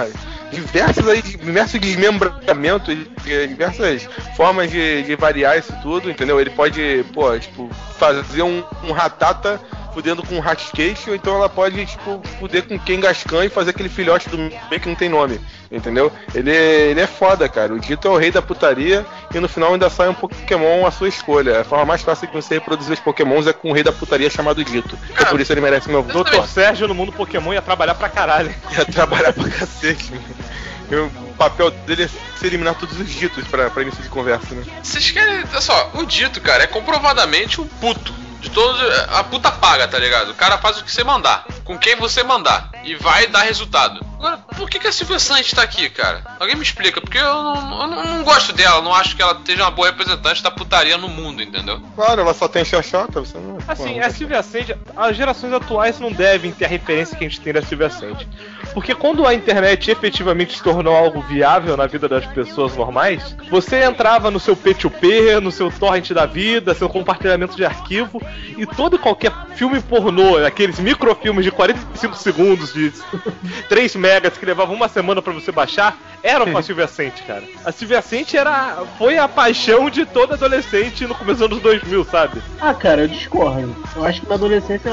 diversos desmembramentos, diversas formas de variar isso tudo, entendeu? Ele pode, fazer um ratata fudendo com um ratisqueixo, ou então ela pode, fuder com Kangaskhan e fazer aquele filhote do meio que não tem nome, entendeu? Ele é foda, cara. O Dito é o rei da putaria e no final ainda sai um Pokémon à sua escolha. A forma mais fácil de você reproduzir os Pokémons é com o rei da putaria chamado Dito. Então por isso ele merece meu voto. Dr. Sérgio no mundo Pokémon ia trabalhar pra caralho. Ia trabalhar pra cacete, mano. O papel dele é se eliminar todos os Ditos pra início de conversa, né? Vocês querem... Olha só, o Dito, cara, é comprovadamente um puto. De todos, a puta paga, tá ligado? O cara faz o que você mandar, com quem você mandar, e vai dar resultado. Agora, por que a Silvia Santos tá aqui, cara? Alguém me explica, porque eu não gosto dela, não acho que ela seja uma boa representante da putaria no mundo, entendeu? Claro, ela só tem xoxota, você não... Assim, a Silvia Sandy, as gerações atuais não devem ter a referência que a gente tem da Silvia Sandy. Porque quando a internet efetivamente se tornou algo viável na vida das pessoas normais, você entrava no seu P2P, no seu torrent da vida, seu compartilhamento de arquivo, e todo e qualquer filme pornô, aqueles microfilmes de 45 segundos, de 3 megas que levavam uma semana pra você baixar, eram com a Silvia Sandy, cara. A Silvia Sandy foi a paixão de todo adolescente no começo dos anos 2000, sabe? Ah, cara, eu discordo. Eu acho que na adolescência,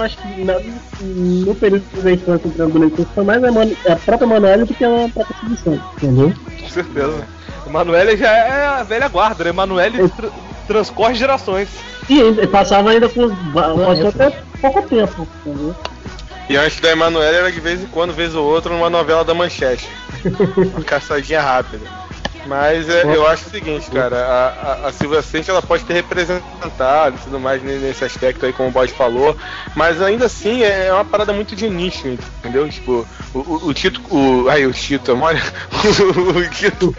no período da infância entre a adolescência, foi mais a própria Manoela do que a própria Silvia Sandy, entendeu? Com certeza. Emanuele já é a velha guarda, né? Emanuele transcorre gerações. E passava ainda passou até pouco tempo, entendeu? E antes da Emanuele era de vez em quando, vez ou outra, numa novela da Manchete. Uma caçadinha rápida. Mas eu acho o seguinte, cara, a Silvia Sandy, ela pode ter representado e tudo mais nesse aspecto aí, como o Bode falou, mas ainda assim é uma parada muito de nicho, entendeu? Tipo, o Tito, o Tito, olha, o Tito.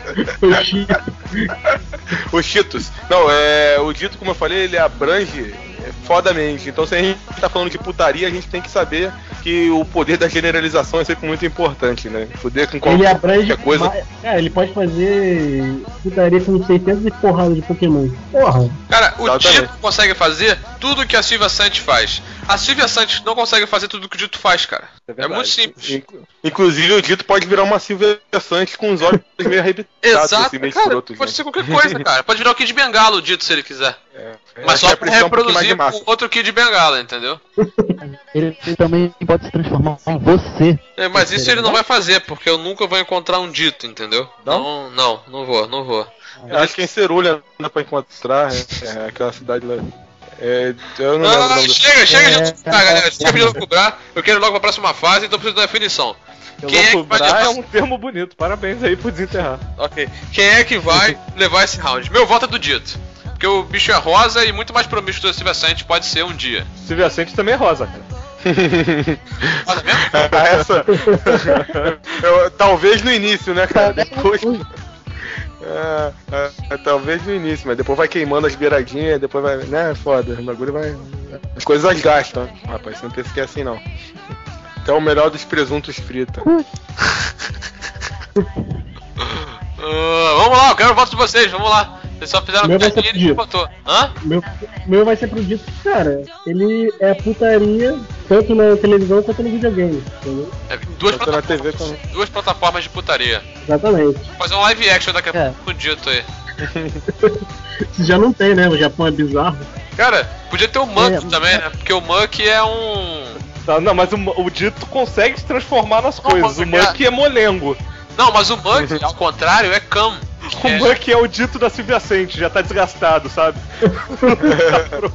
Os Cheetos. Não, o Dito, como eu falei, ele abrange fodamente. Então, se a gente tá falando de putaria, a gente tem que saber que o poder da generalização é sempre muito importante, né? Poder com qualquer coisa. Ele pode fazer putaria com 600 e porrada de Pokémon. Porra. Cara, o Dito consegue fazer tudo que a Silvia Santos faz. A Silvia Santos não consegue fazer tudo que o Dito faz, cara. É muito simples. Inclusive, o Dito pode virar uma Silvia Santos com os olhos meio arrebentados. Exato, assim, meio cara, escrotos, pode ser qualquer coisa, cara. Pode virar o Kid Bengala, o Dito, se ele quiser. Mas só pra reproduzir o outro Kid Bengala, entendeu? Ele também pode se transformar em você. Mas isso ele não vai fazer, porque eu nunca vou encontrar um Dito, entendeu? Não vou. Eu acho que em Cerulha dá pra encontrar, aquela cidade lá. Eu não lembro. Chega de galera. Chega de cobrar. Eu quero logo pra próxima fase, então preciso de definição. Quem é que vai levar... é um termo bonito, parabéns aí por desenterrar. Ok. Quem é que vai levar esse round? Meu voto é do Dito. Porque o bicho é rosa e muito mais promíscuo da Silvia Santos pode ser um dia. Silvia Santos também é rosa, cara. Rosa mesmo? Essa. Talvez no início, né, cara? Depois. Talvez no início, mas depois vai queimando as beiradinhas, depois vai. Né, foda. O bagulho vai. As coisas gastam, rapaz. Você não pensa que é assim, não. Então, o melhor dos presuntos fritos. Vamos lá, eu quero o voto de vocês, vamos lá. Vocês só fizeram Meu vai ser piadinha e Dito. botou. Hã? Meu vai ser pro Dito, cara. Ele é putaria tanto na televisão quanto no videogame, entendeu? É, duas Tanto na TV plataformas, duas plataformas de putaria. Exatamente. Vou fazer um live action daqui a É. pouco com o Dito aí. Isso já não tem, né? O Japão é bizarro. Cara, podia ter o Monkey É, também, né? Porque o Monkey é um... Não, mas o Dito consegue se transformar nas coisas. O mas- Monkey é molengo. Não, mas o Monkey, ao contrário, é Cam. O Monkey é o Dito da Silvia Sente, já tá desgastado, sabe? Tá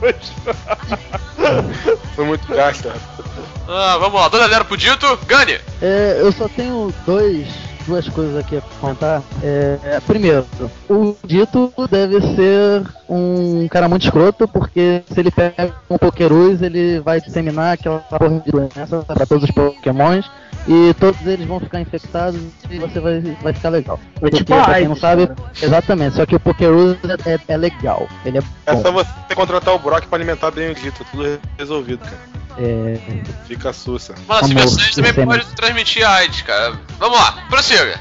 frouxo. Foi muito gasto. Vamos lá, 2-0 pro Dito. Gane! Eu só tenho duas coisas aqui a contar. Primeiro, o Dito deve ser um cara muito escroto, porque se ele pega um Pokerus, ele vai disseminar aquela porra de doença pra todos os Pokémons, e todos eles vão ficar infectados e você vai ficar legal. É Porque, tipo pra a quem não AIDS, sabe, cara. exatamente, só que o Pokerus é legal, ele é É bom. só você contratar o Brock pra alimentar bem o Dito, tudo resolvido, cara. É, Fica sussa. Mas a Amor, Silvia também você pode transmitir a AIDS, cara. Vamos lá, prossiga.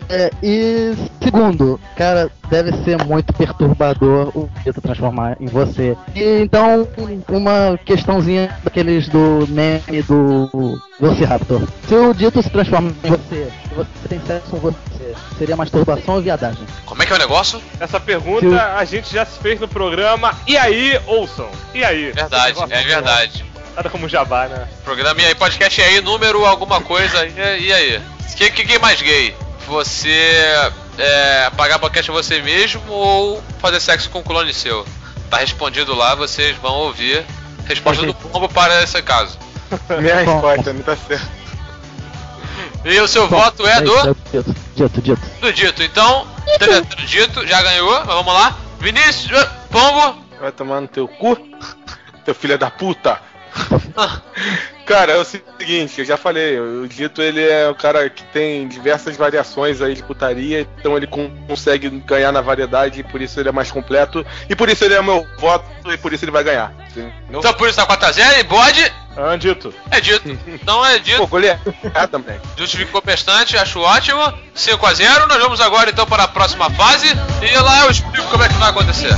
E segundo, cara, deve ser muito perturbador o Dito transformar em você. E então, uma questãozinha daqueles do meme do Velociraptor. Se o Dito se transforma em você, e você tem sexo com você, seria masturbação ou viadagem? Como é que é o negócio? Essa pergunta a gente já se fez no programa. E aí, ouçam? E aí? Verdade, é verdade. Nada como jabá, né? Programa e aí, podcast e aí, número alguma coisa, e aí? Quem é mais gay? Você pagar podcast a você mesmo ou fazer sexo com um clone seu? Tá respondido lá, vocês vão ouvir. Resposta do pombo para esse caso. Minha resposta, não tá certo. E o seu voto é do Dito. Dito. Então, Dito já ganhou, mas vamos lá. Vinícius, pombo. Vai tomar no teu cu, teu filho da puta. Cara, é o seguinte, eu já falei, o Dito ele é um cara que tem diversas variações aí de putaria, então ele consegue ganhar na variedade, e por isso ele é mais completo, e por isso ele é o meu voto, e por isso ele vai ganhar. Entendeu? Então por isso tá 4-0 e bode Dito. é Dito. Então é Dito. Pô, goleado também. Justificou bastante, acho ótimo. 5-0, nós vamos agora então para a próxima fase. E lá eu explico como é que vai acontecer.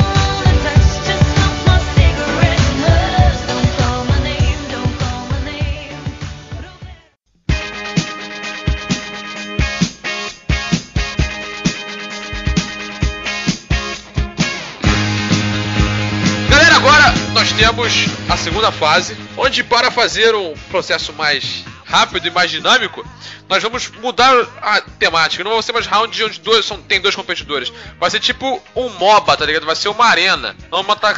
Galera, agora nós temos a segunda fase, onde para fazer um processo mais rápido e mais dinâmico, nós vamos mudar a temática. Não vai ser mais round onde tem dois competidores. Vai ser tipo um MOBA, tá ligado? Vai ser uma arena. Vamos matar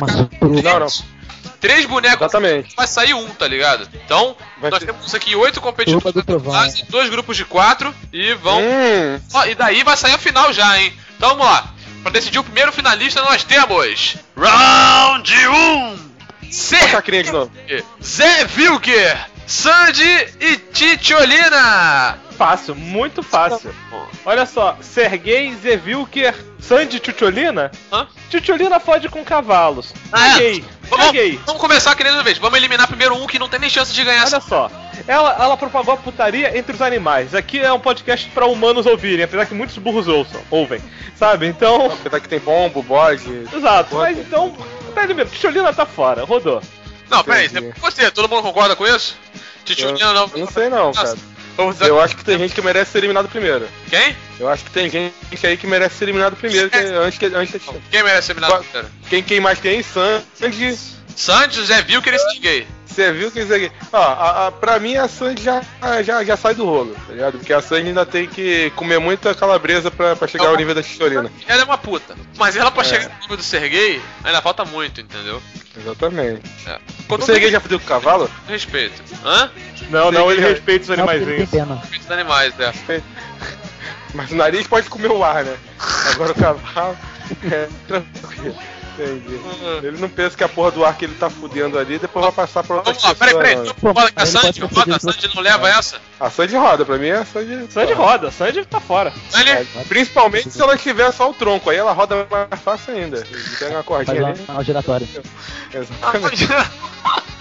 três bonecos. Exatamente. Vai sair um, tá ligado? Então, Vai nós ter- temos aqui 8 competidores Turma do na Trovão. fase, 2 grupos de 4 e vão... E daí vai sair a final já, hein? Então vamos lá. Pra decidir o primeiro finalista, nós temos... Round 1! Olha a chacrinha de novo. Zé Vilker, Sandy e Titiolina! Fácil, muito fácil. Olha só, Sergei Zevilker, Sandy Tchutcholina? Hã? Tchutcholina fode com cavalos. Ah, é? Gay. Vamos, É gay. vamos começar querendo vez. Vamos eliminar primeiro um que não tem nem chance de ganhar. Olha só, ela propagou a putaria entre os animais. Aqui é um podcast pra humanos ouvirem, apesar que muitos burros ouvem, sabe? Então, Apesar que tem pombo, bode. exato, mas então, tá eliminado. Tchutcholina tá fora, rodou. Não, peraí, Entendi. você, todo mundo concorda com isso? Titiolina não. Eu não sei não, cara. Vamos Eu acho que tem gente que merece ser eliminado primeiro. Quem? Eu acho que tem gente aí que merece ser eliminado primeiro, antes que Quem merece ser eliminado primeiro? quem mais tem? Sandy. Sandy, Zé Vilker e Sergei. Você viu que isso aqui? Ó, pra mim a Sandy já sai do rolo, tá ligado? Porque a Sandy ainda tem que comer muita calabresa pra chegar ao nível da Tchutcholina. Ela é uma puta. Mas ela pra chegar no nível do Sergei, ainda falta muito, entendeu? Exatamente. É. O Sergei já fudeu com o cavalo? Respeito. Hã? Não, ele respeita os Não, porque ele tem animaizinhos. pena. Respeito dos animais, é. Mas o nariz pode comer o ar, né? Agora o cavalo é tranquilo. Entendi. Ele não pensa que a porra do ar que ele tá fudendo ali depois vai passar pra outras Vamos lá, pessoas. peraí. não. Então, roda com a Ele Sandy, pode roda, a perceber Sandy não leva essa. A Sandy roda, pra mim a Sandy. Sandy roda, Sandy tá fora. Ele... Principalmente se ela tiver só o tronco, aí ela roda mais fácil ainda. Ele pega uma Faz cordinha ali. uma giratória. Exatamente.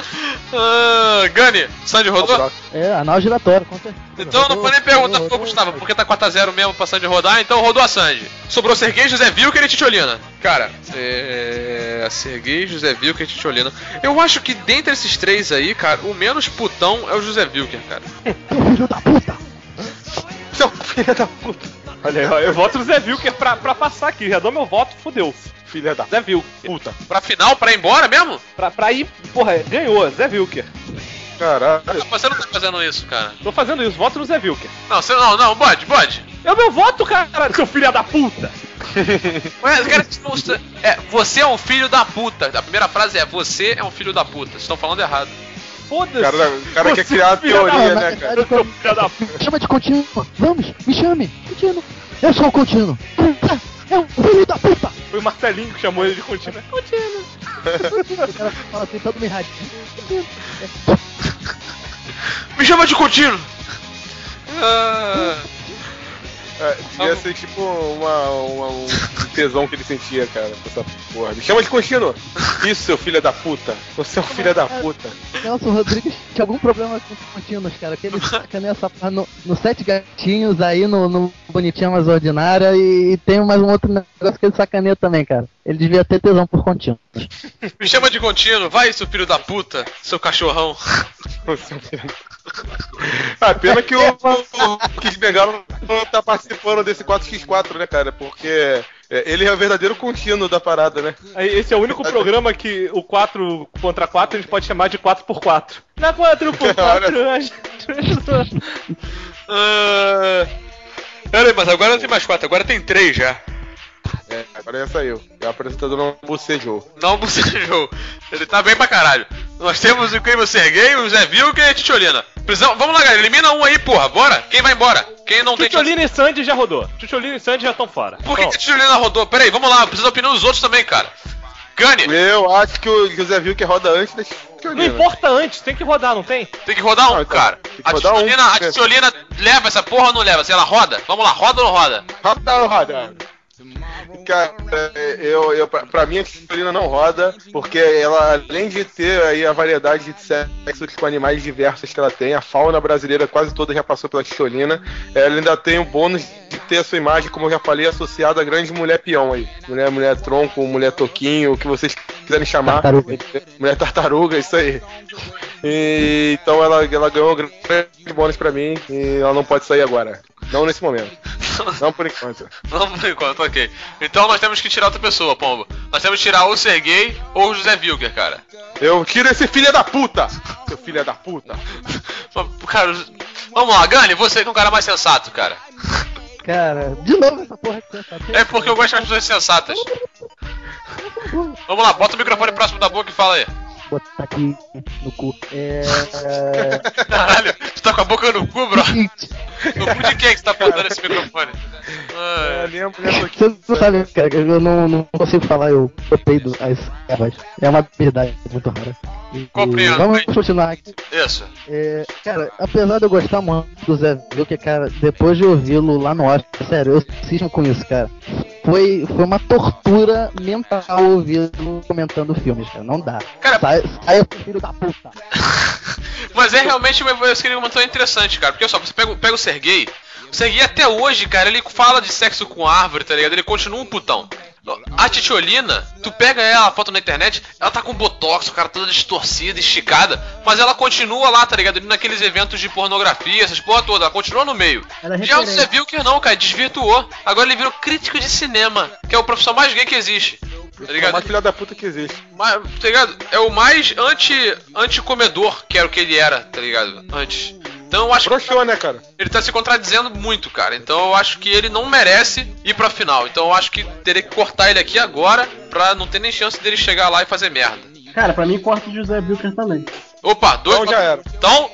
Gani, Sandy rodou? É, anal giratório, com certeza. Então não vou nem perguntar pro Gustavo, porque tá 4x0 mesmo pra Sandy rodar, então rodou a Sandy. Sobrou Serguei, José Wilker e Titiolina. Cara, Serguei, José Wilker e Titiolina. Eu acho que dentre esses três aí, cara, o menos putão é o José Wilker, cara. Filho da puta! Seu filho da puta. Olha aí, ó, eu voto no Zé Wilker pra passar aqui. Já dou meu voto, fodeu. Filha da Zé Wilker, puta. Pra final, pra ir embora mesmo? Pra ir, porra, ganhou, Zé Wilker. Caralho. Você não tá fazendo isso, cara. Tô fazendo isso, voto no Zé Wilker. Não, bode. É o meu voto, cara, seu filho da puta. Mas, cara, você é um filho da puta. A primeira frase é, você é um filho da puta. Vocês estão falando errado. Foda-se. O cara quer criar a teoria, né, cara? Seu filho da puta. Chama de contínuo. Vamos, me chame. Contínuo. Eu sou o contínuo. É um filho da puta. Foi o Marcelinho que chamou ele de contínuo. Contínuo. O cara fala assim, todo mirradinho. Me chama de contínuo. Devia ser tipo um tesão que ele sentia, cara, com essa porra. Me chama de contínuo. Isso, seu filho da puta. Você é um filho da puta. Nelson Rodrigues tinha algum problema com os contínuos, cara. Que ele sacaneia essa porra no Sete Gatinhos aí, no Bonitinha Mais Ordinária. E tem mais um outro negócio que ele sacaneia também, cara. Ele devia ter tesão por contínuo. Me chama de contínuo. Vai, seu filho da puta. Seu cachorrão. Pena que o Kid Bengala não tá participando desse 4x4, né, cara? Porque ele é o verdadeiro contínuo da parada, né? Esse é o único programa que o 4 contra 4 a gente pode chamar de 4x4. Na 4x4, Peraí, mas agora não tem mais 4, agora tem 3 já. Agora já saiu. O apresentador não bocejou. Não bocejou. Ele tá bem pra caralho. Nós temos o Serguei, o Zé Wilker e a Titiolina. Vamos lá, galera. Elimina um aí, porra. Bora. Quem vai embora? Quem não tem... Titiolina e Sandy já rodou. Titiolina e Sandy já estão fora. Por que a Titiolina rodou? Peraí, vamos lá. Precisa da opinião dos outros também, cara. Gani. Eu acho que o Zé Wilker roda antes da Titiolina. Não importa antes. Tem que rodar, não tem? Tem que rodar um, cara. A Titiolina leva essa porra ou não leva? Se ela roda? Vamos lá. Roda ou não roda? Roda ou não roda? Cara, pra mim a Titiolina não roda, porque ela, além de ter aí a variedade de sexos com animais diversos que ela tem, a fauna brasileira quase toda já passou pela Titiolina, ela ainda tem o bônus de ter a sua imagem, como eu já falei, associada a grande mulher peão aí. Mulher tronco, mulher toquinho, o que vocês quiserem chamar. Tartaruga. Mulher tartaruga, isso aí. Então ela ganhou um grande bônus pra mim e ela não pode sair agora. Não nesse momento. Não por enquanto. Não por enquanto, ok. Então nós temos que tirar outra pessoa, Pombo. Nós temos que tirar ou o Serguei ou o José Wilker, cara. Eu tiro esse filho da puta! Seu filho da puta! Cara, vamos lá, Gani, você que é um cara mais sensato, cara. Cara, de novo essa porra de sensato. É porque eu gosto de pessoas sensatas. Vamos lá, bota o microfone próximo da boca e fala aí. Botar aqui no cu. Caralho, tu tá com a boca no cu, bro? No cu de quem que você tá apontando esse microfone? Você não sabe, cara, eu não consigo falar, eu peido as ervas. É uma habilidade muito rara. Compreendo. Vamos continuar aqui. Isso. Cara, apesar de eu gostar muito do Zé Wilker, cara, depois de ouvi-lo lá no Oscar, sério, eu cismo com isso, cara. Foi uma tortura mental ouvi-lo comentando filmes, cara. Não dá. Cara, sai filho da puta. Mas é realmente uma comentário interessante, cara. Porque só, você pega o Serguei. O Serguei até hoje, cara, ele fala de sexo com árvore, tá ligado? Ele continua um putão. A Titiolina, tu pega ela, a foto na internet, ela tá com botox, o cara toda distorcida, esticada, mas ela continua lá, tá ligado? Naqueles eventos de pornografia, essas porra toda, ela continua no meio. Já você viu que não, cara, desvirtuou. Agora ele virou crítico de cinema, que é o profissão mais gay que existe. Tá ligado? É o mais filha da puta que existe. Mas, tá ligado? É o mais anti-comedor, que era o que ele era, tá ligado? Antes. Então eu acho que né, cara? Ele tá se contradizendo muito, cara. Então eu acho que ele não merece ir pra final. Então eu acho que teria que cortar ele aqui agora pra não ter nem chance dele chegar lá e fazer merda. Cara, pra mim corta o José Wilker também. Opa, dois. Então já era.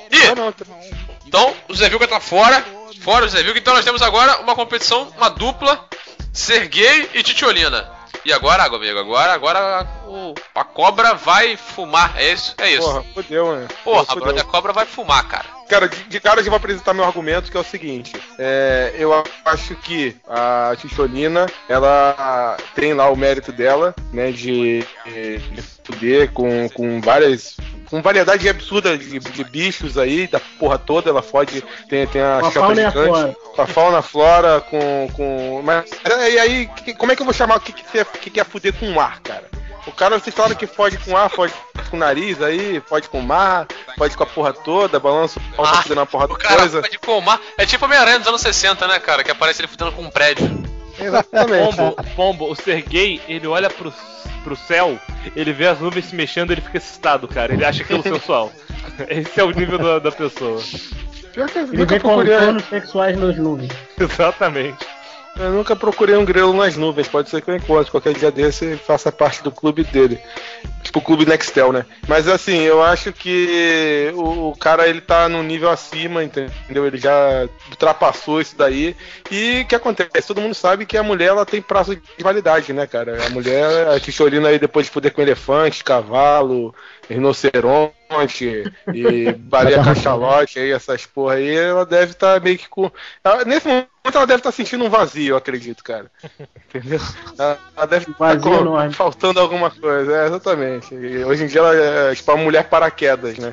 Então o José Wilker tá fora. Fora o José Wilker. Então nós temos agora uma competição, uma dupla, Serguei e Titiolina. E agora, amigo, agora a cobra vai fumar, é isso? Porra, fodeu, mano. Porra, brother, a cobra vai fumar, cara. Cara, de cara eu já vou apresentar meu argumento, que é o seguinte. Eu acho que a Titiolina, ela tem lá o mérito dela, né, de fuder com várias com variedade absurda de bichos aí, da porra toda, ela foge, tem a chota gigante, com a fauna, a flora, mas e aí, como é que eu vou chamar o que é fuder com o ar, cara? O cara, vocês falaram que foge com ar, foge com o nariz aí, foge com o mar, foge com a porra toda, balança o pau, tá fudendo uma porra de coisa. Foge com o mar, é tipo Homem-Aranha dos anos 60, né, cara, que aparece ele fudendo com um prédio. Exatamente. Pombo, o Sergei, ele olha pro céu, ele vê as nuvens se mexendo, ele fica excitado, cara. Ele acha aquilo sensual. Esse é o nível da pessoa. Pior que ele vê contornos sexuais nas nuvens. Exatamente. Eu nunca procurei um grelo nas nuvens, pode ser que eu encontre. Qualquer dia desse faça parte do clube dele. Tipo o clube Nextel, né? Mas assim, eu acho que o cara, ele tá num nível acima, entendeu? Ele já ultrapassou isso daí. E o que acontece? Todo mundo sabe que a mulher, ela tem prazo de validade, né, cara? A mulher, a Ticholina aí, depois de poder com elefante, cavalo, rinoceronte e baleia cachalote, aí, essas porra aí, ela deve estar meio que com... Nesse momento ela deve estar sentindo um vazio, eu acredito, cara. Entendeu? Ela deve estar faltando alguma coisa, exatamente. E hoje em dia ela é tipo uma mulher paraquedas, né?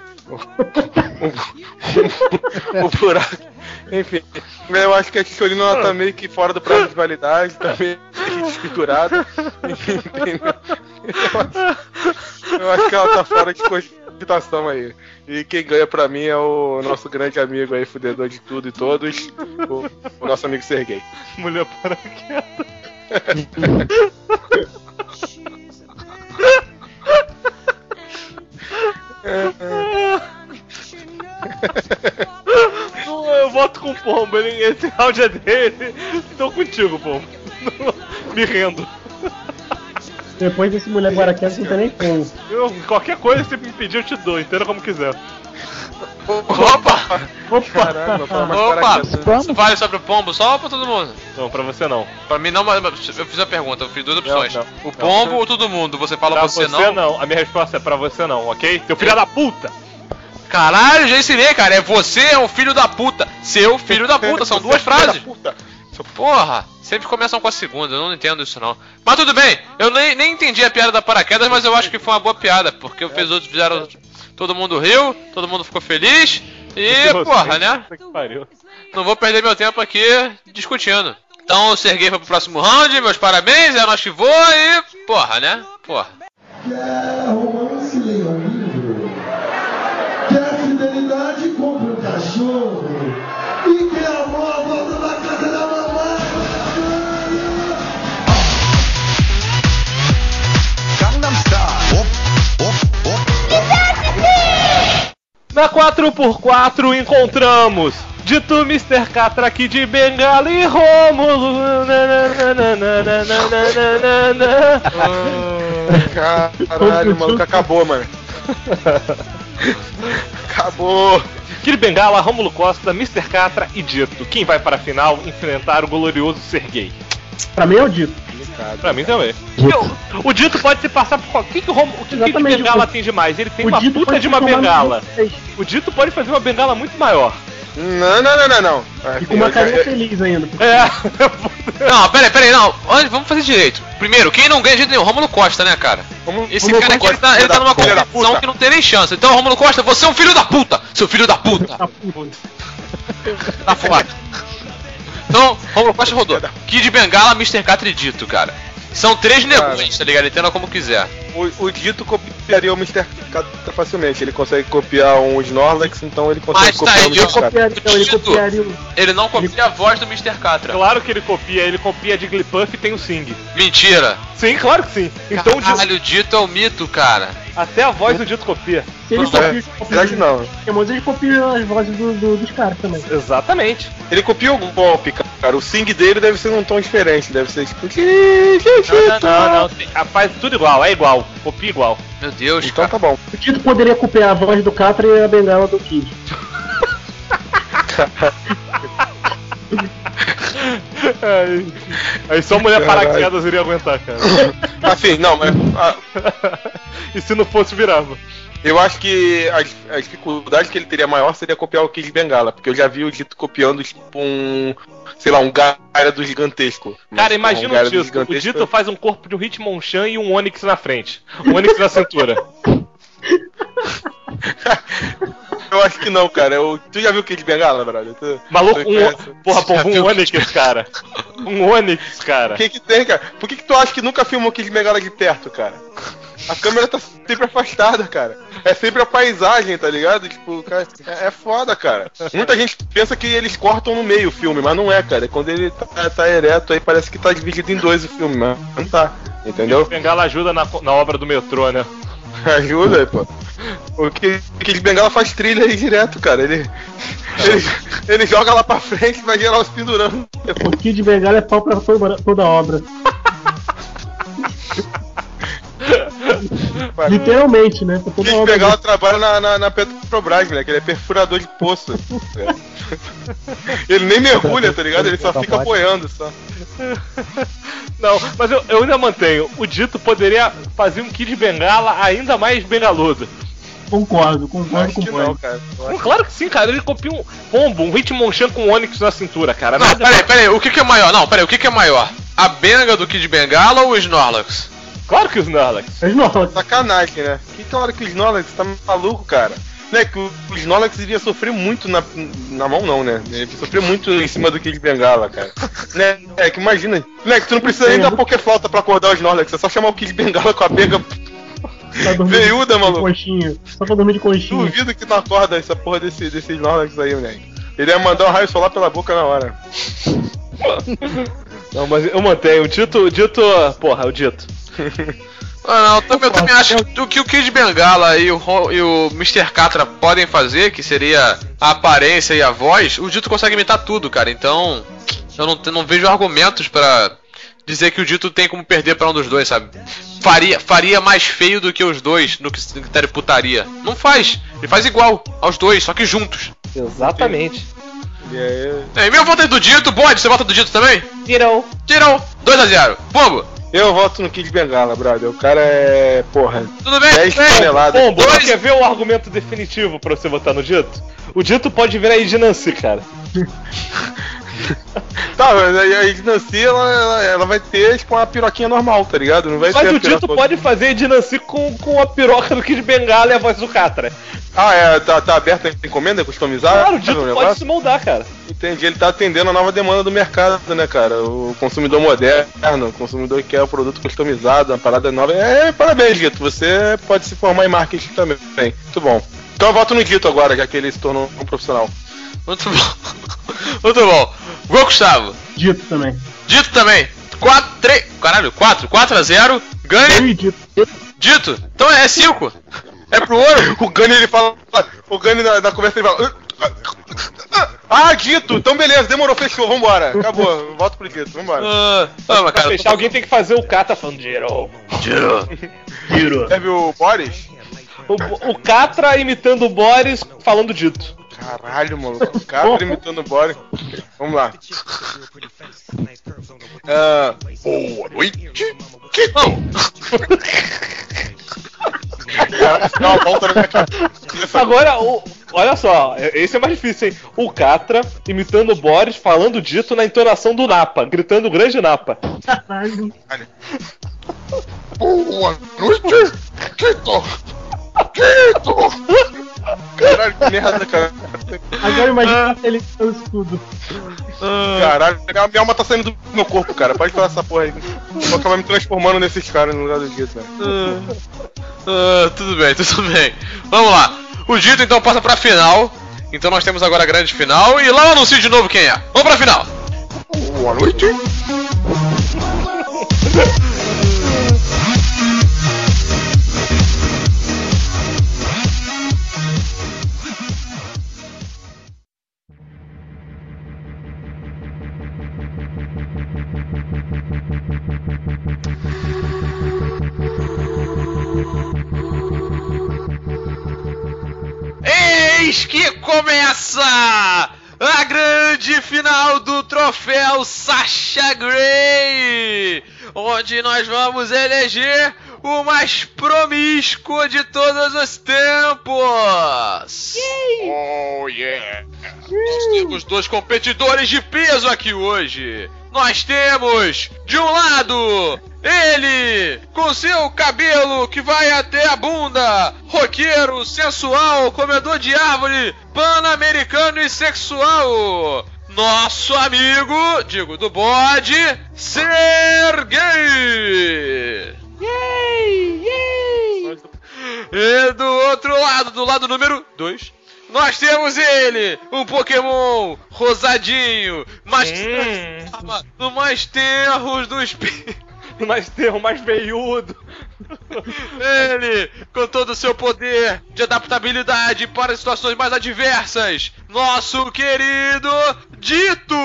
O buraco. Enfim, eu acho que a Ticholina, ela tá meio que fora do prazo de validade, tá meio desfigurada. Entendeu? Eu acho que ela tá fora de cogitação aí. E quem ganha pra mim é o nosso grande amigo aí, fudedor de tudo e todos, o nosso amigo Sergei. Mulher paraquedas. Eu voto com o Pombo, esse round é dele. Tô contigo, Pombo. Me rendo. Depois desse mulher paraquedas não tem nem como. Qualquer coisa que você me pedir eu te dou, entenda como quiser. Opa! Caralho, Opa! Isso vale sobre o Pombo só ou pra todo mundo? Não, pra você não. Pra mim não, mas eu fiz a pergunta, eu fiz duas opções. Não. O Pombo ou todo mundo? Você fala pra você não? A minha resposta é pra você não, ok? Seu filho da puta! Caralho, já ensinei, cara. É você é um filho da puta. Seu filho da puta, são duas frases. Porra, sempre começam com a segunda, eu não entendo isso não. Mas tudo bem, eu nem entendi a piada da paraquedas, mas eu acho que foi uma boa piada, porque os outros fizeram... Todo mundo riu, todo mundo ficou feliz, e porra, né? Não vou perder meu tempo aqui discutindo. Então o Sergei foi pro próximo round, meus parabéns, é nós que voa e... Porra, né? Porra. Quer romance, leia um livro. Quer fidelidade, compre um cachorro. E quer amor, volta na casa da mamãe. Gangnam Style. Na 4x4 encontramos Dito, Mr. Catra, aqui de Bengala e Rômulo. Caralho, o maluco acabou, mano. Acabou. Kid Bengala, Rômulo Costa, Mr. Catra e Dito. Quem vai para a final enfrentar o glorioso Sergei? Pra mim é o Dito. Pra mim também. O Dito pode se passar por qualquer... O que de bengala tem demais? Ele tem uma puta de uma bengala. O Dito pode fazer uma bengala muito maior. Não. E com uma carinha feliz ainda. Não, peraí, não. Vamos fazer direito. Primeiro, quem não ganha de jeito nenhum? Rômulo Costa, né, cara? Esse cara aqui, ele tá numa competição que não tem nem chance. Então, Rômulo Costa, você é um filho da puta! Seu filho da puta! Tá fora. Então, Rômulo Costa rodou. Kid Bengala, Mr. Catra e Dito, cara. São três negões, tá ligado? Entenda como quiser. O Dito copiaria o Mr. Catra facilmente. Ele consegue copiar um Snorlax, então ele consegue copiar o Mr. Catra. Ele não copia a voz do Mr. Catra. Claro que ele copia a Jigglypuff e tem o Sing. Mentira! Sim, claro que sim. Então caralho, o Dito é o mito, cara. Até a voz do Dito copia. Se ele copia não. Mas ele copia as vozes dos caras também. Exatamente. Ele copia o golpe, cara. O Sing dele deve ser num tom diferente. Deve ser tipo... Não. Faz tudo igual, é igual. Copia igual. Meu Deus, então cara. Tá bom. O Dito poderia copiar a voz do Catra e a bengala do Kid. Aí só mulher paraquedas iria aguentar, cara. Assim, não, mas... E se não fosse, virava. Eu acho que a dificuldade que ele teria maior seria copiar o Kid Bengala, porque eu já vi o Dito copiando tipo um Gyarados gigantesco. Cara, imagina o Dito. O Dito faz um corpo de um Hitmonchan e um Onix na frente. Um Onix na cintura. Eu acho que não, cara. Tu já viu o Kid Bengala, brother? Maluco, um Onix, cara. Um Onix, cara. O que tem, cara? Por que tu acha que nunca filmou o Kid Bengala de perto, cara? A câmera tá sempre afastada, cara. É sempre a paisagem, tá ligado? Tipo, cara, é foda, cara. Muita gente pensa que eles cortam no meio o filme, mas não é, cara. Quando ele tá ereto, aí parece que tá dividido em dois o filme, mas não tá. Entendeu? O Bengala ajuda na obra do metrô, né? Ajuda aí, pô. O Kid Bengala faz trilha aí direto, cara. Ele joga lá pra frente e vai gerar os pendurando. O Kid Bengala é pau pra toda obra. Literalmente, né? O Kid Bengala trabalha na Petrobras, né? Que ele é perfurador de poço. Ele nem mergulha, tá ligado? Ele só fica apoiando só. Não, mas eu ainda mantenho. O Dito poderia fazer um Kid Bengala ainda mais bengaludo. Concordo com o não, cara. Claro que sim, cara. Ele copia um pombo, um Hitmonchan com um Onix na cintura, cara. Não, peraí. O que é maior? Não, peraí. O que é maior? A benga do Kid Bengala ou o Snorlax? Claro que o Snorlax. É Snorlax. Sacanagem, né? Que claro que o Snorlax tá maluco, cara. Né, que o Snorlax iria sofrer muito na mão, não, né? Ele ia sofrer muito em cima do Kid Bengala, cara. Né? É que imagina, né? Que tu não precisa nem da Pokéflauta pra acordar o Snorlax, é só chamar o Kid Bengala com a benga veiuda, maluco. Só pra dormir de conchinha. Duvido que não acorda essa porra desse Snorlax aí, moleque. Ele ia mandar um raio solar pela boca na hora. Não, mas eu mantenho. O Dito. Porra, o Dito. Não, eu também acho que o que o Kid Bengala e o Mr. Catra podem fazer, que seria a aparência e a voz, o Dito consegue imitar tudo, cara. Então, eu não vejo argumentos pra dizer que o Dito tem como perder pra um dos dois, sabe? Faria mais feio do que os dois no critério putaria. Não faz. Ele faz igual aos dois, só que juntos. Exatamente. E meu voto é do Dito. Bode, você vota do Dito também? Tirou. 2-0. Pombo. Eu voto no Kid Bengala, brother. O cara é... porra. Tudo bem? 10 toneladas. Pombo, quer ver o argumento definitivo pra você votar no Dito? O Dito pode vir aí de Nancy, cara. Tá, mas a Ednancy, ela vai ter tipo uma piroquinha normal, tá ligado? Não vai mas ter o Dito pode fazer Ednancy com a piroca do Kid Bengala e a voz do Catra. Ah, é? Tá aberta a encomenda, customizada? Claro, o Dito pode se moldar, cara. Entendi, ele tá atendendo a nova demanda do mercado, né, cara? O consumidor moderno, o consumidor que quer o produto customizado, uma parada nova. Parabéns, Dito, você pode se formar em marketing também. Muito bom. Então eu voto no Dito agora, já que ele se tornou um profissional. Muito bom. Muito bom. Gol, Gustavo. Dito também. 4-0. Ganha. Dito. Então é 5. É pro ouro. O Gani, ele fala... O Gani na conversa ele fala... Ah, Dito! Então beleza, demorou, fechou, vambora. Acabou, volto pro Dito, vambora. Pra fechar, alguém tem que fazer o Catra falando Giro. Teve o Boris? O Catra imitando o Boris falando Dito. Caralho, maluco. O Catra imitando o Boris. Vamos lá. Boa noite. Que bom. Agora, olha só, esse é mais difícil, hein? O Catra imitando o Boris falando Dito na entonação do Napa, gritando o grande Napa. Caralho. Boa noite. Quito. Caralho, que merda, cara. Agora imagina ele fazendo isso tudo. Caralho, minha alma tá saindo do meu corpo, cara. Pode falar essa porra aí. Vou acabar me transformando nesses caras no lugar do Dito, né? Tudo bem. Vamos lá. O Dito então passa pra final. Então nós temos agora a grande final. E lá eu anuncio de novo quem é. Vamos pra final. Boa noite. Eis que começa a grande final do troféu Sasha Grey, onde nós vamos eleger o mais promíscuo de todos os tempos! Oh, yeah! Nós temos 2 competidores de peso aqui hoje. Nós temos, de um lado, ele, com seu cabelo que vai até a bunda, roqueiro, sensual, comedor de árvore, pan-americano e sexual, nosso amigo, digo, do bode, Serguei! Yay! Yay! E do outro lado, do lado número 2, nós temos ele, um Pokémon rosadinho, mais no mais tenros do espírito. Mais termo, mais veiudo. Ele, com todo o seu poder de adaptabilidade para situações mais adversas, nosso querido Dito!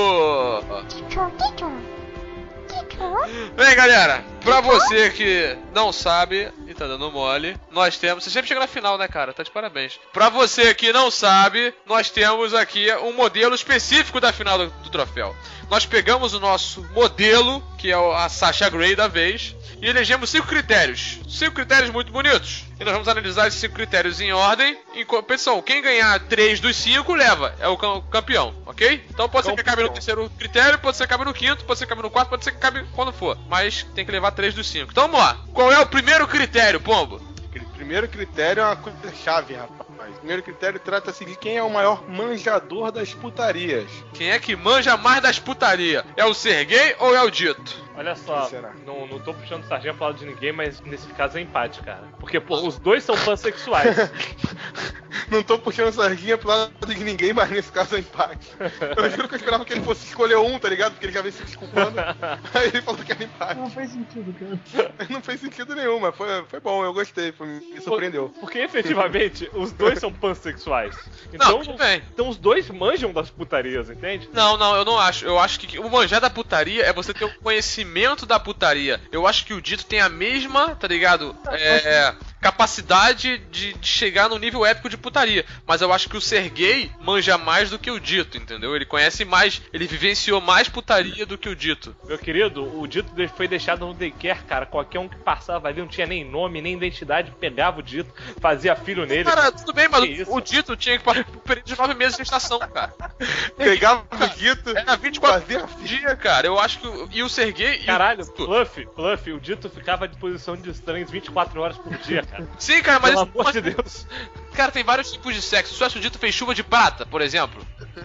Bem, galera, pra você que não sabe e tá dando mole, nós temos... Você sempre chega na final, né, cara? Tá de parabéns. Pra você que não sabe, nós temos aqui um modelo específico da final do troféu. Nós pegamos o nosso modelo, que é a Sasha Grey da vez, e elegemos 5 critérios. 5 critérios muito bonitos. E nós vamos analisar esses 5 critérios em ordem, em competição. Quem ganhar 3 dos 5 leva, é o campeão, ok? Então pode ser que acabe no terceiro critério, pode ser que acabe no quinto, pode ser que acabe no quarto, pode ser que acabe quando for. Mas tem que levar 3 dos 5. Então vamos lá. Qual é o primeiro critério, Pombo? O primeiro critério é uma coisa chave, rapaz. O primeiro critério trata-se de quem é o maior manjador das putarias. Quem é que manja mais das putarias? É o Serguei ou é o Dito? Olha só, não tô puxando sardinha pro lado de ninguém, mas nesse caso é empate, cara. Porque, pô, os dois são pansexuais. Não tô puxando sardinha pro lado de ninguém, mas nesse caso é empate. Eu juro que eu esperava que ele fosse escolher um, tá ligado? Porque ele já vem se desculpando. Aí ele falou que era empate. Não faz sentido, cara. Não fez sentido nenhum, mas foi bom, eu gostei, me surpreendeu. Porque efetivamente os dois são pansexuais. Então, então os dois manjam das putarias, entende? Não, eu não acho. Eu acho que o manjar da putaria é você ter um conhecimento da putaria. Eu acho que o Dito tem a mesma, tá ligado? Capacidade de chegar no nível épico de putaria. Mas eu acho que o Serguei manja mais do que o Dito, entendeu? Ele conhece mais, ele vivenciou mais putaria do que o Dito. Meu querido, o Dito foi deixado no daycare, cara. Qualquer um que passava ali não tinha nem nome, nem identidade, pegava o Dito, fazia filho nele. Cara, tudo bem, mas o Dito tinha que passar por um período de 9 meses de gestação, cara. Pegava o Dito, era 24 dias, cara. Eu acho que e o Serguei... Caralho, Fluffy, o Dito ficava à disposição de estranhos 24 horas por dia, cara. Sim, cara, mas... Pelo amor de Deus. Cara, tem vários tipos de sexo. Você acha que o Dito fez chuva de prata, por exemplo?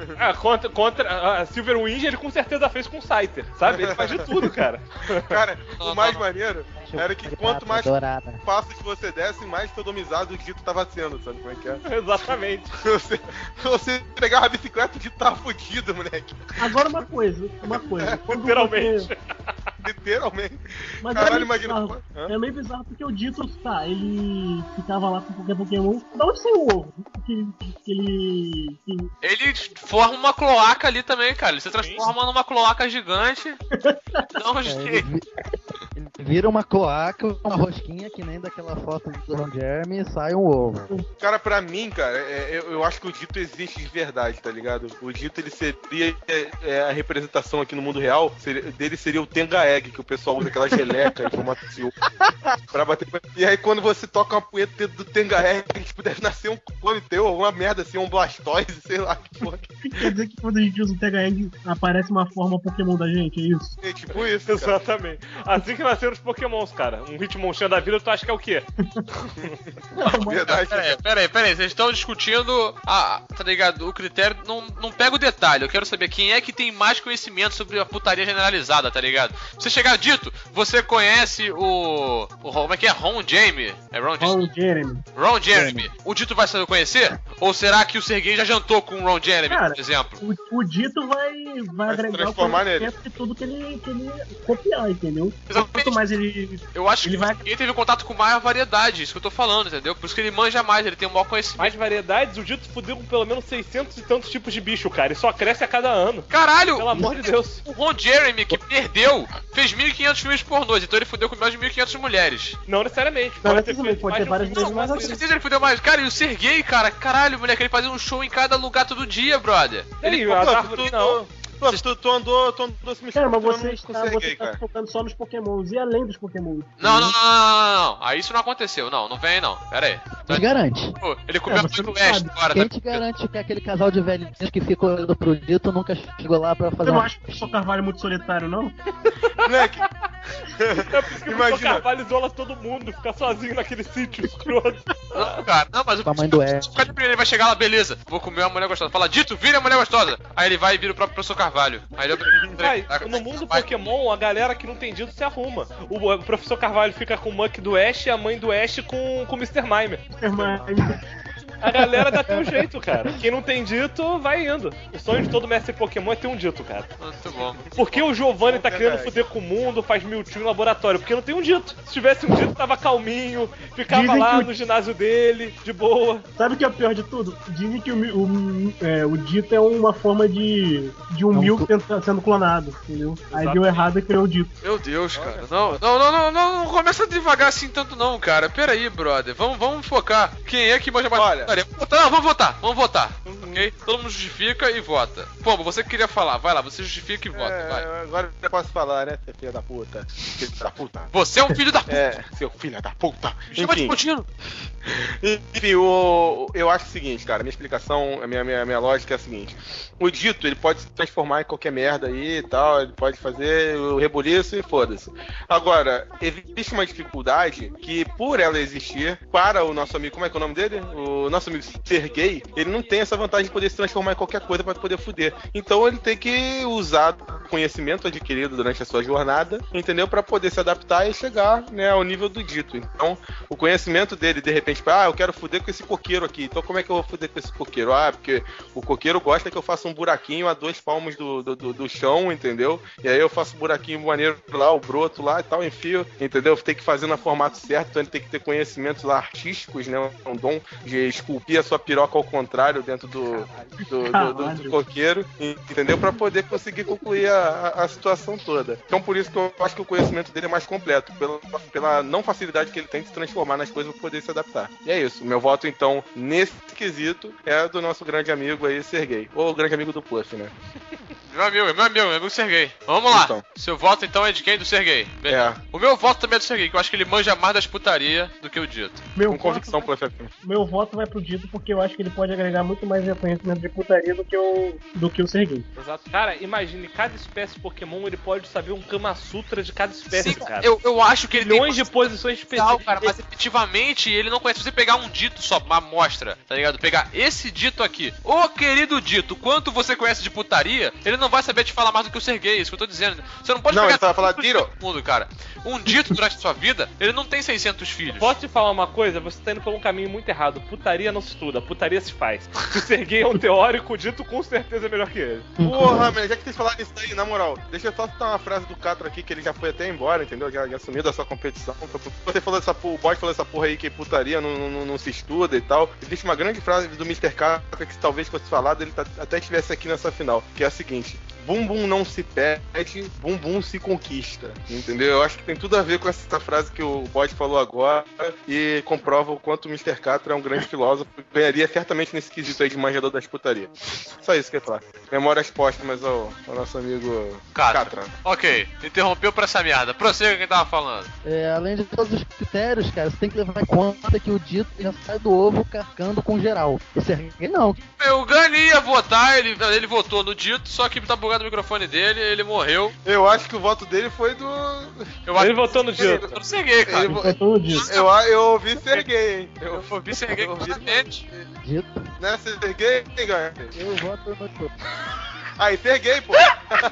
Contra a Silver Wing, ele com certeza fez com o Scyther, sabe? Ele faz de tudo, cara. Cara, o mais maneiro era que quanto mais passos você desse, mais sodomizado o Dito tava sendo, sabe como é que é? Exatamente. Você pegava a bicicleta, o Dito tava fudido, moleque. Agora uma coisa. Literalmente. Literalmente. Mas caralho, imagina. É meio bizarro porque o Dito, tá, ele ficava lá com qualquer Pokémon. Da onde saiu o ovo? Ele forma uma cloaca ali também, cara. Ele se transforma numa cloaca gigante. Ele vira uma cloaca, uma rosquinha que nem daquela foto do Ron Jeremy e sai um ovo. Cara, pra mim, cara, eu acho que o Dito existe de verdade, tá ligado? O Dito, ele seria a representação aqui no mundo real, dele seria o Tenga Egg, que o pessoal usa aquela geleca em formato de ovo pra bater. E aí quando você toca uma punheta dentro do Tenga Egg, tipo, deve nascer um clone teu, alguma merda assim, um Blastoise, sei lá que porra. Quer dizer que quando a gente usa o Tenga Egg, aparece uma forma Pokémon da gente, é isso? É tipo isso, cara. Exatamente. Assim que nasceram os Pokémons, cara. Um Hitmonchan da vida, tu acha que é o quê? Verdade. Peraí, vocês estão discutindo tá ligado? O critério, não pega o detalhe. Eu quero saber quem é que tem mais conhecimento sobre a putaria generalizada, tá ligado? Você chegar Dito, você conhece como é que é? Ron Jeremy? É Ron Jeremy. O Dito vai saber conhecer? Ou será que o Serguei já jantou com o Ron Jeremy, por exemplo? O Dito vai agregar o conhecimento de tudo que ele copiar, entendeu? Quanto mais ele... Eu acho que ele teve contato com mais variedade, isso que eu tô falando, entendeu? Por isso que ele manja mais, ele tem um maior conhecimento. Mais variedades? O Dito fudeu com pelo menos 600 e tantos tipos de bicho, cara. E só cresce a cada ano. Caralho! Pelo amor de Deus. O Ron Jeremy, que perdeu, fez 1.500 filmes pornôs, então ele fudeu com mais de 1.500 mulheres. Não necessariamente. Pode ter várias vezes mais com certeza ele fudeu mais. Cara, e o Serguei, cara, caralho, moleque, ele fazia um show em cada lugar todo dia, brother. Ele Tu andou se Cara, mas misturando você com o tá Serguei, cara. focando só nos pokémons e além dos pokémons. Não. Aí isso não aconteceu. Não vem não. Pera aí. Quem garante? Pô, ele comeu a mãe você do não West sabe. agora. Quem te garante que aquele casal de velhinhos que fica olhando pro dito nunca chegou lá pra fazer Você não uma... acha que o Professor Carvalho é muito solitário, não? Moleque, É por isso que o Imagina. Carvalho isola todo mundo, fica sozinho naquele sítio escroto. Não, cara. Não, mas o Com a mãe do West. ele vai chegar lá, beleza. Vou comer uma mulher gostosa. Fala, Dito, vira a mulher gostosa. Aí ele vai e vira o próprio professor Carvalho. Aí ele... Vai, no mundo Pokémon, a galera que não tem dito se arruma. O professor Carvalho fica com o Muck do Ash e a mãe do Ash com o Mr. Mime. A galera dá teu jeito, cara. Quem não tem dito, vai indo. O sonho de todo mestre Pokémon é ter um dito, cara. Muito bom. Por que o Giovanni tá querendo Verdade. foder com o mundo, faz Mewtwo em laboratório? Porque não tem um dito. Se tivesse um dito, tava calminho, ficava Dizem lá que o- no ginásio dele, de boa. Sabe o que é o pior de tudo? Dizem que o Dito é uma forma de um Não, Milk sendo clonado, entendeu? Aí deu errado e criou o Dito. Meu Deus, cara. Não começa devagar assim tanto não, cara. Pera aí, brother. Vamos focar. Quem é que manja mais? Olha. Vamos votar. Ok? Todo mundo justifica e vota. Pombo, você que queria falar. Vai lá, você justifica e vota. Vai. agora eu posso falar, né, seu filho da puta? Filho da puta. Você é um filho da puta. É, seu filho da puta. Chama de Enfim, contínuo. eu acho o seguinte, cara. Minha explicação, a minha lógica é a seguinte. O Dito, ele pode se transformar em qualquer merda aí e tal. Ele pode fazer o rebuliço e foda-se. Agora, existe uma dificuldade que, por ela existir, para o nosso amigo, como é que é o nome dele? O nosso amigo Serguei, ele não tem essa vantagem de poder se transformar em qualquer coisa pra poder fuder. Então ele tem que usar o conhecimento adquirido durante a sua jornada, entendeu? Pra poder se adaptar e chegar, né, ao nível do Dito. Então, o conhecimento dele, de repente, eu quero fuder com esse coqueiro aqui. Então como é que eu vou fuder com esse coqueiro? Porque o coqueiro gosta que eu faça um buraquinho a 2 palmos do chão, entendeu? E aí eu faço um buraquinho maneiro lá, o broto lá e tal, enfio, entendeu? Tem que fazer no formato certo, então ele tem que ter conhecimentos lá artísticos, né? Um dom de esculpir a sua piroca ao contrário dentro do coqueiro, entendeu? Pra poder conseguir concluir a situação toda. Então por isso que eu acho que o conhecimento dele é mais completo, pela não facilidade que ele tem de se transformar nas coisas pra poder se adaptar. E é isso. Meu voto, então, nesse quesito, é do nosso grande amigo aí, Serguei. Ou o grande amigo do Puff, né? Meu amigo Serguei. Vamos lá. Então. Seu voto então é de quem? Do Serguei. Beleza. É. O meu voto também é do Serguei, que eu acho que ele manja mais das putaria do que o Dito. Meu Com convicção, voto, Puff. meu voto vai pro Dito porque eu acho que ele pode agregar muito mais conhecimento de putaria do que o Serguei. Exato. Cara, imagine, cada espécie Pokémon, ele pode saber um Kama Sutra de cada espécie, Sim, cara. eu acho que ele Milhões tem de posições especial, específicas. cara, mas efetivamente ele não conhece. Se você pegar um Dito só, uma amostra, tá ligado? Pegar esse Dito aqui, ô querido Dito, quanto você conhece de putaria, ele não vai saber te falar mais do que o Serguei, isso que eu tô dizendo. Você não pode Não, pegar ele vai falar tudo Dito. do mundo, cara. Um Dito durante a sua vida, ele não tem 600 filhos. Posso te falar uma coisa? Você tá indo por um caminho muito errado. Putaria não se estuda, putaria se faz. Se o Serguei é um teórico, Dito com certeza é melhor que ele. Porra, man, já que vocês falaram isso aí, na moral, deixa eu só citar uma frase do Catra aqui, que ele já foi até embora, entendeu? Já assumiu da sua competição. Você falou o bot falou essa porra aí que putaria não se estuda e tal. Existe uma grande frase do Mr. Catra que talvez fosse falado, ele até estivesse aqui nessa final, que é a seguinte: bumbum não se pede, bumbum se conquista, entendeu? Eu acho que tem tudo a ver com essa frase que o bot falou agora e comprova o quanto o Mr. Catra é um grande filósofo, ganharia certamente nesse quesito aí de manjador das putaria. Só isso que eu ia falar. Memórias póstumas ao nosso amigo Catra. Ok, interrompeu pra essa merda. Prossiga quem tava falando. Além de todos os critérios, cara, você tem que levar em conta que o Dito já sai do ovo carcando com geral. O Serguei não. O Gani ia votar, ele votou no Dito, só que tá bugado o microfone dele, ele morreu. Eu acho que o voto dele foi do... Ele votou no Dito. Ele votou no Serguei, cara. Votou no Dito. Eu ouvi Serguei, hein? Eu ouvi Serguei completamente. Dito, Né, Serguei, ganha. eu voto no Dito. Aí, Serguei, pô.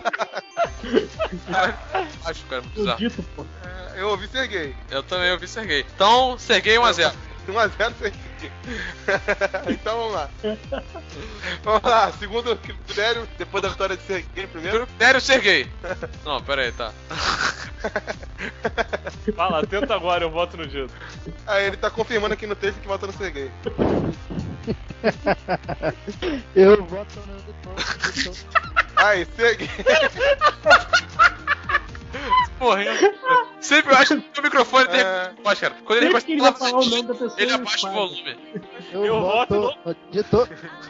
Acho que era muito O bizarro. Dito, pô. Eu ouvi Serguei. Eu também ouvi Serguei. Então, Serguei 1x0. 1x0 Serguei. Então vamos lá. Vamos lá, segundo critério, depois da vitória de Serguei primeiro. Critério Serguei. Não, pera aí, tá. Fala, tenta agora, eu voto no Dito. Aí ele tá confirmando aqui no texto que vota no Serguei. Eu voto no Dito. Aí, Serguei. Morrendo. Sempre eu acho que o microfone dele. Cara, quando ele Sempre que ele vai falar o nome da pessoa, ele ele abaixa o fala. volume. Eu voto Dito.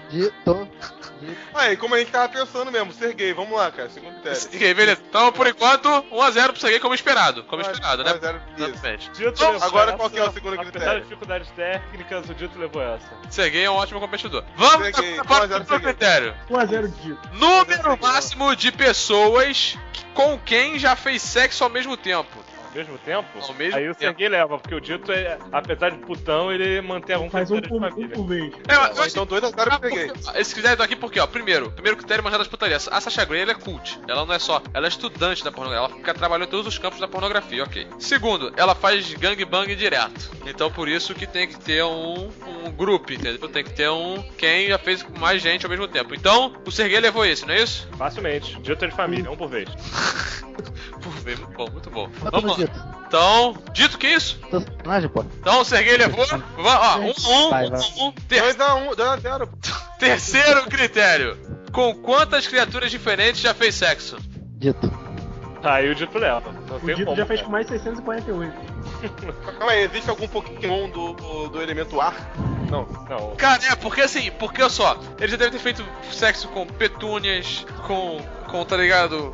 Aí, como a gente tava pensando mesmo, Serguei, vamos lá, cara, segundo critério. Serguei, beleza. Então, por enquanto, 1x0 pro Serguei como esperado. Como esperado, né? 1x0, isso. Exatamente. Dito Então, levou agora essa, qual que é o segundo apesar critério? das dificuldades técnicas, o Dito levou essa. Serguei é um ótimo competidor. Vamos Serguei, para 1 a o 0 segundo critério. 1x0 Dito. Número máximo de pessoas com quem já fez sexo ao mesmo tempo. Ao mesmo tempo? Ao mesmo aí o tempo. Serguei leva, porque o Dito, apesar de putão, ele mantém a Faz um vontade de família. por vez. Então 2x0 eu peguei. Esse critério tá aqui porque, ó, primeiro critério manjado das putarias. A Sasha Grey, ela é cult. Ela não é só, ela é estudante da pornografia. Ela trabalhou em todos os campos da pornografia, ok. Segundo, ela faz gangbang direto. Então por isso que tem que ter um grupo, entendeu? Tem que ter quem já fez com mais gente ao mesmo tempo. Então, o Serguei levou esse, não é isso? Facilmente. Dito é de família, um por vez. Por ver, muito bom, muito bom. Voto Vamos no lá. Dito. Então, dito que isso? Tô sacanagem, pô. Então o Serguei levou. Ó, 1-1. Vai. 2x0, pô. Terceiro critério. Com quantas criaturas diferentes já fez sexo? Dito. Aí o Dito leva. Não O tem Dito como. já fez cara. com mais 648. Calma aí, existe algum Pokémon do elemento ar? Não. Não. Cara, porque assim, porque olha só, ele já deve ter feito sexo com petúnias, com tá ligado?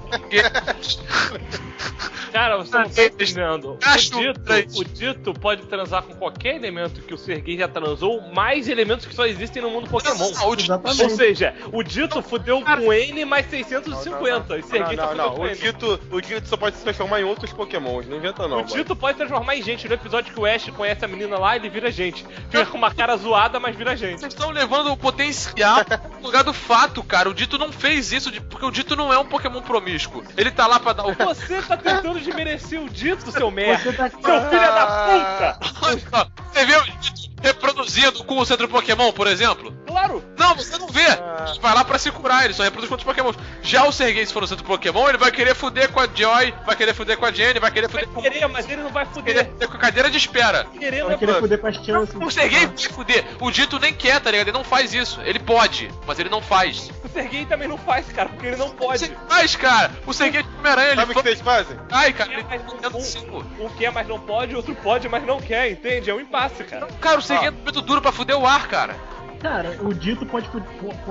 Cara, você não tá entendendo. Acho O Dito pode transar com qualquer elemento que o Serguei já transou, mais elementos que só existem no mundo Pokémon. Exatamente. Ou seja, o Dito fudeu com N mais 650. E Serguei tá fudeu com O N. Dito só pode se transformar em outros Pokémons, não inventa não. O Dito pode transformar em gente. No episódio que o Ash conhece a menina lá, ele vira gente. Fica com uma cara zoada, mas vira gente. Vocês estão levando o potencial no lugar do fato, cara. O Dito não fez isso, porque o Dito não é um Pokémon promíscuo. Ele tá lá pra dar o... Você tá tentando desmerecer o Dito, seu merda. Você tá Seu filho da puta. Você viu o Dito reproduzindo com o centro Pokémon, por exemplo? Claro. Não, você não vê. Ele vai lá pra se curar, ele só reproduz com outros Pokémon. Já o Serguei, se for no centro Pokémon, ele vai querer fuder com a Joy, vai querer fuder com a Jenny, vai querer fuder com... Mas ele não vai Vai fuder. querer fuder com a cadeira de espera. Vai querer fuder com as chances. O Serguei vai fuder. O Dito nem quer, tá ligado? Ele não faz isso. Ele pode, mas ele não faz. O Serguei também não faz, cara, porque ele não pode. Você faz, cara. O Serguei de Homem-Aranha, ele Sabe o que vocês fazem? Ai, cara, ele Mas tá dentro do cinco. um quer, mas não pode, outro pode, mas não quer, entende? É um impasse, cara. Cara, o Serguei é muito duro pra fuder o ar, cara. Cara, o Dito pode com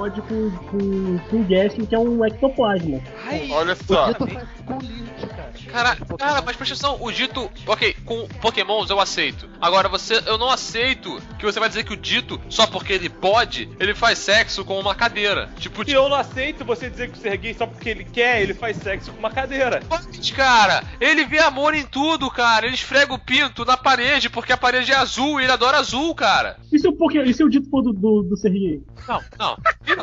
o Gessling, que é um ectoplasma. Olha O só. Dito faz com lixo, cara. Cara, mas presta atenção, o Dito, ok, com Pokémons eu aceito. Agora, eu não aceito que você vai dizer que o Dito, só porque ele pode, ele faz sexo com uma cadeira. Tipo, E eu não aceito você dizer que o Serguei, só porque ele quer, ele faz sexo com uma cadeira. cara, ele vê amor em tudo, cara. Ele esfrega o pinto na parede, porque a parede é azul e ele adora azul, cara. E se o Dito for do Serguei? Não.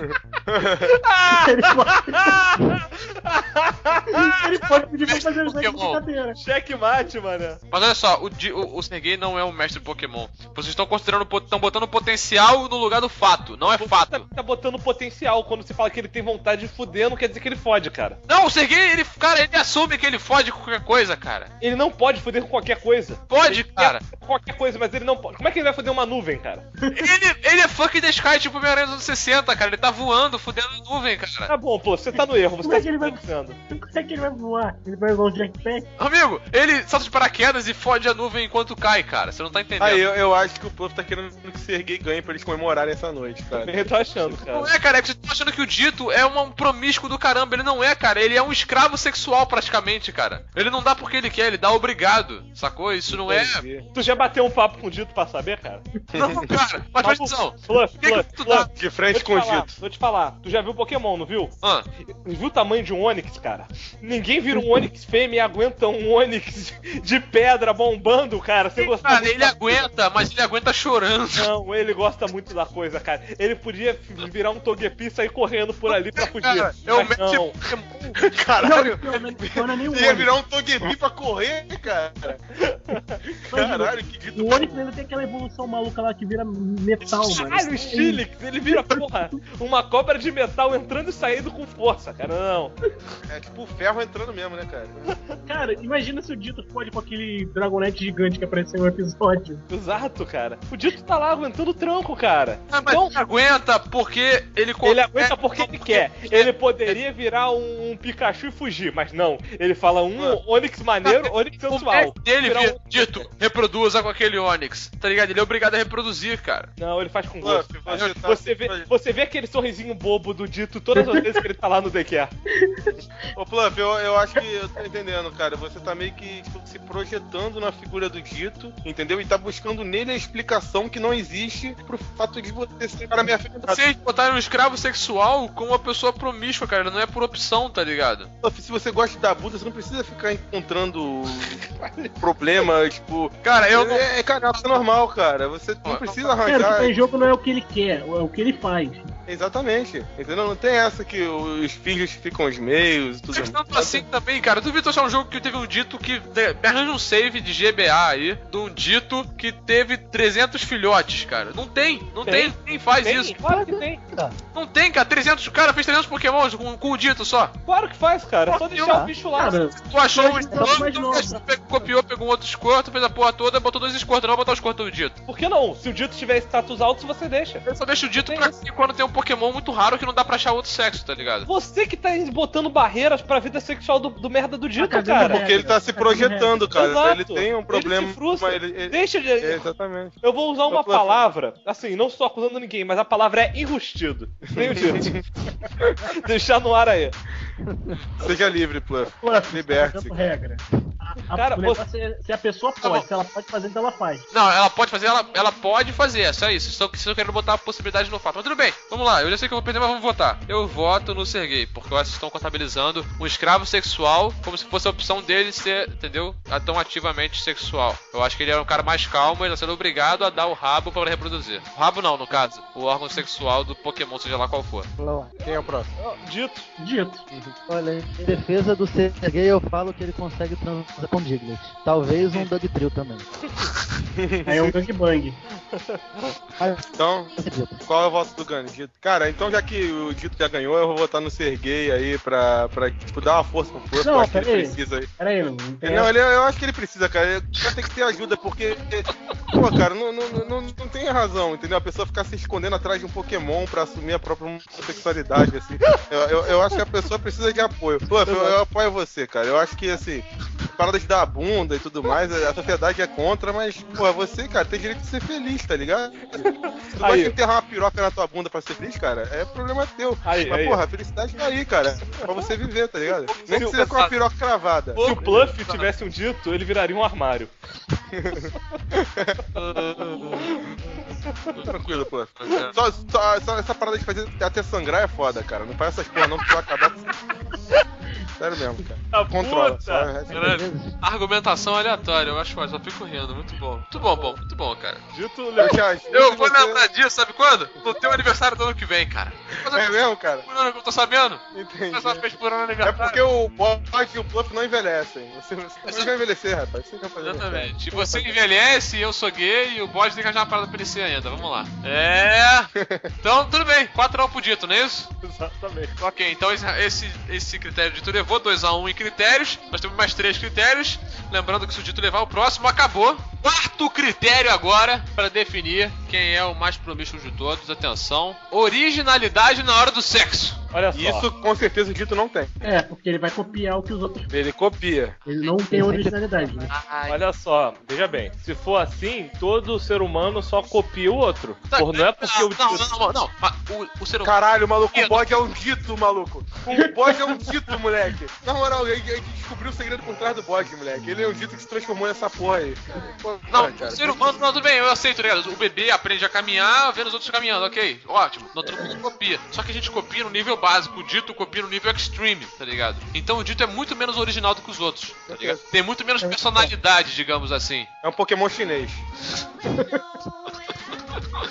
Ele pode pedir pra fazer sexo Pokémon. com cadeira. Checkmate, mano. Mas olha só, o Serguei não é um mestre Pokémon. Vocês estão estão botando potencial no lugar do fato, não é fato. Tá botando potencial. Quando você fala que ele tem vontade de fuder, não quer dizer que ele fode, cara. Não, o Serguei, ele assume que ele fode com qualquer coisa, cara. Ele não pode fuder com qualquer coisa. Pode, Ele cara. quer qualquer coisa, mas ele não pode. Como é que ele vai fuder uma nuvem, cara? Ele é fucking the Sky, tipo o Homem-Aranha dos anos 60, cara. Ele tá voando, fudendo a nuvem, cara. Tá bom, pô, você tá no erro. Você Como tá é que ele vai- pensando. Como é que ele vai voar? Ele vai usar o jetpack? Amigo, ele salta de paraquedas e fode a nuvem enquanto cai, cara. Você não tá entendendo. Aí eu acho que o povo tá querendo que o Serguei ganhe pra eles comemorarem essa noite, cara. Eu tô achando, cara. Não é, cara, é que vocês estão achando que o Dito é um promíscuo do caramba. Ele não é, cara. Ele é um escravo sexual, praticamente, cara. Ele não dá porque ele quer, ele dá obrigado. Sacou? Isso não é. Tu já bateu um papo com o Dito pra saber, cara? Não, cara. Mas presta atenção. Fluff, que tu dá? De frente com o Dito. Vou te falar, tu já viu Pokémon, não viu? Ah, Viu o tamanho de um Onix, cara? Ninguém vira um Onix fêmea e aguenta um Onix de pedra bombando, cara. Você gosta cara, muito ele da aguenta, mas ele aguenta chorando. Não, ele gosta muito da coisa, cara. Ele podia virar um Togepi e sair correndo por ali pra fugir. Cara, é o Mas mestre não. Pokémon. Caralho, Não é nem o você ia Onix. virar um Togepi pra correr, cara. Caralho, que Dito. O Onix ainda tem aquela evolução maluca lá que vira metal, mano. Caralho, o Stilix, ele vira, porra, uma cobra de metal entrando e saindo com força, cara. Não. É tipo o ferro penetrando mesmo, né, cara? Cara, imagina se o Dito pode com aquele Dragonete gigante que apareceu no episódio. Exato, cara. O Dito tá lá aguentando o tranco, cara. Ah, mas Então, aguenta porque ele... ele aguenta porque ele quer. Ele poderia virar um Pikachu e fugir, mas não. Ele fala Onix maneiro, Onix sensual. Ele Virar vira dito, reproduza com aquele Onix, tá ligado? Ele é obrigado a reproduzir, cara. Não, ele faz com gosto. Fluff, Você vê aquele sorrisinho bobo do Dito todas as vezes que ele tá lá no DQ. Ô, Fluff, eu acho que eu tô entendendo, cara. Você tá meio que tipo, se projetando na figura do Dito, entendeu? E tá buscando nele a explicação que não existe pro fato de você ser cara meio afetado. Vocês botaram um escravo sexual com uma pessoa promíscua, cara. Não é por opção, tá ligado? Fluff, se você gosta da Buda, você não precisa ficar encontrando problemas, tipo... Cara, eu não... Cara, isso é normal, cara. Você não precisa Cara, o que arranjar... tá em jogo não é o que ele quer, é o que ele faz. Exatamente, entendeu? Não tem essa que os filhos ficam os meios e tudo mais. Tanto assim também, cara. Duvido achar um jogo que teve um dito que... Arranja um save de GBA aí, de um dito que teve 300 filhotes, cara. Não tem. Quem faz isso? Claro que tem, cara. Não tem, cara. 300... O cara fez 300 pokémons com o dito só. Claro que faz, cara. É só deixar o bicho lá. Cara, Tu achou um mais escorto, nova. copiou, pegou um outro escorto, fez a porra toda, botou 2 escortos, não vai botar o escorto do dito. Por que não? Se o Dito tiver status alto, você deixa. Eu só deixo o dito pra quando tem um Pokémon muito raro que não dá pra achar outro sexo, tá ligado? Você que tá botando barreiras pra vida sexual do merda do Dito, Tá cara. Porque ele tá se projetando, cara. Exato. Ele tem um problema... Ele se frustra. Deixa de... Exatamente. Eu vou usar uma palavra, assim, não estou acusando ninguém, mas a palavra é enrustido. Nem o Dito. Deixar no ar aí. Seja livre, Pluff. Liberte-se. Regra. Cara, o negócio é se a pessoa pode, se ela pode fazer, então ela faz. Não, ela pode fazer, ela pode fazer, é só isso. Estou querendo botar a possibilidade no fato. Mas tudo bem, vamos lá. Eu já sei que eu vou perder, mas vamos votar. Eu voto no Sergei, porque eu acho que estão contabilizando um escravo sexual como se fosse a opção dele ser, entendeu? Tão ativamente sexual. Eu acho que ele era um cara mais calmo, ele está sendo obrigado a dar o rabo para reproduzir. O rabo não, no caso. O órgão sexual do Pokémon, seja lá qual for. Quem é o próximo? Dito. Olha, em defesa do Sergei, eu falo que ele consegue transar com Diglett. Talvez um Dug Trio também. Aí é um gangbang. Então, qual é o voto do Gani? Dito? Cara, então já que o Dito já ganhou, eu vou votar no Sergei aí pra tipo, dar uma força pro Fluff. Eu acho que ele precisa aí. Peraí, não eu acho que ele precisa, cara. Ele tem que ter ajuda, porque... Pô, cara, não tem razão, entendeu? A pessoa ficar se escondendo atrás de um Pokémon pra assumir a própria homossexualidade, assim. Eu acho que a pessoa precisa de apoio. Fluff, eu apoio você, cara. Eu acho que, assim, parada de dar a bunda e tudo mais, a sociedade é contra, mas, pô, você, cara, tem direito de ser feliz, tá ligado? Se tu gosta de enterrar uma piroca na tua bunda pra ser feliz, cara, é problema teu. Mas, porra, a felicidade tá aí, cara. Pra você viver, tá ligado? Nem que seja com a piroca cravada. Se o Pluff tivesse um Dito, ele viraria um armário. Tranquilo, pô. Só essa parada de fazer até sangrar é foda, cara. Não faz essas porra não que tu vai acabar. Sério mesmo, cara. Controla. Argumentação aleatória, eu acho ótimo, só fico rindo. Muito bom. Muito bom, cara. Dito, eu vou lembrar disso, sabe quando? No teu aniversário do ano que vem, cara. É mesmo, cara? Por ano que eu tô sabendo? Entendi. Mas uma vez por ano aniversário. É porque o Bot e o Pluff não envelhecem. Você vai envelhecer, rapaz. Você vai fazer. Exatamente. E você envelhece, eu sou gay e o Bot tem que achar uma parada pra ele ser ainda. Vamos lá. Então, tudo bem. 4-1 pro Dito, não é isso? Exatamente. Ok, então esse critério de Dito levou 2-1 em critérios. Nós temos mais 3 critérios. Lembrando que se o Dito levar o próximo, acabou. Quarto critério agora para definir quem é o mais promíscuo de todos. Atenção. Originalidade na hora do sexo. Olha só. Isso com certeza o Dito não tem. É, porque ele vai copiar o que os outros. Ele copia. Ele não tem originalidade. Né? Olha só, veja bem. Se for assim, todo ser humano só copia o outro. Não é porque Não. O ser humano. Caralho, maluco, o bode é um Dito, maluco. O bode é um Dito, moleque. Na moral, a gente descobriu o segredo por trás do bode, moleque. Ele é um Dito que se transformou nessa porra aí. O ser humano, tudo bem, eu aceito, ligado? O bebê aprende a caminhar, vendo os outros caminhando, ok, ótimo. Não, todo mundo copia. Só que a gente copia no nível básico, o Dito copia no nível extreme, tá ligado? Então o Dito é muito menos original do que os outros, tá ligado? Tem muito menos personalidade, digamos assim. É um Pokémon chinês.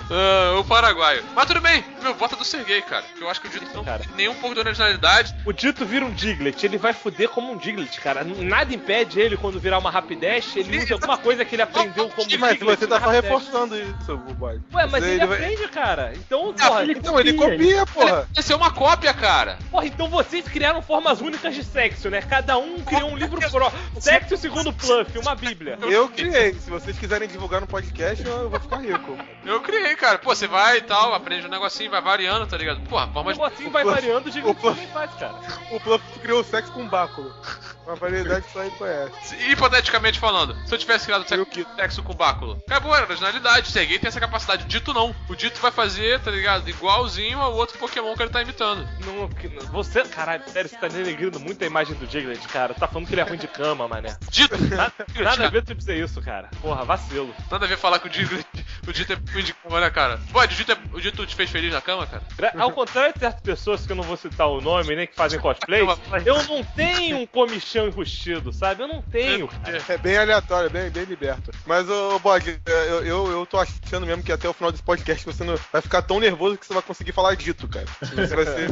O paraguaio. Mas tudo bem, meu voto é do Serguei, cara. Eu acho que o Dito não tem nem um pouco de originalidade. O Dito vira um Diglett, ele vai foder como um Diglett, cara. Nada impede ele, quando virar uma Rapidash, ele usa alguma coisa que ele aprendeu como Mas Diglett. você tá só reforçando isso, boy. Ué, mas ele aprende, cara. Então, porra, ele copia, porra. Esse é uma cópia, cara. Porra, então vocês criaram formas únicas de sexo, né? Cada um criou um livro pro. Sexo segundo Fluff, uma bíblia. Eu criei. Se vocês quiserem divulgar no podcast, eu vou ficar rico. Eu criei, cara. Pô, você vai e tal, aprende um negocinho, vai variando, tá ligado? Porra, forma de... O negocinho vai variando, o Diglett também faz, cara. O Fluff criou o sexo com báculo. Uma variedade que só ele conhece. Hipoteticamente falando, se eu tivesse criado sexo com báculo, acabou a originalidade. O Serguei tem essa capacidade. O Dito não. O Dito vai fazer, tá ligado? Igualzinho ao outro Pokémon que ele tá imitando. Não, você, caralho, sério, você tá denegrindo muito a imagem do Diglett, cara. Tá falando que ele é ruim de cama, mané. Dito! Nada a ver tu dizer isso, cara. Porra, vacilo. Nada a ver falar que o Dito é ruim de cama, né, cara? Pô, o Dito te fez feliz na cama, cara? Ao contrário de certas pessoas que eu não vou citar o nome, nem que fazem cosplay, eu não tenho um comichão enrustido, sabe? Eu não tenho, cara. É bem aleatório, bem liberto. Mas, ô Bog, eu tô achando mesmo que até o final desse podcast você não vai ficar tão nervoso que você vai conseguir falar Dito, cara. Você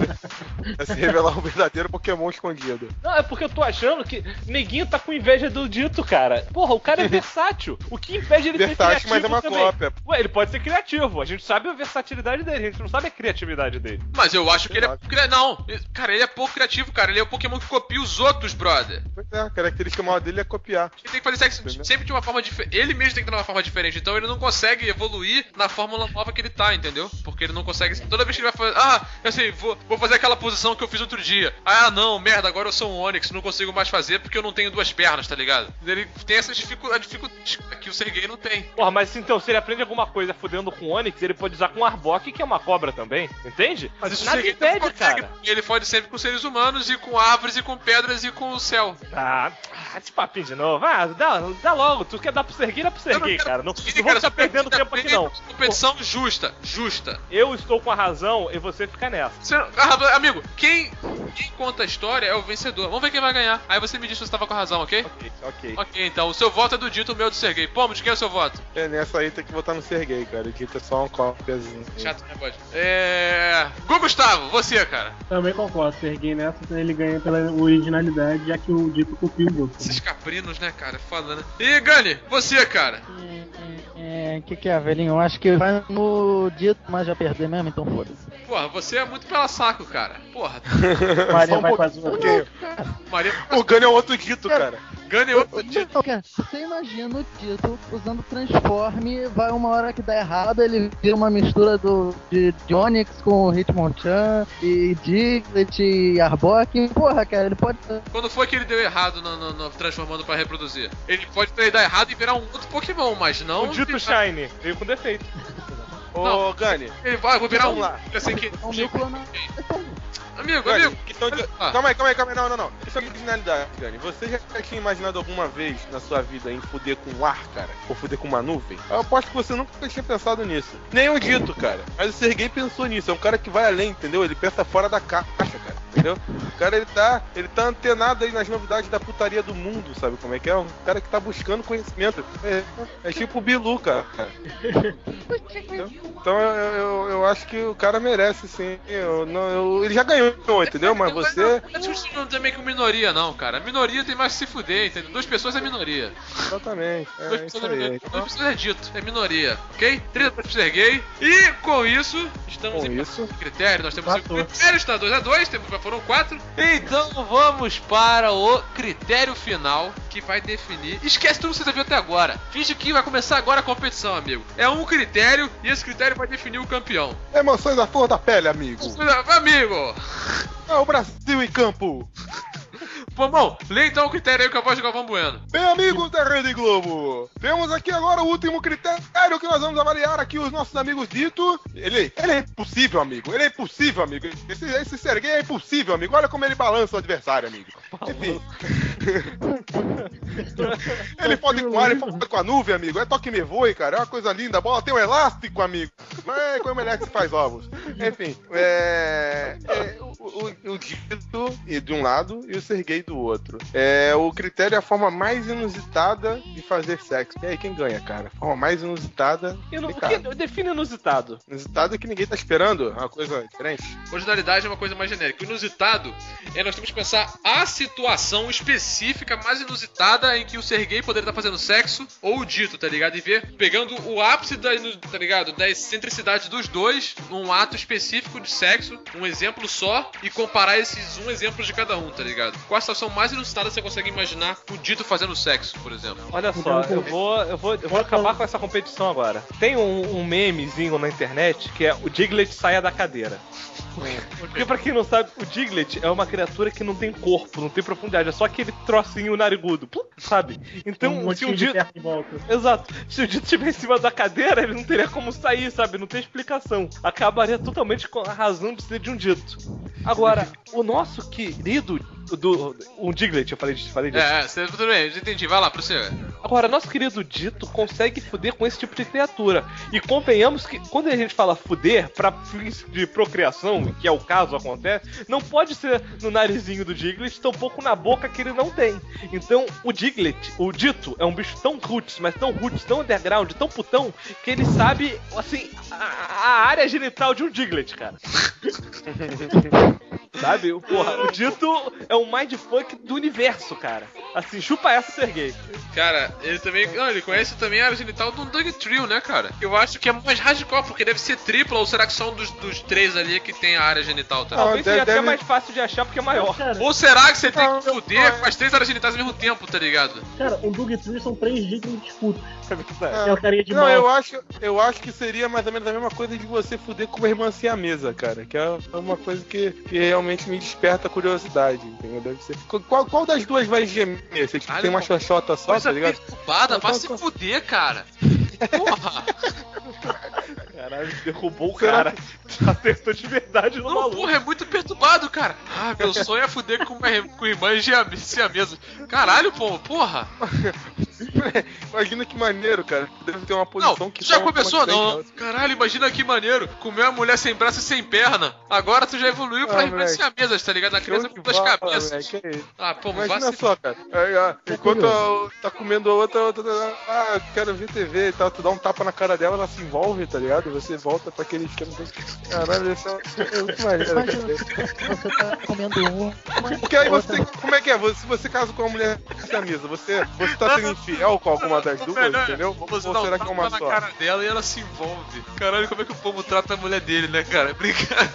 vai se revelar um verdadeiro Pokémon escondido. Não, é porque eu tô achando que neguinho tá com inveja do Dito, cara. Porra, o cara é versátil. O que impede ele de ser criativo mas é uma também? cópia. Ué, ele pode ser criativo. A gente sabe a versatilidade dele, a gente não sabe a criatividade dele. Mas eu acho que ele é... Não, cara, ele é pouco criativo, cara. Ele é o Pokémon que copia os outros, brother. Pois é, a característica maior dele é copiar. Ele tem que fazer sexo sempre de uma forma diferente. Ele mesmo tem que ter uma forma diferente. Então ele não consegue evoluir na fórmula nova que ele tá, entendeu? Porque ele não consegue... Toda vez que ele vai fazer... eu sei, vou fazer aquela posição que eu fiz outro dia. Não, merda, agora eu sou um Onix. Não consigo mais fazer porque eu não tenho duas pernas, tá ligado? Ele tem essa dificuldade que o Serguei não tem. Porra, mas então, se ele aprende alguma coisa fudendo com Onix, ele pode usar com Arbok, que é uma cobra também, entende? Mas isso nada impede, cara. Ele fode sempre com seres humanos e com árvores e com pedras e com o céu. Esse papinho de novo. Dá logo. Tu quer dar pro Serguei, dá pro Serguei, cara. Não vou ficar perdendo tempo aqui, não. Competição justa. Eu estou com a razão e você fica nessa. Amigo, quem conta a história é o vencedor. Vamos ver quem vai ganhar. Aí você me diz se você tava com a razão, ok? Ok. Ok, então. O seu voto é do Dito, o meu é do Serguei. Pombo, de quem é o seu voto? Nessa aí tem que votar no Serguei, cara. O Dito é só uma cópiazinha. Chato, né, pode? Gustavo, você, cara. Também concordo. Serguei nessa, ele ganha pela originalidade, já que o Dito copia o outro. Esses caprinos, né, cara? Foda, né? E, Gani, você, cara? Que é, velhinho? Eu acho que vai no Dito, mas já perder mesmo, então foda-se. Porra, você é muito pela saco, cara. Porra. Maria vai quase O Gani é outro Dito, cara. Gani é outro Dito. Não, cara, você imagina o Dito usando Transform, vai uma hora que dá errado, ele vira uma mistura de Onix com Hitmonchan e Diglett e Arbok. Porra, cara, ele pode... Quando foi que ele deu errado no transformando pra reproduzir? Ele pode dar errado e virar um outro Pokémon, mas não... O Dito Shine veio com defeito. Ô, Gani. Ele vai, vou virar um lá. Amigo. Questão de... Calma aí. Não. Questão de originalidade, Gani. Você já tinha imaginado alguma vez na sua vida em fuder com o ar, cara? Ou fuder com uma nuvem? Eu aposto que você nunca tinha pensado nisso. Nem o Dito, cara. Mas o Serguei pensou nisso. É um cara que vai além, entendeu? Ele pensa fora da caixa, cara. Entendeu? O cara, ele tá antenado aí nas novidades da putaria do mundo, sabe como é que é? Um cara que tá buscando conhecimento. É tipo o Bilu, cara. Então eu acho que o cara merece, sim. Ele já ganhou, entendeu? Mas você... Não é também com minoria, não, cara. A minoria tem mais que se fuder, entendeu? 2 pessoas é minoria. Exatamente. 2 pessoas é minoria. 2 pessoas é dito, é minoria. Ok? 30 pra Serguei. E com isso, estamos em critério. Nós temos 5 critérios, tá? 2-2, foram 4. Então vamos para o critério final, que vai definir... Esquece tudo que você já viu até agora. Finge que vai começar agora a competição, amigo. É um critério e esse critério vai definir o campeão. Emoções à flor da pele, amigo. Amigo! É o Brasil em campo. Pomão, lê então o critério aí com a voz de Galvão Bueno. Bem, amigos da Rede Globo, temos aqui agora o último critério que nós vamos avaliar aqui os nossos amigos Dito. Ele é impossível, amigo. Esse Serguei é impossível, amigo. Olha como ele balança o adversário, amigo. Enfim. Ele pode com ar, ele pode com a nuvem, amigo. É toque me voe, cara. É uma coisa linda. A bola tem um elástico, amigo. Mas como ele é que se faz ovos? Enfim, o Dito de um lado e o Serguei do outro. O critério é a forma mais inusitada de fazer sexo. E aí, quem ganha, cara? A forma mais inusitada. O que define inusitado? Inusitado é que ninguém tá esperando, é uma coisa diferente. Originalidade é uma coisa mais genérica. O inusitado nós temos que pensar a situação específica mais inusitada em que o Serguei poderia estar fazendo sexo ou o Dito, tá ligado? E ver, pegando o ápice da excentricidade dos dois num ato específico de sexo, um exemplo só, e comparar esses exemplos de cada um, tá ligado? Qual a situação mais inusitada você consegue imaginar o Dito fazendo sexo, por exemplo? Olha só, eu vou acabar com essa competição agora. Tem um memezinho na internet que é o Diglett saia da cadeira. Porque pra quem não sabe, o Diglett é uma criatura que não tem corpo, não tem profundidade, é só aquele trocinho narigudo, sabe? Então, se o Dito... Exato. Se o Dito estiver em cima da cadeira, ele não teria como sair, sabe? Não tem explicação. Acabaria totalmente com a razão de ser de um Dito. Agora, o nosso querido... um Diglett, eu falei disso. Tudo bem, eu entendi. Vai lá, pro você. Agora, nosso querido Dito consegue fuder com esse tipo de criatura. E convenhamos que, quando a gente fala fuder, pra fins de procriação, que é o caso, acontece, não pode ser no narizinho do Diglett, tampouco na boca que ele não tem. Então, o Dito, é um bicho tão roots, mas tão roots, tão underground, tão putão, que ele sabe, assim, a área genital de um Diglett, cara. Sabe? Porra, o Dito é um mindfuck do universo, cara. Assim, chupa essa, Serguei. Cara, ele também... Não, ele conhece também a área genital do Doug Trio, né, cara? Eu acho que é mais hardcore, porque deve ser tripla, ou será que só um dos três ali que tem a área genital também? Talvez seja até mais fácil de achar, porque é maior. Ou será que você tem que fuder com as três áreas genitais ao mesmo tempo, tá ligado? Cara, o Doug Trio são 3 Diglett disputos. É o carinha de mal. Eu acho que seria mais ou menos a mesma coisa de você fuder com uma irmã siamesa, cara. Que é uma coisa que realmente me desperta a curiosidade, entendeu? Deve ser. Qual das duas vai gemer? Você tem uma xoxota só, tá ligado? Perturbada, vai se fuder, cara. Porra! Caralho, derrubou o cara. Acertou de verdade no maluco. Porra, é muito perturbado, cara. Ah, meu sonho é fuder com irmãs siamesas. Caralho, porra. Imagina que maneiro, cara. Deve ter uma posição que... já começou? Não. Caralho, imagina que maneiro. Comer uma mulher sem braço e sem perna. Agora tu já evoluiu pra irmãs siamesas, tá ligado? Na criança com 2 cabeças. Imagina só, cara. Enquanto tá comendo a outra, quero ver TV e tal, tu dá um tapa na cara dela, ela se envolve, tá ligado? Você volta pra aquele esquema. Caralho, isso é muito maneiro. Você tá comendo porque aí você... Como é que é? Se você casa com uma mulher siamesa, você tá sendo infiel com alguma das duas, entendeu? Ou será que é uma só? Na cara dela e ela se envolve. Caralho, como é que o povo trata a mulher dele, né, cara? É brincadeira.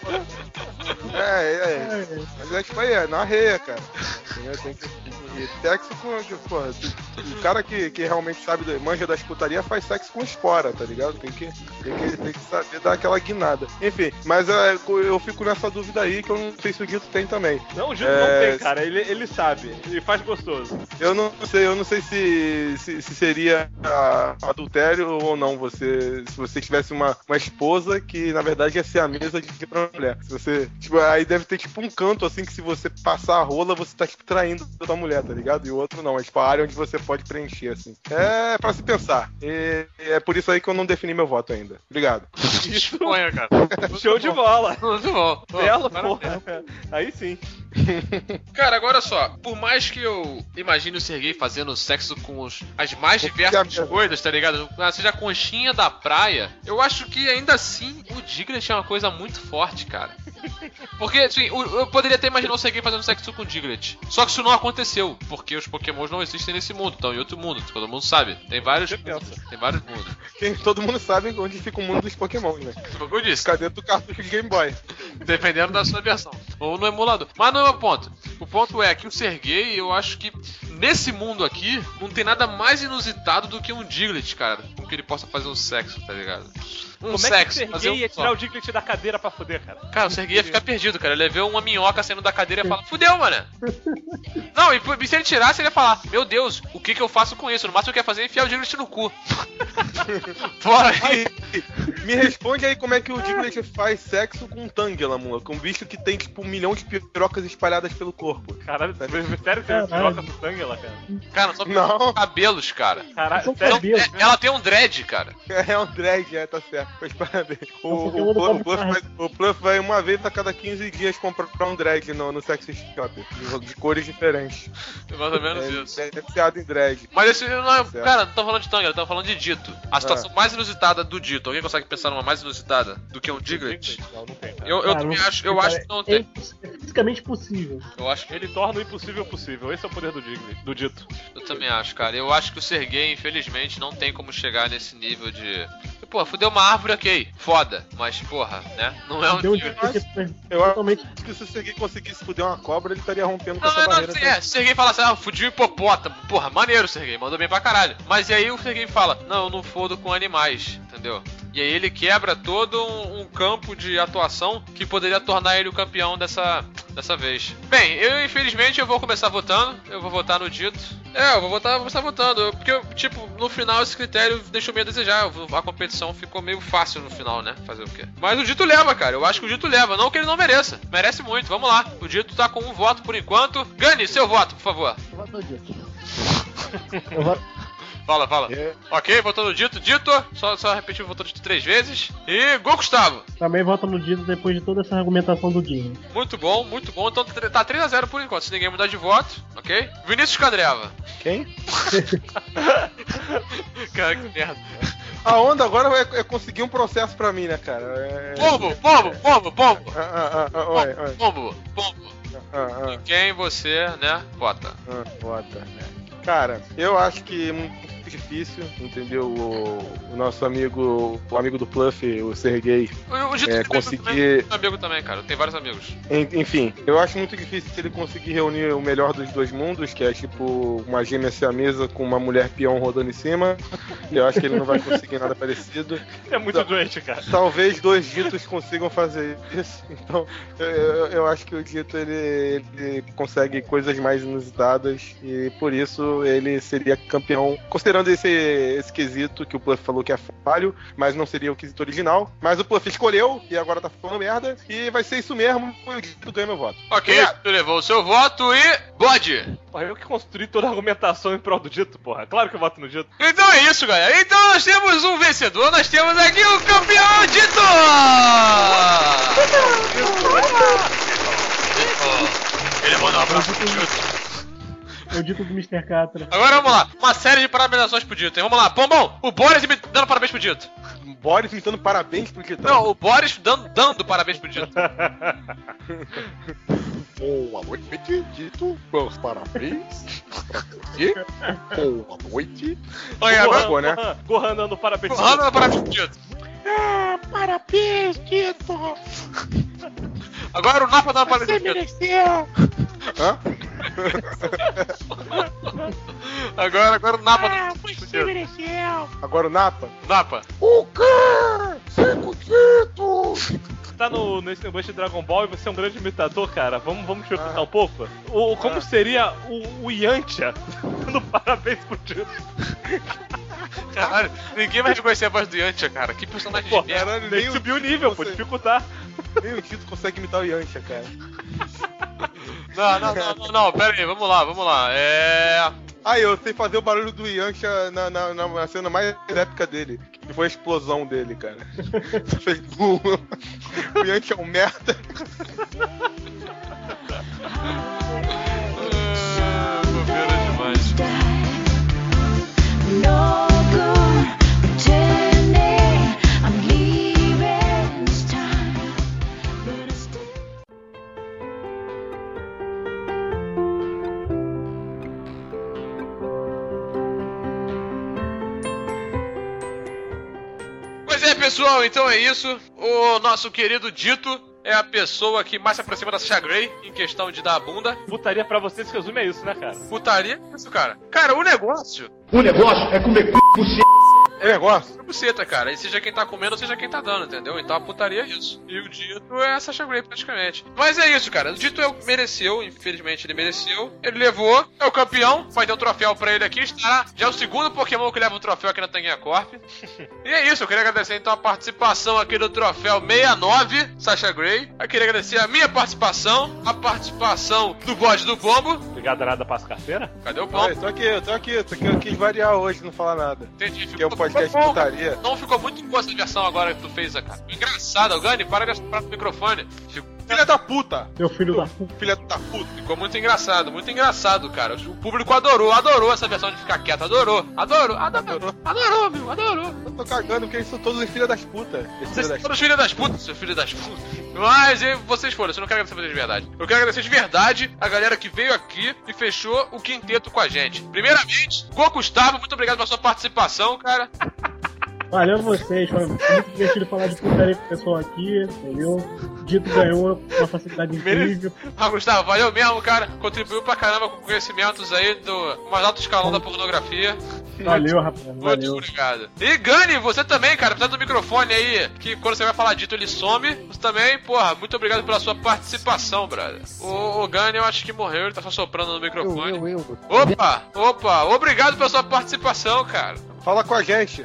Mas é tipo aí, é na reia, cara. Tem que... sexo com... Porra, o cara que realmente sabe, manja das putarias, faz sexo com espora, tá ligado? Tem que saber dar aquela guinada. Enfim, mas eu fico nessa dúvida aí, que eu não sei se o Dito tem também. Não, o Dito não tem, cara. Ele sabe. Ele faz gostoso. Eu não sei se seria adultério ou não. Se você tivesse uma esposa que, na verdade, ia ser a mesa de pra mulher. Se você... Tipo, aí deve ter, tipo, um canto, assim, que se você passar a rola, você tá, tipo, traindo a tua mulher, tá ligado? E o outro não. É, tipo, a área onde você pode preencher, assim. É pra se pensar. E é por isso aí que eu não defini meu voto ainda. Obrigado. Disponha, cara. Show de bola. Show de bola. Bela, porra. Aí sim. Cara, agora só. Por mais que eu imagine o Serguei fazendo sexo com as mais diversas coisas, tá ligado? Seja a conchinha da praia, eu acho que ainda assim o Diglett é uma coisa muito forte, cara. Porque, assim, eu poderia até imaginar o Serguei fazendo sexo com o Diglett. Só que isso não aconteceu, porque os Pokémons não existem nesse mundo, estão em outro mundo, todo mundo sabe. Tem vários mundos. Todo mundo sabe onde fica o mundo dos Pokémons, né? Como eu disse. Cadê do cartucho de Game Boy? Dependendo da sua versão. Ou no emulador. Mas não é o ponto. O ponto é que o Serguei, eu acho que nesse mundo aqui, não tem nada mais inusitado do que um Diglett, cara. Com que ele possa fazer um sexo, tá ligado? Como é que o Serguei ia tirar o Diglett da cadeira pra fuder, cara? Cara, o Serguei ia ficar perdido, cara. Ele ia ver uma minhoca saindo da cadeira e ia falar, fudeu, mano. Não, e se ele tirasse, ele ia falar, meu Deus, o que eu faço com isso? No máximo que eu ia fazer é enfiar o Diglett no cu. Fora aí. Me responde aí como é que o Diglett faz sexo com um Tangela, mula. Com um bicho que tem, tipo, 1 milhão de pirocas espalhadas pelo corpo. Caralho, sério que você piroca com Tangela, cara? Cara, só cabelos, cara. Caralho, Então, ela tem um dread, cara. É um dread, tá certo. Mas parabéns. O Pluff vai uma vez a cada 15 dias comprar um dread no sex shop. De cores diferentes. Mais ou menos isso. É viciado em dread. Mas esse não é. Cara, não tô falando de Tangela, tô falando de Dito. A situação mais inusitada do Dito. Alguém consegue pensar numa mais inusitada do que um Diglett? Não tem, cara. Eu também acho, eu acho que não tem. É fisicamente possível. Eu acho que Ele torna o impossível possível. Esse é o poder do Diglett, do Dito. eu também acho, cara. Eu acho que o Sergei, infelizmente, não tem como chegar nesse nível de. Pô, fudeu uma árvore, ok. Foda. Mas, porra, né? Não é um nível. Eu acho que se o Sergei conseguisse fuder uma cobra, ele estaria rompendo com essa barreira. Se o Sergei fala assim, fudi um hipopótamo. Porra, maneiro, Sergei. Mandou bem pra caralho. Mas e aí o Sergei fala, não, eu não fodo com animais. Entendeu? E aí ele quebra todo um campo de atuação que poderia tornar ele o campeão dessa vez. Bem, eu infelizmente eu vou começar votando. Eu vou votar no Dito. Eu vou começar votando. Porque, tipo, no final esse critério deixou meio a desejar. A competição ficou meio fácil no final, né? Fazer o quê? Mas o Dito leva, cara. Eu acho que o Dito leva. Não que ele não mereça. Merece muito. Vamos lá. O Dito tá com um voto por enquanto. Gani, seu voto, por favor. Eu voto no Dito. Fala. Ok, votou no Dito. Dito, só repetir o voto do Dito 3 vezes. E Gol Gustavo. Também voto no Dito depois de toda essa argumentação do Dinho. Muito bom. Então tá 3-0 por enquanto, se ninguém mudar de voto, ok? Vinícius Cadreva. Quem? Cara, que merda. A onda agora é conseguir um processo pra mim, né, cara? Pombo. Oi. Pombo. Em quem você, né, vota? Vota, né? Cara, eu acho que é muito difícil, entendeu? O nosso amigo, o amigo do Pluff, o Sergei, o Dito conseguir... Tem amigo também, cara. Tem vários amigos. Enfim, eu acho muito difícil ele conseguir reunir o melhor dos dois mundos, que é tipo uma gêmea siamesa com uma mulher peão rodando em cima. Eu acho que ele não vai conseguir nada parecido. É muito doente, cara. Talvez 2 Ditos consigam fazer isso. Então, eu acho que o Dito ele consegue coisas mais inusitadas e por isso ele seria campeão, considerando esse quesito que o Pluff falou que é falho, mas não seria o quesito original. Mas o Pluff escolheu e agora tá falando merda e vai ser isso mesmo e o Dito ganha meu voto. Ok, tu levou o seu voto e... Bode! Porra, eu que construí toda a argumentação em prol do Dito, porra. Claro que eu voto no Dito. Então é isso, galera. Então nós temos um vencedor, nós temos aqui o campeão Dito! Ele mandou um abraço pro Dito. O Dito do Mr. Catra. Agora vamos lá, uma série de parabenizações pro Dito, hein? Vamos lá, Pombom, o Boris dando parabéns pro Dito. Boris me dando parabéns pro Dito. Não, o Boris dando parabéns pro Dito. Boa noite, Dito. Meus parabéns pra você. Boa noite. Olha, agora, né? Gohan dando parabéns pro Dito. Dando parabéns pro Dito. Parabéns, Dito. Agora o Napa dando parabéns pro Dito. Você mereceu. Hã? Agora o Napa dando Você mereceu. Agora o Napa? Napa. O quê? Cinco Dito. Tá nesse negócio de Dragon Ball e você é um grande imitador, cara. Vamos chutar um pouco? Como seria o Yantia dando parabéns pro Dito? Caralho, ninguém vai reconhecer a voz do Yantia, cara. Que personagem de merda. Caralho, Tem que subir o nível, pô, dificultar. Nem o Dito consegue imitar o Yantia, cara. Não, pera aí, vamos lá. Eu sei fazer o barulho do Yantia na cena mais épica dele, que foi a explosão dele, cara. Fez boom. O Yantia é um merda. Bobeira demais. Pois é, pessoal, então é isso. O nosso querido Dito é a pessoa que mais se aproxima da Sasha Grey em questão de dar a bunda. Putaria pra vocês se resume a isso, né, cara? Putaria? Isso, cara. Cara, o negócio... O negócio é comer c... É negócio? É buceta, cara. E seja quem tá comendo, seja quem tá dando, entendeu? Então a putaria é isso. E o Dito é a Sasha Grey, praticamente. Mas é isso, cara. O Dito mereceu, infelizmente ele mereceu. Ele levou, é o campeão, vai ter um troféu pra ele aqui, estará. Já é o segundo Pokémon que leva um troféu aqui na Tanguinha Corp. E é isso, eu queria agradecer então a participação aqui do troféu 69, Sasha Grey. Eu queria agradecer a minha participação, a participação do bode do Pombo. Obrigado nada pra carteira. Cadê o Pombo? Eu tô aqui. Eu quis variar hoje, não falar nada. Entendi, Que é o podcast de putaria. Não ficou muito boa essa versão agora que tu fez, cara. Engraçado, o Gani, para de assoprar no microfone. Filha da puta! Meu filho da puta. Filha da puta! Ficou muito engraçado, cara. O público adorou essa versão de ficar quieto, adorou, meu, adorou. Eu tô cagando porque eles são todos os filhos das putas. Vocês são todos filhos das putas, seu filho das putas. Mas vocês foram, eu não quero agradecer vocês de verdade. Eu quero agradecer de verdade a galera que veio aqui e fechou o quinteto com a gente. Primeiramente, Gustavo, muito obrigado pela sua participação, cara. Valeu vocês, foi muito divertido falar de putaria com o pessoal aqui, entendeu? Dito ganhou uma facilidade incrível. Gustavo, valeu mesmo, cara. Contribuiu pra caramba com conhecimentos aí do mais alto escalão da pornografia. Valeu, rapaz. Muito obrigado. E Gani, você também, cara, apesar do microfone aí, que quando você vai falar Dito ele some. Você também, porra, muito obrigado pela sua participação, brother. O Gani eu acho que morreu, ele tá só soprando no microfone. Opa, obrigado pela sua participação, cara. Fala com a gente.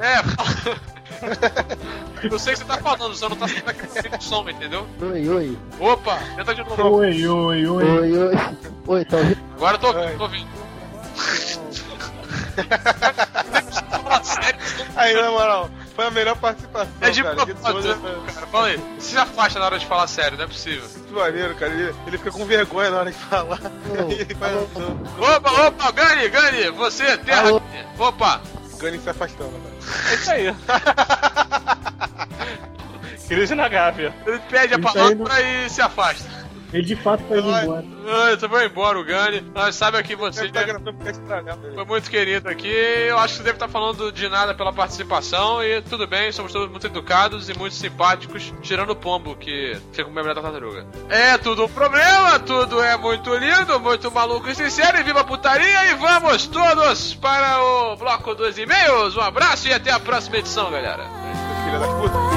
Eu sei que você tá falando, só não tá saindo aquele som, entendeu? Oi. Opa, tenta de novo. Oi, tá ouvindo? Agora eu tô ouvindo. Aí, na moral, foi a melhor participação. É de cara. propósito, cara. Fala aí. Você se afasta na hora de falar sério, não é possível. Muito maneiro, cara. Ele fica com vergonha na hora de falar. Opa, Gani, você, terra. Opa. Gani se afastando, cara. É isso aí. Crise na Gávea. Ele pede a palavra e se afasta. Ele de fato foi embora. Você vai embora, o Gani. Nós sabemos que você foi muito querido aqui. Eu acho que você deve estar falando de nada pela participação. E tudo bem, somos todos muito educados e muito simpáticos. Tirando o Pombo, que fica com o membro da tartaruga. É tudo um problema, tudo é muito lindo, muito maluco e sincero. E viva a putaria! E vamos todos para o bloco dos e-mails. Um abraço e até a próxima edição, galera. Filha das putas.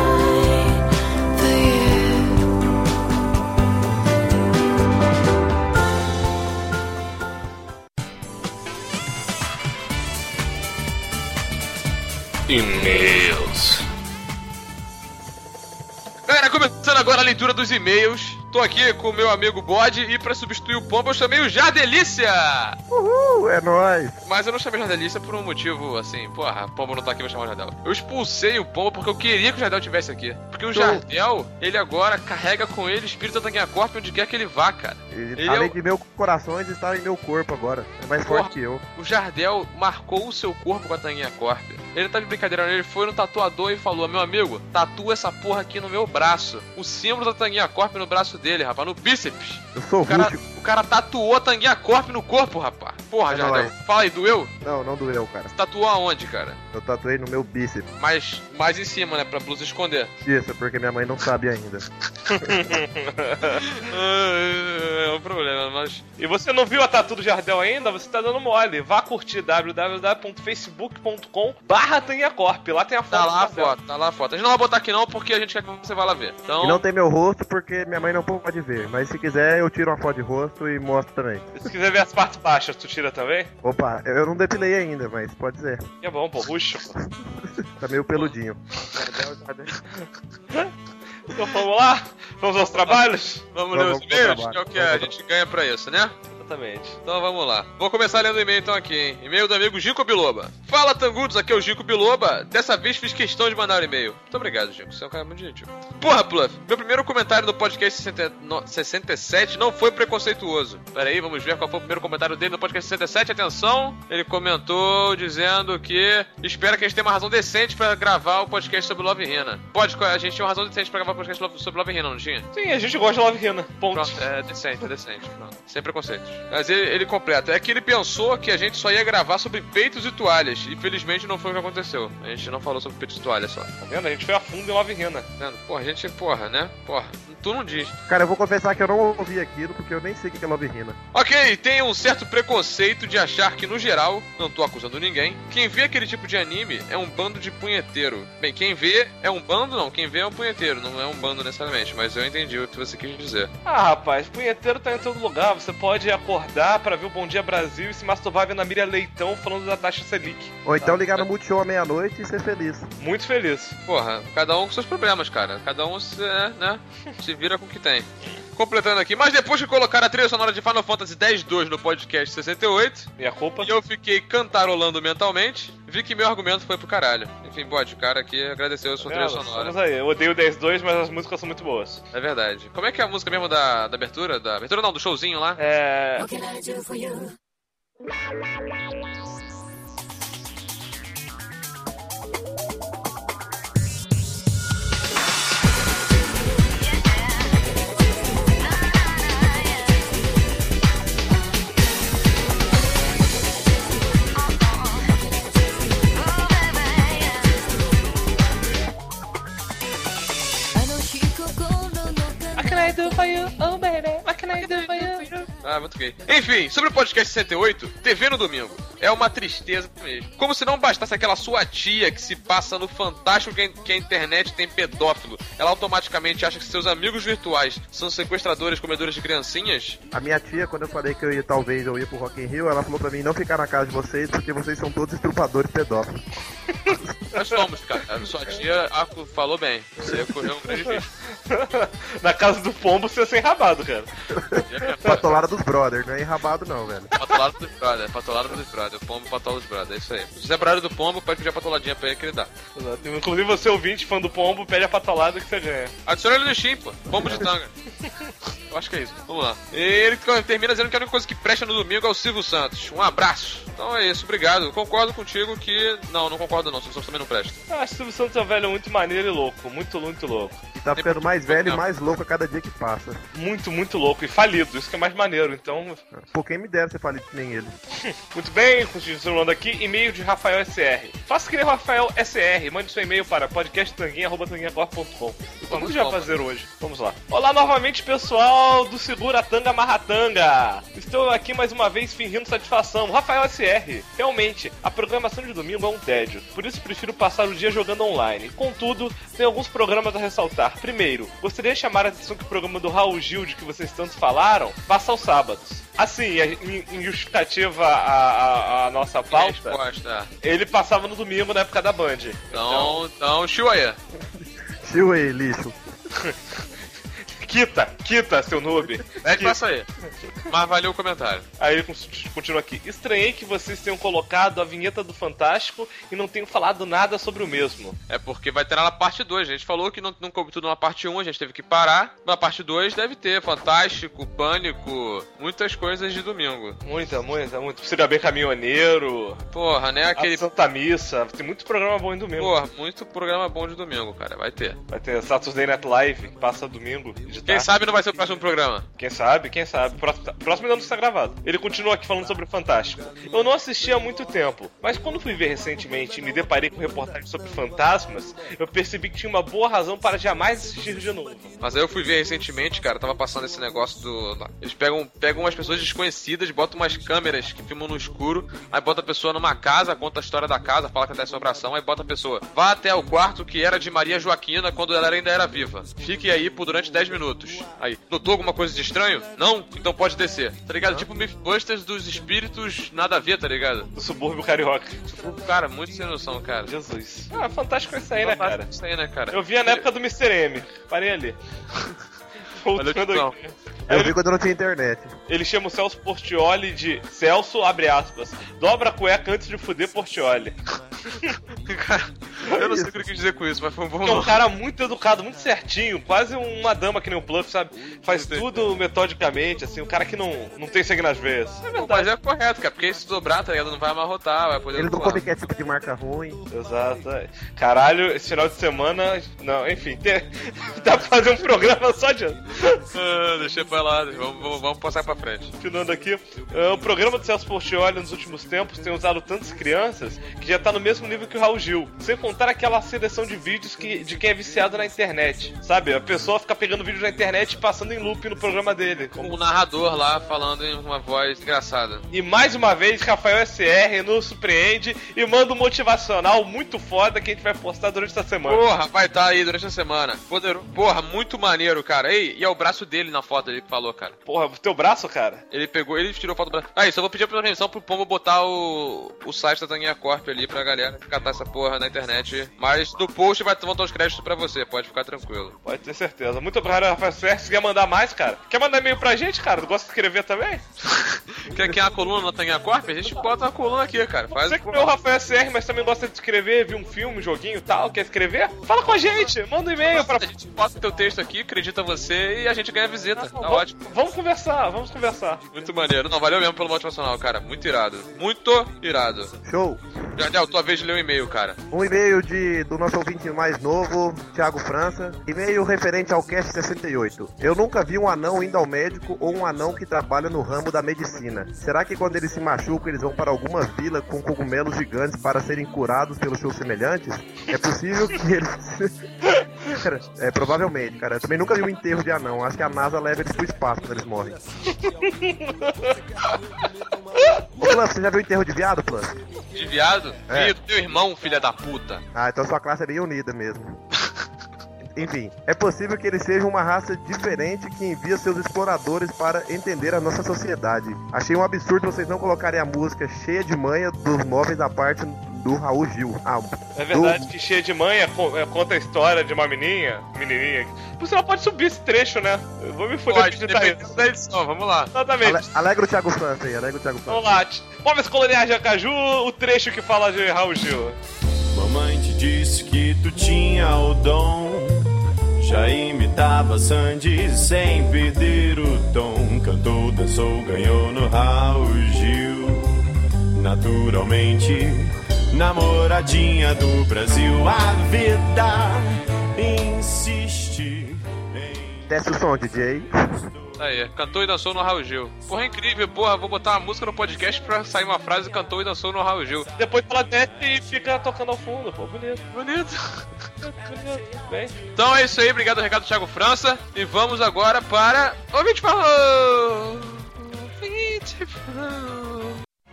E-mails. Galera, começando agora a leitura dos e-mails. Tô aqui com o meu amigo Bode e pra substituir o Pombo eu chamei o Jardelícia. Uhul, é nóis. Mas eu não chamei o Jardelícia por um motivo assim, porra, o Pombo não tá aqui, vou chamar o Jardel. Eu expulsei o Pombo porque eu queria que o Jardel estivesse aqui. Porque o Jardel, ele agora carrega com ele o espírito da Tanguinha Corp onde quer que ele vá, cara. Ele além de meu coração, ele está em meu corpo agora. É mais forte que eu. O Jardel marcou o seu corpo com a Tanguinha Corp. Ele tá de brincadeira, ele foi no tatuador e falou: meu amigo, tatua essa porra aqui no meu braço. O símbolo da Tanguinha Corp no braço dele, rapaz, no bíceps. Eu sou o cara tatuou a Tanguinha Corp no corpo, rapaz. Porra, Jardel, fala aí, doeu? Não doeu, cara. Você tatuou aonde, cara? Eu tatuei no meu bíceps. Mas mais em cima, né, pra blusa esconder. Isso, porque minha mãe não sabe ainda. É um problema, mas... E você não viu a tatu do Jardel ainda? Você tá dando mole. Vá curtir www.facebook.com/TanguinhaCorp. Lá tem a foto. Tá lá a foto. A gente não vai botar aqui não, porque a gente quer que você vá lá ver. Então... E não tem meu rosto, porque minha mãe não pode ver. Mas se quiser, eu tiro uma foto de rosto e mostro também. Se quiser ver as partes baixas, tu tira também? Opa, eu não depilei ainda, mas pode ser. É bom, pô, ruxo. Tá meio peludinho. Então vamos lá? Vamos aos trabalhos? Vamos ler os e-mails, que é o que a gente ganha pra isso, né? Exatamente. Então vamos lá. Vou começar lendo o e-mail então aqui, hein? E-mail do amigo Gico Biloba. Fala, Tangudos, aqui é o Gico Biloba. Dessa vez fiz questão de mandar o e-mail. Muito obrigado, Gico. Você é um cara muito gentil. Porra, Pluff, meu primeiro comentário no podcast 67 não foi preconceituoso. Pera aí, vamos ver qual foi o primeiro comentário dele no podcast 67. Atenção, ele comentou dizendo que espera que a gente tenha uma razão decente pra gravar o podcast sobre Love Hina. A gente tinha uma razão decente pra gravar o podcast sobre Love Hina, não tinha? Sim, a gente gosta de Love Hina. Ponto. Pronto, é decente. Pronto. Sem preconceitos. Mas ele completa. É que ele pensou que a gente só ia gravar sobre peitos e toalhas. Infelizmente não foi o que aconteceu. A gente não falou sobre peitos e toalhas só. Tá vendo? A gente foi a fundo em Love Hina. Tá vendo? Porra, a gente, né? Porra. tu não diz. Cara, eu vou confessar que eu não ouvi aquilo, porque eu nem sei o que é Love Hina. Ok, tem um certo preconceito de achar que, no geral, não tô acusando ninguém, quem vê aquele tipo de anime é um bando de punheteiro. Bem, quem vê é um bando, não. Quem vê é um punheteiro, não é um bando necessariamente, mas eu entendi o que você quis dizer. Ah, rapaz, punheteiro tá em todo lugar. Você pode acordar pra ver o Bom Dia Brasil e se masturbar vendo a Miriam Leitão falando da taxa Selic. Ou então ligar no Multishow à meia-noite e ser feliz. Muito feliz. Porra, cada um com seus problemas, cara. Cada um se vira com o que tem. Completando aqui, mas depois de colocar a trilha sonora de Final Fantasy X-2 no podcast 68, minha culpa, e eu fiquei cantarolando mentalmente, vi que meu argumento foi pro caralho. Enfim, bode, o cara aqui agradeceu a sua trilha sonora. Vamos aí, eu odeio o 10-2, mas as músicas são muito boas. É verdade. Como é que é a música mesmo da abertura? Da abertura não, do showzinho lá? É... What can I do for you? Ah, muito gay. Enfim, sobre o podcast 68, TV no domingo. É uma tristeza mesmo. Como se não bastasse aquela sua tia que se passa no fantástico que a internet tem pedófilo. Ela automaticamente acha que seus amigos virtuais são sequestradores, comedores de criancinhas. A minha tia, quando eu falei que eu ia pro Rock in Rio, ela falou pra mim não ficar na casa de vocês porque vocês são todos estrupadores pedófilos. Nós somos, cara. A sua tia falou bem. Você correu um grande risco. Na casa do pombo você ia ser enrabado, cara. Patolada dos brothers, não é enrabado não, velho. Patolada dos brothers, patolada dos brothers. O pombo patola dos brothers, é isso aí. Se você é brother do pombo, pode pedir a patoladinha pra ele que ele dá. Exato. Inclusive você ouvinte, fã do pombo, pede a patolada que você ganha. Adiciona ele no Steam, pô. Pombo de tanga. Eu acho que é isso. Vamos lá. Ele termina dizendo que a única coisa que presta no domingo é o Silvio Santos. Um abraço. Então é isso, obrigado. Concordo contigo que... Não concordo não. O Silvio Santos também não presta. Eu acho que o Silvio Santos é um velho muito maneiro e louco. Muito, muito louco. E tá ficando mais velho e mais louco a cada dia que passa. Muito, muito louco. E falido. Isso que é mais maneiro, então... Pô, quem me dera ser falido que nem ele. Muito bem, continuando aqui. E-mail de Rafael SR. Faça que nem o Rafael SR. Mande seu e-mail para podcasttanguinha@tanguinhacorp.com. Vamos já fazer hoje. Vamos lá. Olá novamente, pessoal do Segura Tanga Marratanga. Estou aqui mais uma vez fingindo satisfação. Rafael SR. Realmente, a programação de domingo é um tédio. Por isso prefiro passar o dia jogando online. Contudo, tem alguns programas a ressaltar. Primeiro, gostaria de chamar a atenção que o programa do Raul Gil, de que vocês tanto falaram, passa aos sábados. Assim, em justificativa a nossa pauta, ele passava no domingo na época da Band. Então, Chiuaia. Chiuaia, lixo. Quita, seu noob. Passa aí. Mas valeu o comentário. Aí ele continua aqui. Estranhei que vocês tenham colocado a vinheta do Fantástico e não tenham falado nada sobre o mesmo. É porque vai ter lá na parte 2. A gente falou que não coube tudo na parte 1, a gente teve que parar. Na parte 2 deve ter Fantástico, Pânico, muitas coisas de domingo. Muita. Precisa bem Caminhoneiro. Porra, né? Aquele a Santa Missa. Tem muito programa bom em domingo. Porra, muito programa bom de domingo, cara. Vai ter. Vai ter Saturday Night Live, que passa domingo. Quem sabe não vai ser o próximo programa. Quem sabe. Próximo ainda não está gravado. Ele continua aqui falando sobre o Fantástico. Eu não assisti há muito tempo, mas quando fui ver recentemente e me deparei com reportagens sobre fantasmas, eu percebi que tinha uma boa razão para jamais assistir de novo. Mas aí eu fui ver recentemente, cara, tava passando esse negócio do... Eles pegam umas pessoas desconhecidas, botam umas câmeras que filmam no escuro, aí bota a pessoa numa casa, conta a história da casa, fala que até assombração, aí bota a pessoa, vá até o quarto que era de Maria Joaquina quando ela ainda era viva. Fique aí por durante 10 minutos. Aí, notou alguma coisa de estranho? Não? Então pode descer. Tá ligado? Tipo Mythbusters dos espíritos nada a ver, tá ligado? Do subúrbio carioca. Cara, muito sem noção, cara. Jesus. Fantástico é isso aí, né, cara? Isso aí, né, cara? Eu via na época do Mr. M. Parei ali. Voltando aqui. Eu vi quando não tinha internet. Ele chama o Celso Portiolli de Celso, abre aspas, dobra a cueca antes de fuder Portiolli. Cara, eu não sei o que ele quis dizer com isso, mas foi um bom nome. É um cara muito educado, muito certinho, quase uma dama que nem o Pluff, sabe? Faz tudo metodicamente, assim, um cara que não tem sangue nas veias. É verdade. Mas é correto, cara, porque se dobrar, tá ligado? Não vai amarrotar, vai poder... Ele não come ketchup de marca ruim. Exato. Caralho, esse final de semana... Não, enfim, dá pra fazer um programa só de... Deixa pra lá, vamos passar pra frente. Continuando aqui, o programa do Celso Portiolli nos últimos tempos tem usado tantas crianças que já tá no mesmo mesmo nível que o Raul Gil. Sem contar aquela seleção de vídeos de quem é viciado na internet. Sabe? A pessoa fica pegando vídeos na internet e passando em loop no programa dele. Como o narrador lá falando em uma voz engraçada. E mais uma vez, Rafael SR nos surpreende e manda um motivacional muito foda que a gente vai postar durante essa semana. Porra, vai estar aí durante a semana. Porra, muito maneiro, cara. Ei, e é o braço dele na foto ali que falou, cara. Porra, o teu braço, cara? Ele tirou foto do braço. Ah, isso eu vou pedir pra atenção pro Pombo botar o site da Tanguinha Corp ali pra galera catar essa porra na internet. Mas no post vão estar os créditos pra você, pode ficar tranquilo. Pode ter certeza. Muito obrigado, Rafael SR. Se quer mandar mais, cara. Quer mandar e-mail pra gente, cara? Tu gosta de escrever também? Quer uma coluna na Tanguinha Corp? A gente bota uma coluna aqui, cara. Você que é o Rafael SR, mas também gosta de escrever, viu um filme, um joguinho e tal, quer escrever? Fala com a gente, manda um e-mail pra... A gente bota teu texto aqui, acredita você e a gente ganha visita. Tá ótimo. Vamos conversar. Muito maneiro. Não, valeu mesmo pelo motivacional, cara. Muito irado. Muito irado. Show. Daniel, tua vez de ler um e-mail, cara. Um e-mail do nosso ouvinte mais novo, Thiago França. E-mail referente ao Cast 68. Eu nunca vi um anão indo ao médico ou um anão que trabalha no ramo da medicina. Será que quando eles se machucam, eles vão para alguma vila com cogumelos gigantes para serem curados pelos seus semelhantes? É possível que eles... Cara, provavelmente, cara. Eu também nunca vi um enterro de anão. Acho que a NASA leva eles pro espaço quando eles morrem. Ô, Plus, você já viu o enterro de viado, Plus? De viado? Filho do teu irmão, filha da puta. Ah, então sua classe é bem unida mesmo. Enfim, é possível que eles sejam uma raça diferente que envia seus exploradores para entender a nossa sociedade. Achei um absurdo vocês não colocarem a música Cheia de Manha dos Móveis à Parte do Raul Gil. É verdade que Cheia de Manha conta a história de uma menininha. Você não pode subir esse trecho, né? Eu vou me foder de digitar isso. Da edição, vamos lá. Exatamente. Alegra o Thiago França aí, Vamos lá. Móveis Coloniais de Acaju, o trecho que fala de Raul Gil. Mamãe te disse que tu tinha o dom. Já imitava Sandy sem perder o tom. Cantou, dançou, ganhou no Raul Gil. Naturalmente, namoradinha do Brasil. A vida insiste em... Desce o som, DJ. Aí, cantou e dançou no Raul Gil. Porra, é incrível, porra. Vou botar uma música no podcast pra sair uma frase cantou e dançou no Raul Gil. Depois ela desce e fica tocando ao fundo, pô. Bonito. Bem. Então é isso aí, obrigado, recado Thiago França. E vamos agora para... Ouvinte falou! Ouvinte falou!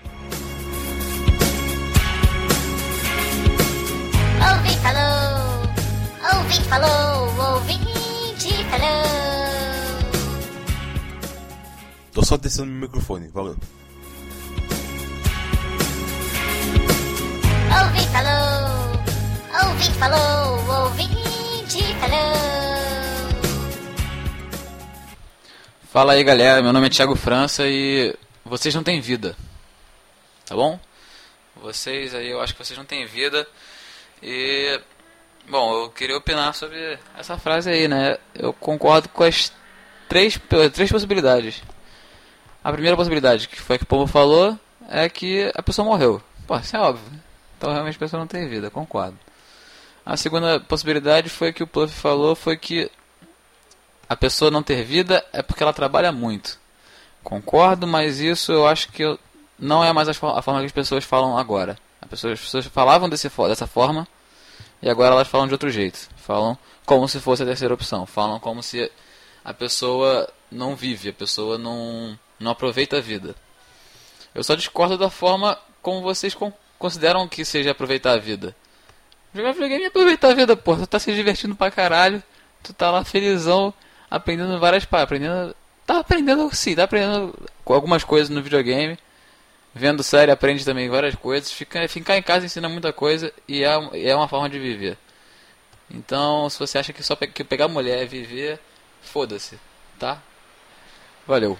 Ouvinte falou! Ouvinte falou! Ouvinte falou! Tô só descendo meu microfone, valeu. Ouvinte falou! Ouvinte falou! Ouvinte falou! Fala aí, galera, meu nome é Thiago França e vocês não têm vida, tá bom? Vocês aí, eu acho que vocês não têm vida e... Bom, eu queria opinar sobre essa frase aí, né? Eu concordo com as três possibilidades. A primeira possibilidade, que foi a que o Pombo falou, é que a pessoa morreu. Pô, isso é óbvio. Então realmente a pessoa não tem vida, concordo. A segunda possibilidade foi que o Pluff falou, foi que a pessoa não ter vida é porque ela trabalha muito. Concordo, mas isso eu acho que não é mais a forma que as pessoas falam agora. As pessoas falavam dessa forma e agora elas falam de outro jeito. Falam como se fosse a terceira opção. Falam como se a pessoa não vive, a pessoa não aproveita a vida. Eu só discordo da forma como vocês consideram que seja aproveitar a vida. Jogar videogame é aproveitar a vida, pô. Tu tá se divertindo pra caralho. Tu tá lá felizão, aprendendo várias paradas. Tá aprendendo com algumas coisas no videogame. Vendo série, aprende também várias coisas. Ficar em casa ensina muita coisa e é uma forma de viver. Então, se você acha que só pegar mulher é viver, foda-se, tá? Valeu.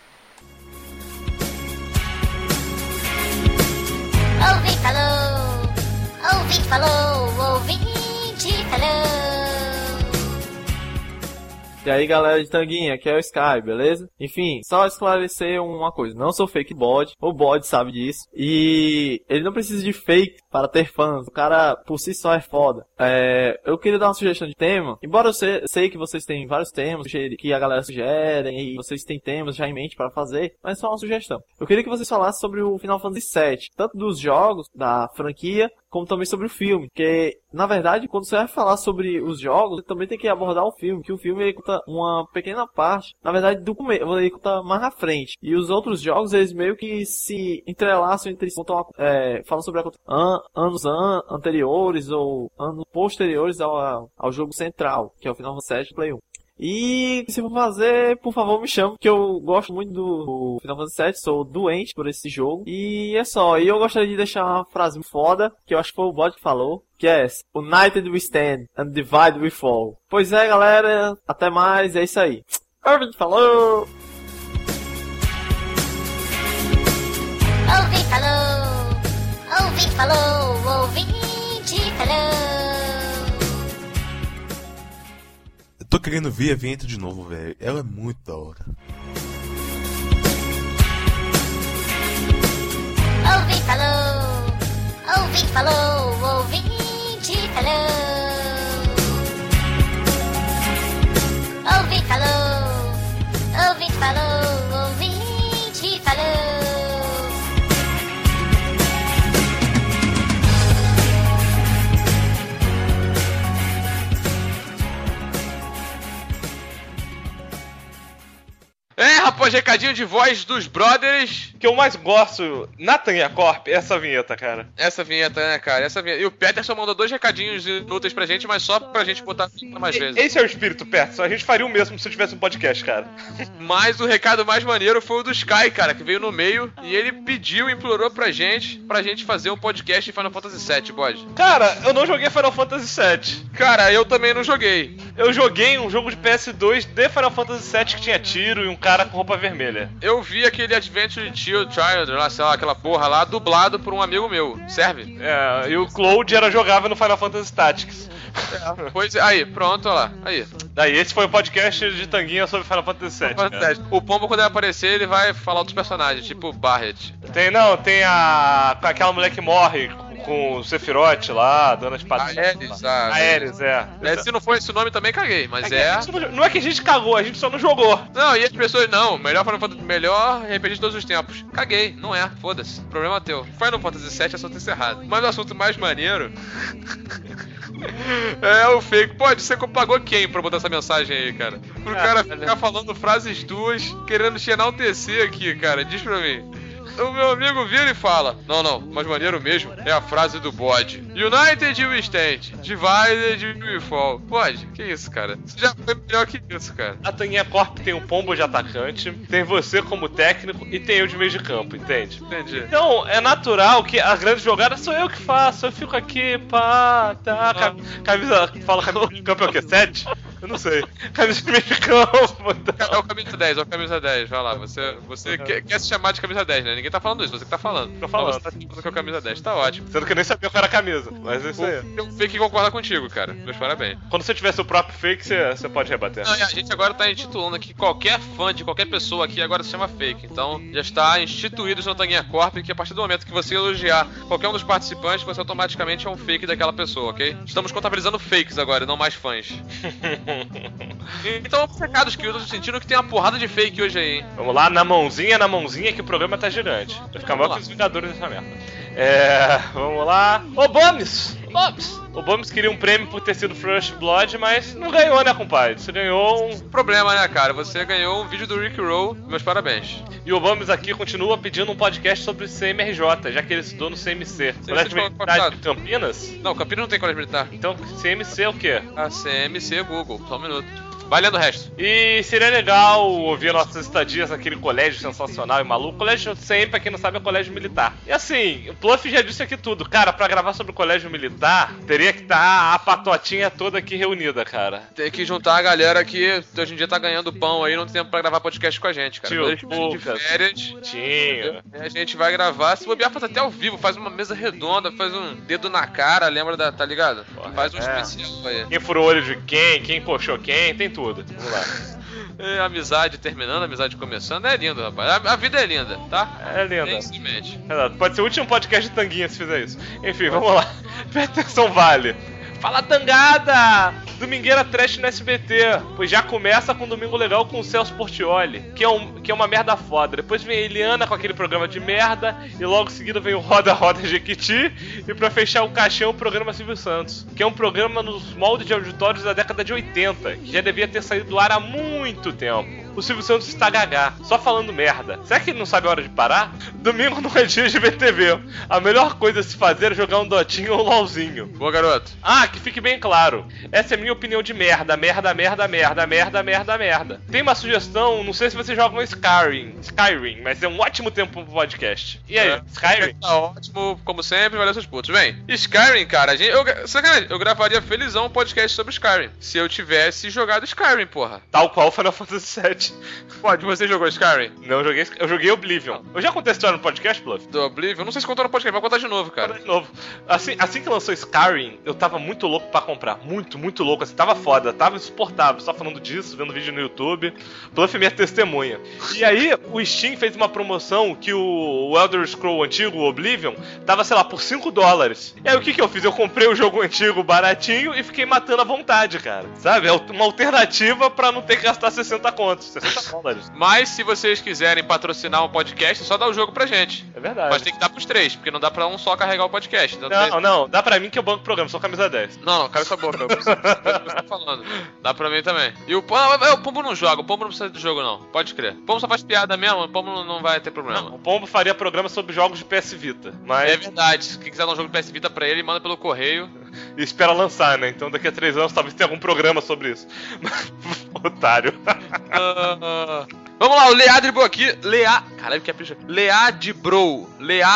Ouvinte falou! Ouvinte falou! Ouvinte falou! E aí, galera de Tanguinha, aqui é o Sky, beleza? Enfim, só esclarecer uma coisa. Não sou fake bode, o bode sabe disso. E ele não precisa de fake para ter fãs. O cara, por si só, é foda. Eu queria dar uma sugestão de tema. Embora eu sei que vocês têm vários temas que a galera sugere, e vocês têm temas já em mente para fazer, mas só uma sugestão. Eu queria que vocês falassem sobre o Final Fantasy VII. Tanto dos jogos, da franquia, como também sobre o filme. Porque, na verdade, quando você vai falar sobre os jogos, você também tem que abordar o filme. Que o filme ele conta uma pequena parte, na verdade, do começo, ele conta mais à frente. E os outros jogos, eles meio que se entrelaçam entre si. Falam sobre anos anteriores ou anos posteriores ao jogo central, que é o Final Fantasy VII Play 1. E se for fazer, por favor, me chame, que eu gosto muito do Final Fantasy VII, sou doente por esse jogo. E é só, e eu gostaria de deixar uma frase foda, que eu acho que foi o bot que falou, que é essa: United we stand and divided we fall. Pois é, galera, até mais, é isso aí. Ouvinte falou! Ouvinte falou! Ouvinte falou! Ouvinte falou! Tô querendo ver a vinheta de novo, velho. Ela é muito da hora. Ouvinte falou! Ouvinte falou! Ouvinte falou! Ouvinte falou! Ouvinte falou! Ouvinte falou! Rapaz, recadinho de voz dos brothers. Que eu mais gosto na Tanguinha Corp é essa vinheta, cara. Essa vinheta, né, cara? Essa vinheta. E o Peterson mandou 2 recadinhos inúteis pra gente, mas só pra gente botar mais vezes. Esse é o espírito, Peterson. A gente faria o mesmo se eu tivesse um podcast, cara. Mas o recado mais maneiro foi o do Sky, cara, que veio no meio e ele pediu, implorou pra gente fazer um podcast de Final Fantasy VII, bode. Cara, eu não joguei Final Fantasy VII. Cara, eu também não joguei. Eu joguei um jogo de PS2 de Final Fantasy VII que tinha tiro e um cara com roupa vermelha. Eu vi aquele Adventure Child, lá, sei lá, aquela porra lá, dublado por um amigo meu. Serve? É, e o Cloud era jogável no Final Fantasy Tactics. Pois é, aí, pronto, olha lá. Aí. Daí, esse foi o podcast de Tanguinha sobre Final Fantasy VII. O Pombo, quando ele aparecer, ele vai falar dos personagens, tipo Barret. Tem aquela mulher que morre com o Sephiroth lá, dando as patas. A Ares, é. Se não for esse nome também caguei, mas Não é que a gente cagou, a gente só não jogou. Não, e as pessoas, não, melhor RPG de todos os tempos. Caguei, não é, foda-se, problema teu. Final Fantasy VII é assunto encerrado. Mas o assunto mais maneiro é o fake. Pode ser que pagou quem pra botar essa mensagem aí, cara? Pro cara ficar falando frases tuas, querendo te enaltecer aqui, cara, diz pra mim. O meu amigo vira e fala: Não, mas maneiro mesmo é a frase do bode. United we stand, divided we fall. Bode, que isso, cara? Você já foi melhor que isso, cara. A Tanguinha Corp tem um pombo de atacante, tem você como técnico e tem eu de meio de campo, entende? Entendi. Então, é natural que a grande jogada sou eu que faço. Eu fico aqui, pá, tá. Camisa de campo é o quê? 7? Eu não sei. Camisa de meio de campo. É o camisa 10, vai lá. Você quer se chamar de camisa 10, né? Ninguém tá falando isso, você que tá falando. Tô falando. Você tá falando que é o camisa 10, tá ótimo. Sendo que eu nem sabia qual era a camisa, mas é isso aí. Tem um fake que concorda contigo, cara. Meus parabéns. Quando você tiver seu próprio fake, você pode rebater. Não, e a gente agora tá intitulando aqui, qualquer fã de qualquer pessoa aqui agora se chama fake. Então, já está instituído no Tanguinha Corp que a partir do momento que você elogiar qualquer um dos participantes, você automaticamente é um fake daquela pessoa, ok? Estamos contabilizando fakes agora, não mais fãs. Então, recados que eu tô sentindo que tem uma porrada de fake hoje aí, hein? Vamos lá, na mãozinha que o programa tá gigante. Vai ficar maior que os Vingadores dessa merda. Vamos lá. Ô, Bombs! O Bombs queria um prêmio por ter sido First Blood, mas não ganhou, né, compadre? Você ganhou um... Problema, né, cara? Você ganhou um vídeo do Rick Roll. Meus parabéns. E o Bombs aqui continua pedindo um podcast sobre CMRJ, já que ele estudou no CMC. Colégio Militar de Campinas? Não, Campinas não tem colégio militar. Então, CMC é o quê? A CMC é Google. Só um minuto. Vai lendo o resto. E seria legal ouvir nossas estadias naquele colégio sensacional e maluco. Colégio CM, pra quem não sabe, é colégio militar. E assim, o Pluff já disse aqui tudo. Cara, pra gravar sobre o colégio militar, teria que estar a patotinha toda aqui reunida, cara. Tem que juntar a galera que hoje em dia tá ganhando pão aí, não tem tempo pra gravar podcast com a gente, cara. Tio, de férias. Tinha. A gente vai gravar. Se bobear, faz até ao vivo, faz uma mesa redonda, faz um dedo na cara, lembra da... Tá ligado? Faz um especial aí. Quem furou o olho de quem coxou quem, tem tudo. foda. Vamos lá. Amizade terminando, amizade começando. É lindo, rapaz. A vida é linda, tá? É linda. Simplesmente. Pode ser o último podcast de Tanguinha se fizer isso. Enfim, vamos lá. Peterson Vale. Fala, Tangada! Domingueira Trash no SBT. Pois já começa com um Domingo Legal com o Celso Portiolli, que é uma merda foda. Depois vem a Eliana com aquele programa de merda. E logo em seguida vem o Roda Roda Jequiti. E pra fechar o caixão, o programa Silvio Santos, que é um programa nos moldes de auditórios da década de 80, que já devia ter saído do ar há muito tempo. O Silvio Santos está gagá, só falando merda. Será que ele não sabe a hora de parar? Domingo não é dia de ver TV. A melhor coisa a se fazer é jogar um Dotinho ou um LOLzinho. Boa, garoto. Que fique bem claro. Essa é a minha opinião de merda. Tem uma sugestão, não sei se vocês jogam Skyrim, mas é um ótimo tempo pro podcast. E aí, Skyrim? Tá ótimo, como sempre, valeu seus putos. Bem, Skyrim, cara, eu gravaria felizão um podcast sobre Skyrim, se eu tivesse jogado Skyrim, porra. Tal qual Final Fantasy VII. Pode, você jogou Skyrim? Não, eu joguei Oblivion. Eu já contei a história no podcast, Bluff? Do Oblivion? Não sei se contou no podcast, vai contar de novo, cara. Vou contar de novo. Assim que lançou Skyrim, eu tava muito louco pra comprar. Muito louco. Assim, tava foda, tava insuportável. Só falando disso, vendo vídeo no YouTube. Bluff é minha testemunha. E aí, o Steam fez uma promoção que o Elder Scroll antigo, o Oblivion, tava, sei lá, por $5. E aí, o que eu fiz? Eu comprei o jogo antigo baratinho e fiquei matando à vontade, cara. Sabe? É uma alternativa pra não ter que gastar 60 contos. $60. Mas se vocês quiserem patrocinar um podcast, é só dar o jogo pra gente. É verdade. Mas tem que dar pros 3, porque não dá pra um só carregar o podcast. Então não, dá pra mim que eu banco o programa, sou camisa 10. Não, cala essa boca, eu preciso do que você tá falando. Dá pra mim também. E o Pombo não joga, o Pombo não precisa de jogo não, pode crer. O Pombo só faz piada mesmo, o Pombo não vai ter problema. Não, o Pombo faria programa sobre jogos de PS Vita, mas... É verdade, se quem quiser dar um jogo de PS Vita pra ele, manda pelo correio. E espera lançar, né? Então daqui a 3 anos talvez tenha algum programa sobre isso. Otário. Vamos lá, o Leandro aqui. Caralho, que é picha. Leabidro.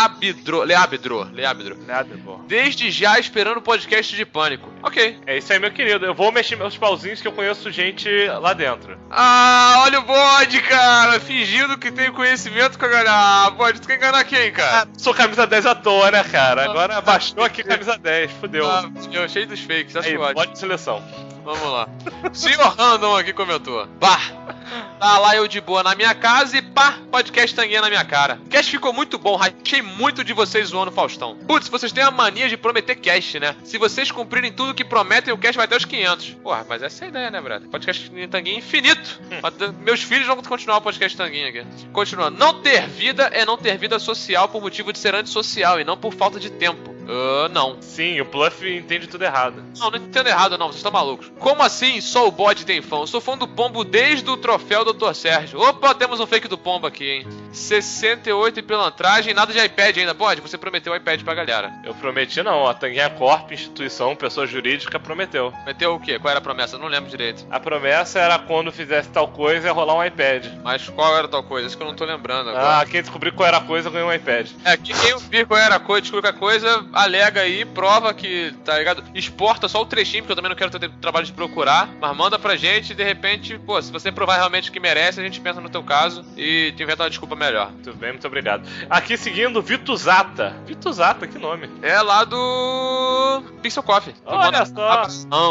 Desde já esperando o podcast de Pânico. Ok. É isso aí, meu querido. Eu vou mexer meus pauzinhos que eu conheço gente lá dentro. Olha o bode, cara. Fingindo que tem conhecimento com a galera. Bode, tu quer enganar quem, cara? Sou camisa 10 à toa, né, cara? Agora baixou aqui camisa 10. Fudeu. Cheio dos fakes. Aí, pode de seleção. Vamos lá. Senhor Random aqui comentou. Bah, tá lá eu de boa na minha casa e pá, podcast Tanguinha na minha cara. O cast ficou muito bom, rachei muito de vocês zoando o Faustão. Putz, vocês têm a mania de prometer cast, né? Se vocês cumprirem tudo que prometem, o cast vai até os 500. Porra, mas essa é a ideia, né, brother? Podcast Tanguinha infinito. Meus filhos vão continuar o podcast Tanguinha aqui. Continuando. Não ter vida é não ter vida social por motivo de ser antissocial e não por falta de tempo. Não. Sim, o Bluff entende tudo errado. Não entendo errado não, vocês estão malucos. Como assim só o bode tem fã? Eu sou fã do Pombo desde o troféu Dr. Sérgio. Opa, temos um fake do Pombo aqui, hein? 68 em pilantragem, nada de iPad ainda. Bode, você prometeu o iPad pra galera. Eu prometi não, a Tanguinha Corp, instituição, pessoa jurídica, prometeu. Prometeu o quê? Qual era a promessa? Eu não lembro direito. A promessa era quando fizesse tal coisa ia rolar um iPad. Mas qual era tal coisa? Isso que eu não tô lembrando agora. Quem descobrir qual era a coisa ganhou um iPad. Quem ouvir qual era a coisa, descobrir a coisa, alega aí, prova que, tá ligado? Exporta só o trechinho, porque eu também não quero ter trabalho de procurar, mas manda pra gente e de repente, pô, se você provar realmente que merece, a gente pensa no teu caso e te inventa uma desculpa melhor. Muito bem, muito obrigado. Aqui seguindo, Vituzata. Vituzata, que nome? É lá do Pixel Coffee. Olha só.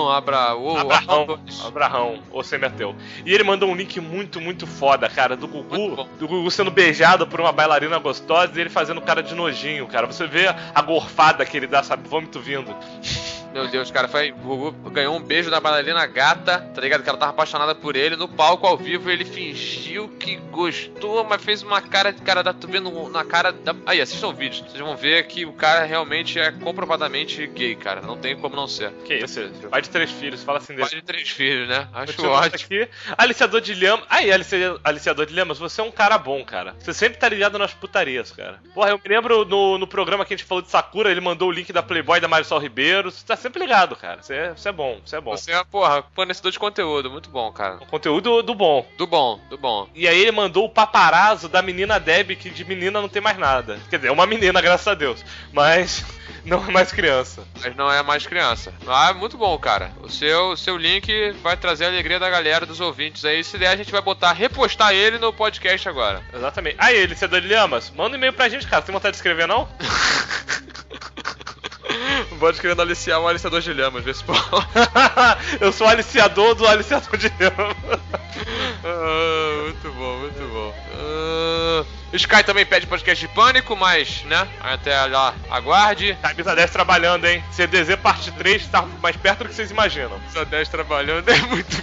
Abrahão, ou semi-ateu. E ele mandou um link muito foda, cara, do Gugu sendo beijado por uma bailarina gostosa e ele fazendo cara de nojinho, cara. Você vê a gorfada que ele dá, sabe, vômito vindo. Meu Deus, cara, o Gugu ganhou um beijo da bailarina gata, tá ligado? Que ela tava apaixonada por ele. No palco, ao vivo, ele fingiu que gostou, mas fez uma cara de cara, tu vendo na cara da... Aí, assistam o vídeo. Vocês vão ver que o cara realmente é comprovadamente gay, cara. Não tem como não ser. Que isso? Pai de 3 filhos, fala assim dele. Pai de 3 filhos, né? Acho ótimo. Aqui, aliciador de lhamas. Aí, aliciador de lhamas, você é um cara bom, cara. Você sempre tá ligado nas putarias, cara. Porra, eu me lembro no programa que a gente falou de Sakura, ele mandou o link da Playboy da Marisol Ribeiro. Você tá sempre ligado, cara. Você é bom, você é bom. Você é, porra, fornecedor de conteúdo, muito bom, cara. Conteúdo do bom. Do bom. E aí ele mandou o paparazzo da menina Debbie, que de menina não tem mais nada. Quer dizer, é uma menina, graças a Deus. Mas não é mais criança. Muito bom, cara. O seu link vai trazer a alegria da galera, dos ouvintes aí. Se der, a gente vai repostar ele no podcast agora. Exatamente. Aí, aliciador de lhamas, manda um e-mail pra gente, cara. Tem vontade de escrever, não? O bode querendo aliciar um aliciador de lhamas, vê se pode. Eu sou o aliciador do aliciador de lhama. Muito bom, muito bom. Sky também pede podcast de Pânico, mas, né, até lá, aguarde. Camisa 10 trabalhando, hein? CDZ parte 3 tá mais perto do que vocês imaginam. Camisa 10 trabalhando é muito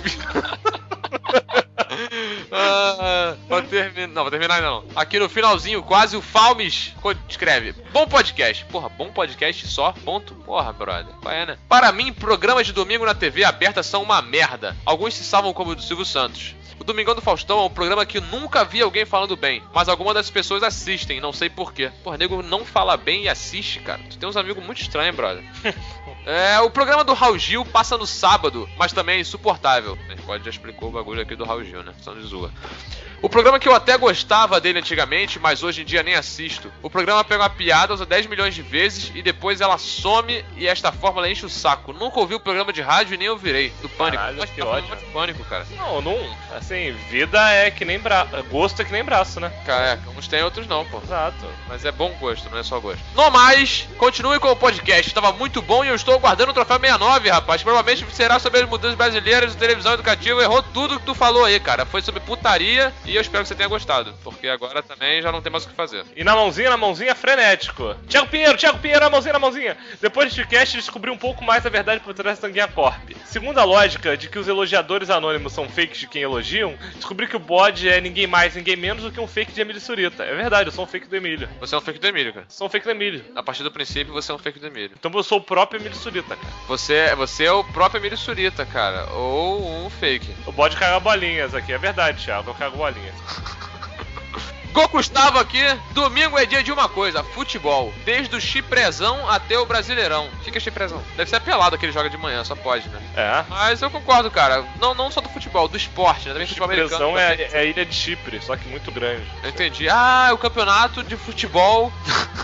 Vou terminar não. Aqui no finalzinho, quase o Falmes escreve: bom podcast. Porra, bom podcast só? Ponto? Porra, brother. Qual é, né? Para mim, programas de domingo na TV aberta são uma merda. Alguns se salvam como o do Silvio Santos. O Domingão do Faustão é um programa que eu nunca vi alguém falando bem, mas algumas das pessoas assistem, não sei porquê. Porra, nego não fala bem e assiste, cara. Tu tem uns amigos muito estranhos, brother. O programa do Raul Gil passa no sábado, mas também é insuportável. A gente já explicou o bagulho aqui do Raul Gil, né? São de zoa. O programa que eu até gostava dele antigamente, mas hoje em dia nem assisto. O programa pega uma piada, usa 10 milhões de vezes e depois ela some e esta fórmula enche o saco. Nunca ouvi o programa de rádio e nem ouvirei. Do Pânico. Caralho, que ódio. De Pânico, cara. Não, assim, vida é que nem braço. Gosto é que nem braço, né? Cara, uns tem, outros não, pô. Exato. Mas é bom gosto, não é só gosto. No mais, continue com o podcast. Estava muito bom e eu estou guardando o troféu 69, rapaz. Provavelmente será sobre as mudanças brasileiras de televisão educativa. Errou tudo que tu falou aí, cara. Foi sobre putaria e eu espero que você tenha gostado. Porque agora também já não tem mais o que fazer. E na mãozinha, frenético. Thiago Pinheiro, na mãozinha. Depois deste cast, descobri um pouco mais a verdade por trás da Tanguinha Corp. Segundo a lógica de que os elogiadores anônimos são fakes de quem elogiam, descobri que o bode é ninguém mais, ninguém menos do que um fake de Emílio Surita. É verdade, eu sou um fake do Emílio. Você é um fake do Emílio, cara. Sou um fake do Emílio. A partir do princípio, você é um fake do Emílio. Então eu sou o próprio Emílio Surita, cara. Você é o próprio Emílio Surita, cara. Ou um fake. O bode caga bolinhas aqui, é verdade, Thiago. Eu cago bolinhas. Goku Gustavo aqui, domingo é dia de uma coisa, futebol. Desde o Chiprezão até o Brasileirão. Fica Chiprezão. Deve ser pelado que ele joga de manhã, só pode, né? É. Mas eu concordo, cara. Não só do futebol, do esporte, né? Também futebol americano. Chiprezão é a ilha de Chipre, só que muito grande. Eu entendi. Ah, o campeonato de futebol.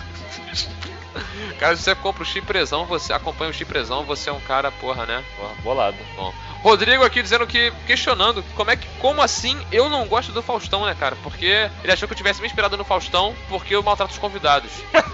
Cara, se você compra o Chiprezão, você acompanha o Chiprezão, você é um cara, porra, né? Porra, bolado. Bom. Rodrigo aqui dizendo que, questionando, como assim eu não gosto do Faustão, né, cara? Porque ele achou que eu tivesse me inspirado no Faustão porque eu maltrato os convidados.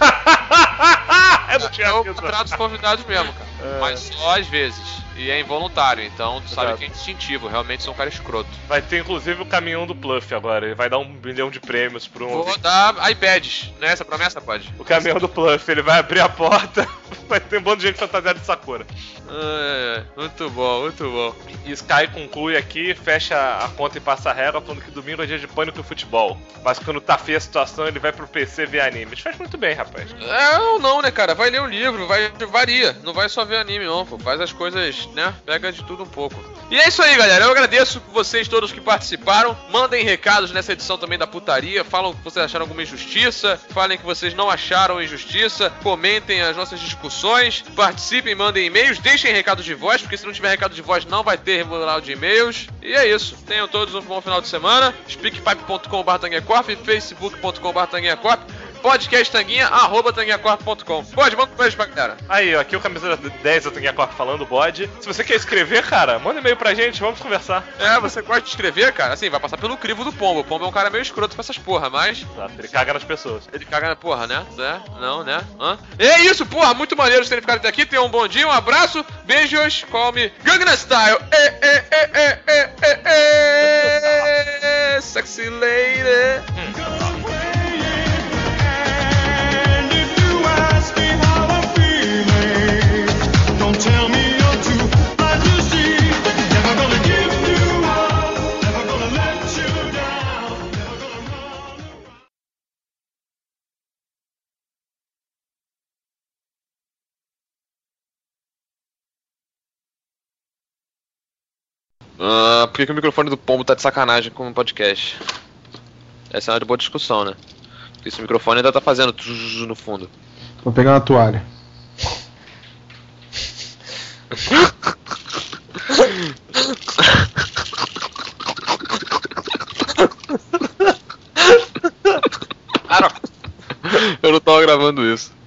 Eu maltrato os convidados mesmo, cara. Mas só às vezes. E é involuntário, então tu sabe que é instintivo, realmente sou um cara escroto. Vai ter inclusive o caminhão do Pluff agora, ele vai dar 1 milhão de prêmios pro um. Vou dar iPads, né? Essa promessa pode. O caminhão do Pluff, ele vai abrir a porta, vai ter um bando de gente fantasiada de Sakura. Muito bom, muito bom. E Sky conclui aqui, fecha a conta e passa a régua, falando que domingo é dia de Pânico e futebol. Mas quando tá feia a situação, ele vai pro PC ver anime. Ele faz muito bem, rapaz. Não, né, cara? Vai ler um livro, varia. Não vai só ver anime, não, pô. Faz as coisas, né? Pega de tudo um pouco. E é isso aí, galera. Eu agradeço vocês todos que participaram. Mandem recados nessa edição também da putaria. Falam que vocês acharam alguma injustiça. Falem que vocês não acharam injustiça. Comentem as nossas discussões. Participem, mandem e-mails. Deixem recados de voz, porque se não tiver recado de voz, não vai ter terminal de e-mails. E é isso. Tenham todos um bom final de semana. speakpipe.com/tanguecorp, facebook.com/tanguecorp, podcast Tanguinha, @tanguinhacorp.com. Bode, manda um beijo pra galera. Aí, ó, aqui o camisa 10 da Tanguinha Corp falando, Bode. Se você quer escrever, cara, manda e-mail pra gente, vamos conversar. Você gosta de escrever, cara? Assim, vai passar pelo crivo do Pombo. O Pombo é um cara meio escroto pra essas porra, mas... Exato, ele caga nas pessoas. Ele caga na porra, né? Não, né? É isso, porra, muito maneiro vocês terem ficado até aqui. Tenham um bom dia, um abraço, beijos, call me Gangnam Style. Sexy lady. Por que o microfone do Pombo tá de sacanagem com o podcast? Essa é uma de boa discussão, né? Porque esse microfone ainda tá fazendo no fundo. Vou pegar uma toalha. Eu não tava gravando isso.